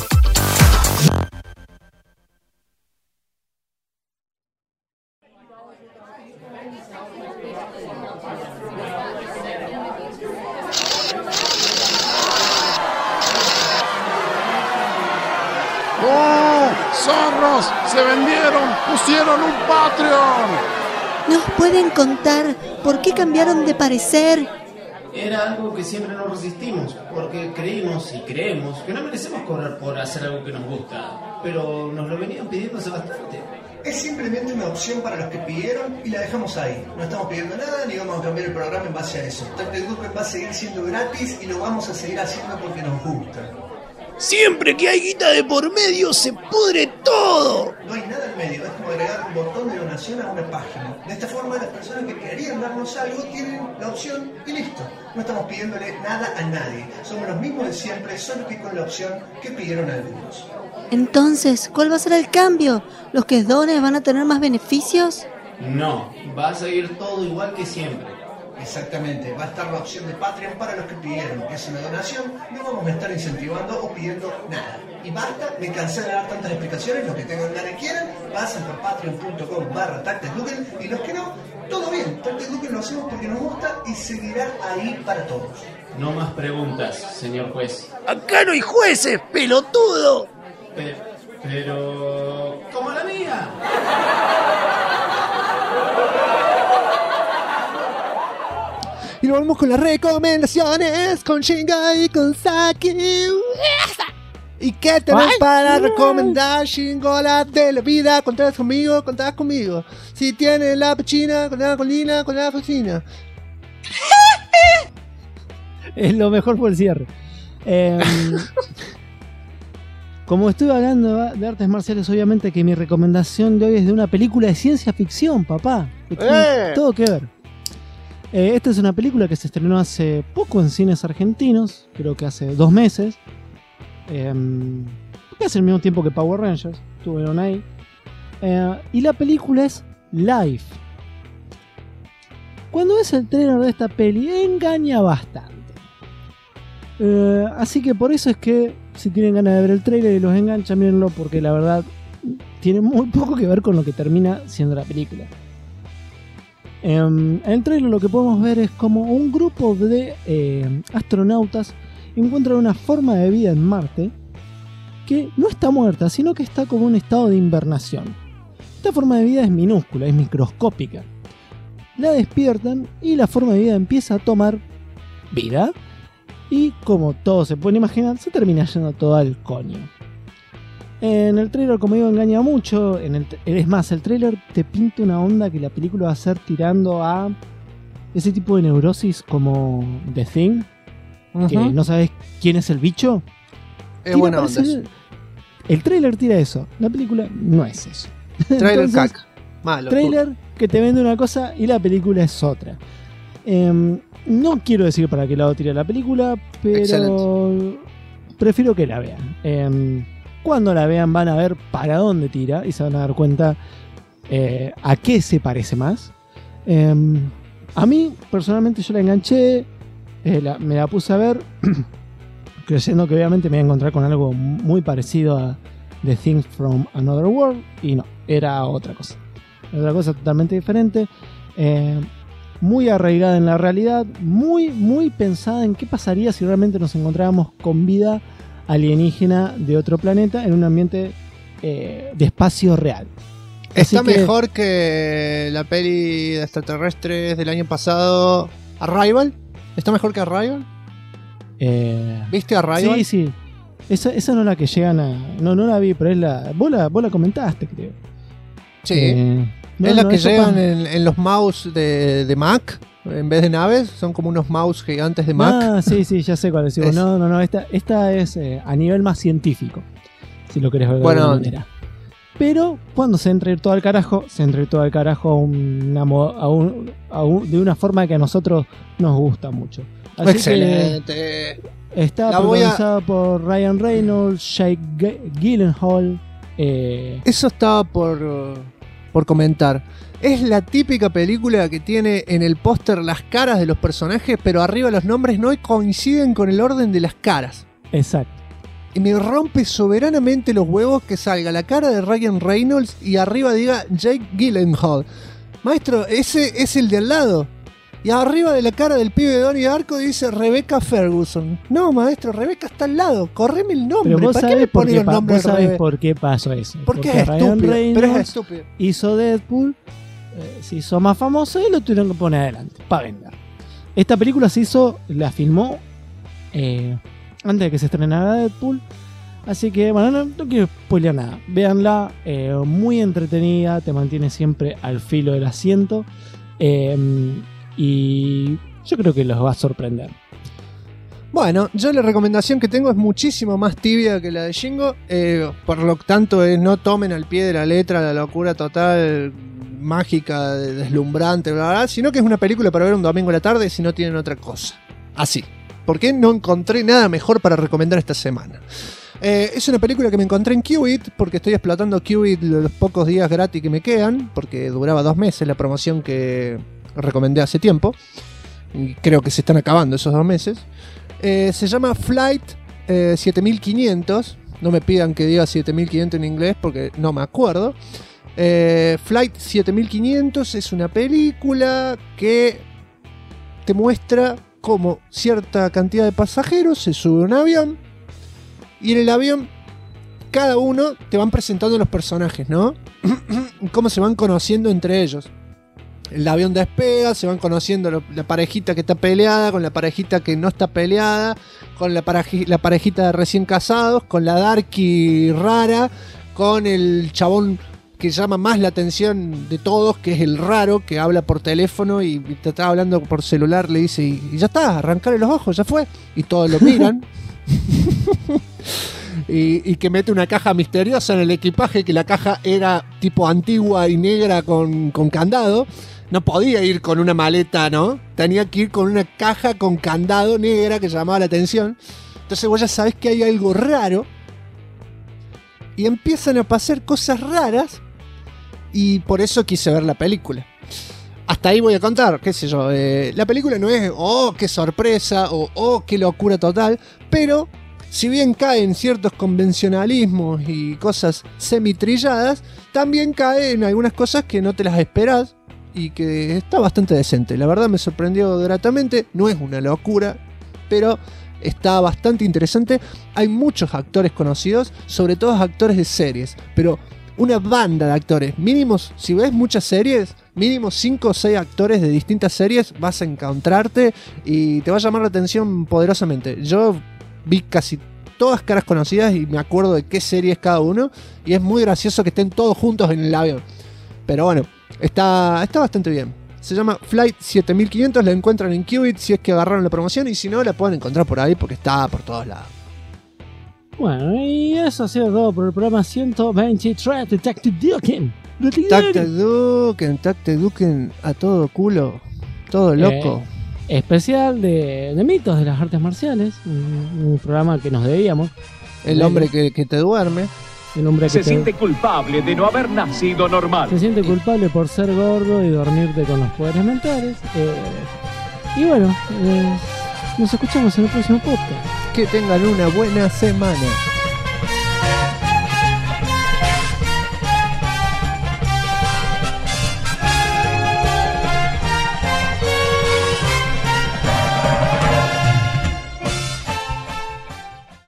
¡Zorros! ¡Se vendieron! ¡Pusieron un Patreon! ¿Nos pueden contar por qué cambiaron de parecer? Era algo que siempre nos resistimos, porque creímos y creemos que no merecemos cobrar por hacer algo que nos gusta, pero nos lo venían pidiendo hace bastante. Es simplemente una opción para los que pidieron y la dejamos ahí. No estamos pidiendo nada ni vamos a cambiar el programa en base a eso. Tactic Duken va a seguir siendo gratis y lo vamos a seguir haciendo porque nos gusta. Siempre que hay guita de por medio se pudre todo. No hay nada en medio, es como agregar un botón de donación a una página. De esta forma las personas que querían darnos algo tienen la opción y listo. No estamos pidiéndole nada a nadie. Somos los mismos de siempre, solo que con la opción que pidieron algunos. Entonces, ¿cuál va a ser el cambio? ¿Los que donen van a tener más beneficios? No, va a seguir todo igual que siempre. Exactamente, va a estar la opción de Patreon para los que pidieron. Es una donación, no vamos a estar incentivando o pidiendo nada. Y basta, me cansé de dar tantas explicaciones. Los que tengan ganas y quieran, pasen por patreon.com/TacticDuken y los que no, todo bien. Tactic Duken lo hacemos porque nos gusta y seguirá ahí para todos. No más preguntas, señor juez. Acá no hay jueces, pelotudo. Pero... ¡como la mía! Y nos vamos con las recomendaciones con Shinga y con Saki. ¿Y qué tenés para recomendar, Shingola de la vida? Contás conmigo. Si tienes la pechina, contás con Lina, con la cocina. Es lo mejor por el cierre. Como estuve hablando de artes marciales, obviamente que mi recomendación de hoy es de una película de ciencia ficción, papá. Que tiene todo que ver. Esta es una película que se estrenó hace poco en cines argentinos, creo que hace 2 meses. Hace el mismo tiempo que Power Rangers, estuvieron ahí. Y la película es Life. Cuando ves el trailer de esta peli, engaña bastante. Así que por eso es que si tienen ganas de ver el trailer y los engancha, mírenlo, porque la verdad tiene muy poco que ver con lo que termina siendo la película. En el trailer lo que podemos ver es como un grupo de astronautas encuentran una forma de vida en Marte que no está muerta, sino que está como en un estado de invernación. Esta forma de vida es minúscula, es microscópica. La despiertan y la forma de vida empieza a tomar vida. Y como todos se pueden imaginar, se termina yendo todo al coño. En el trailer, como digo, engaña mucho. Es más, el trailer te pinta una onda que la película va a ser tirando a ese tipo de neurosis como The Thing. Que no sabes quién es el bicho. Es buena onda. El trailer tira eso. La película no es eso. Trailer caca. Malo. Trailer que te vende una cosa y la película es otra. No quiero decir para qué lado tira la película, pero excelente. Prefiero que la vean. Cuando la vean van a ver para dónde tira y se van a dar cuenta a qué se parece más. A mí, personalmente, yo la enganché, me la puse a ver, creyendo que obviamente me iba a encontrar con algo muy parecido a The Things from Another World, y no, era otra cosa. Otra cosa totalmente diferente. Muy arraigada en la realidad, muy pensada en qué pasaría si realmente nos encontrábamos con vida alienígena de otro planeta en un ambiente de espacio real. Está mejor que la peli de extraterrestres del año pasado, Arrival. ¿Está mejor que Arrival? ¿Viste Arrival? Sí. Esa no es la que llegan a... No la vi, pero es la... Vos la comentaste, creo. Sí. Es la que llegan en los mouse de Mac. En vez de naves, son como unos mouse gigantes de Mac. Ah, sí, ya sé cuál es. No, esta es a nivel más científico, si lo querés ver de alguna manera. Pero cuando se entra todo al carajo, de una forma que a nosotros nos gusta mucho. Así Excelente. Está protagonizada por Ryan Reynolds, Jake Gyllenhaal. Eso estaba por comentar. Es la típica película que tiene en el póster las caras de los personajes, pero arriba los nombres no coinciden con el orden de las caras. Exacto. Y me rompe soberanamente los huevos que salga la cara de Ryan Reynolds y arriba diga Jake Gyllenhaal. Maestro, ese es el de al lado. Y arriba de la cara del pibe de Donnie Darko dice Rebecca Ferguson. No, maestro, Rebecca está al lado. Correme el nombre. ¿Para qué me pones el nombre? ¿Vos sabés por qué pasó eso? Porque es estúpido. Pero es estúpido. Hizo Deadpool, se hizo más famoso y lo tuvieron que poner adelante para vender. Esta película la filmó antes de que se estrenara Deadpool. Así que, bueno, no quiero spoilear nada. Véanla, muy entretenida, te mantiene siempre al filo del asiento. Y yo creo que los va a sorprender. Bueno, yo la recomendación que tengo es muchísimo más tibia que la de Shingo. Por lo tanto, no tomen al pie de la letra la locura total, mágica, deslumbrante, bla, bla, bla, sino que es una película para ver un domingo a la tarde si no tienen otra cosa. Así. Porque no encontré nada mejor para recomendar esta semana. Es una película que me encontré en Qubit, porque estoy explotando Qubit los pocos días gratis que me quedan, porque duraba 2 meses la promoción que recomendé hace tiempo, y creo que se están acabando esos 2 meses. Se llama Flight 7500, no me pidan que diga 7500 en inglés porque no me acuerdo. Flight 7500 es una película que te muestra cómo cierta cantidad de pasajeros se sube a un avión, y en el avión cada uno te van presentando los personajes, ¿no? Cómo se van conociendo entre ellos. El avión despega, se van conociendo la parejita que está peleada con la parejita que no está peleada, con la parejita de recién casados, con la darky rara, con el chabón que llama más la atención de todos, que es el raro, que habla por teléfono y te está hablando por celular, le dice, y ya está, arrancarle los ojos, ya fue. Y todos lo miran. Y que mete una caja misteriosa en el equipaje, que la caja era tipo antigua y negra con candado. No podía ir con una maleta, ¿no? Tenía que ir con una caja con candado negra que llamaba la atención. Entonces vos ya sabés que hay algo raro. Y empiezan a pasar cosas raras. Y por eso quise ver la película. Hasta ahí voy a contar, qué sé yo. La película no es, oh, qué sorpresa, o oh, qué locura total. Pero, si bien caen ciertos convencionalismos y cosas semi-trilladas, también cae en algunas cosas que no te las esperás. Y que está bastante decente. La verdad me sorprendió gratamente. No es una locura, pero está bastante interesante. Hay muchos actores conocidos, sobre todo actores de series, pero una banda de actores. Mínimos, si ves muchas series, mínimo 5 o 6 actores de distintas series vas a encontrarte y te va a llamar la atención poderosamente. Yo vi casi todas caras conocidas y me acuerdo de qué serie es cada uno, y es muy gracioso que estén todos juntos en el avión. Pero bueno, está bastante bien. Se llama Flight 7500, la encuentran en Qubit si es que agarraron la promoción, y si no, la pueden encontrar por ahí porque está por todos lados. Bueno, y eso ha sido todo por el programa 123 de Detective Duken. Detective Duken a todo culo, todo loco. Especial de mitos de las artes marciales, un programa que nos debíamos. El hombre que te duerme. El hombre que siente culpable de no haber nacido normal. Se siente culpable por ser gordo y dormirte con los poderes mentales. Y bueno, nos escuchamos en el próximo podcast. Que tengan una buena semana.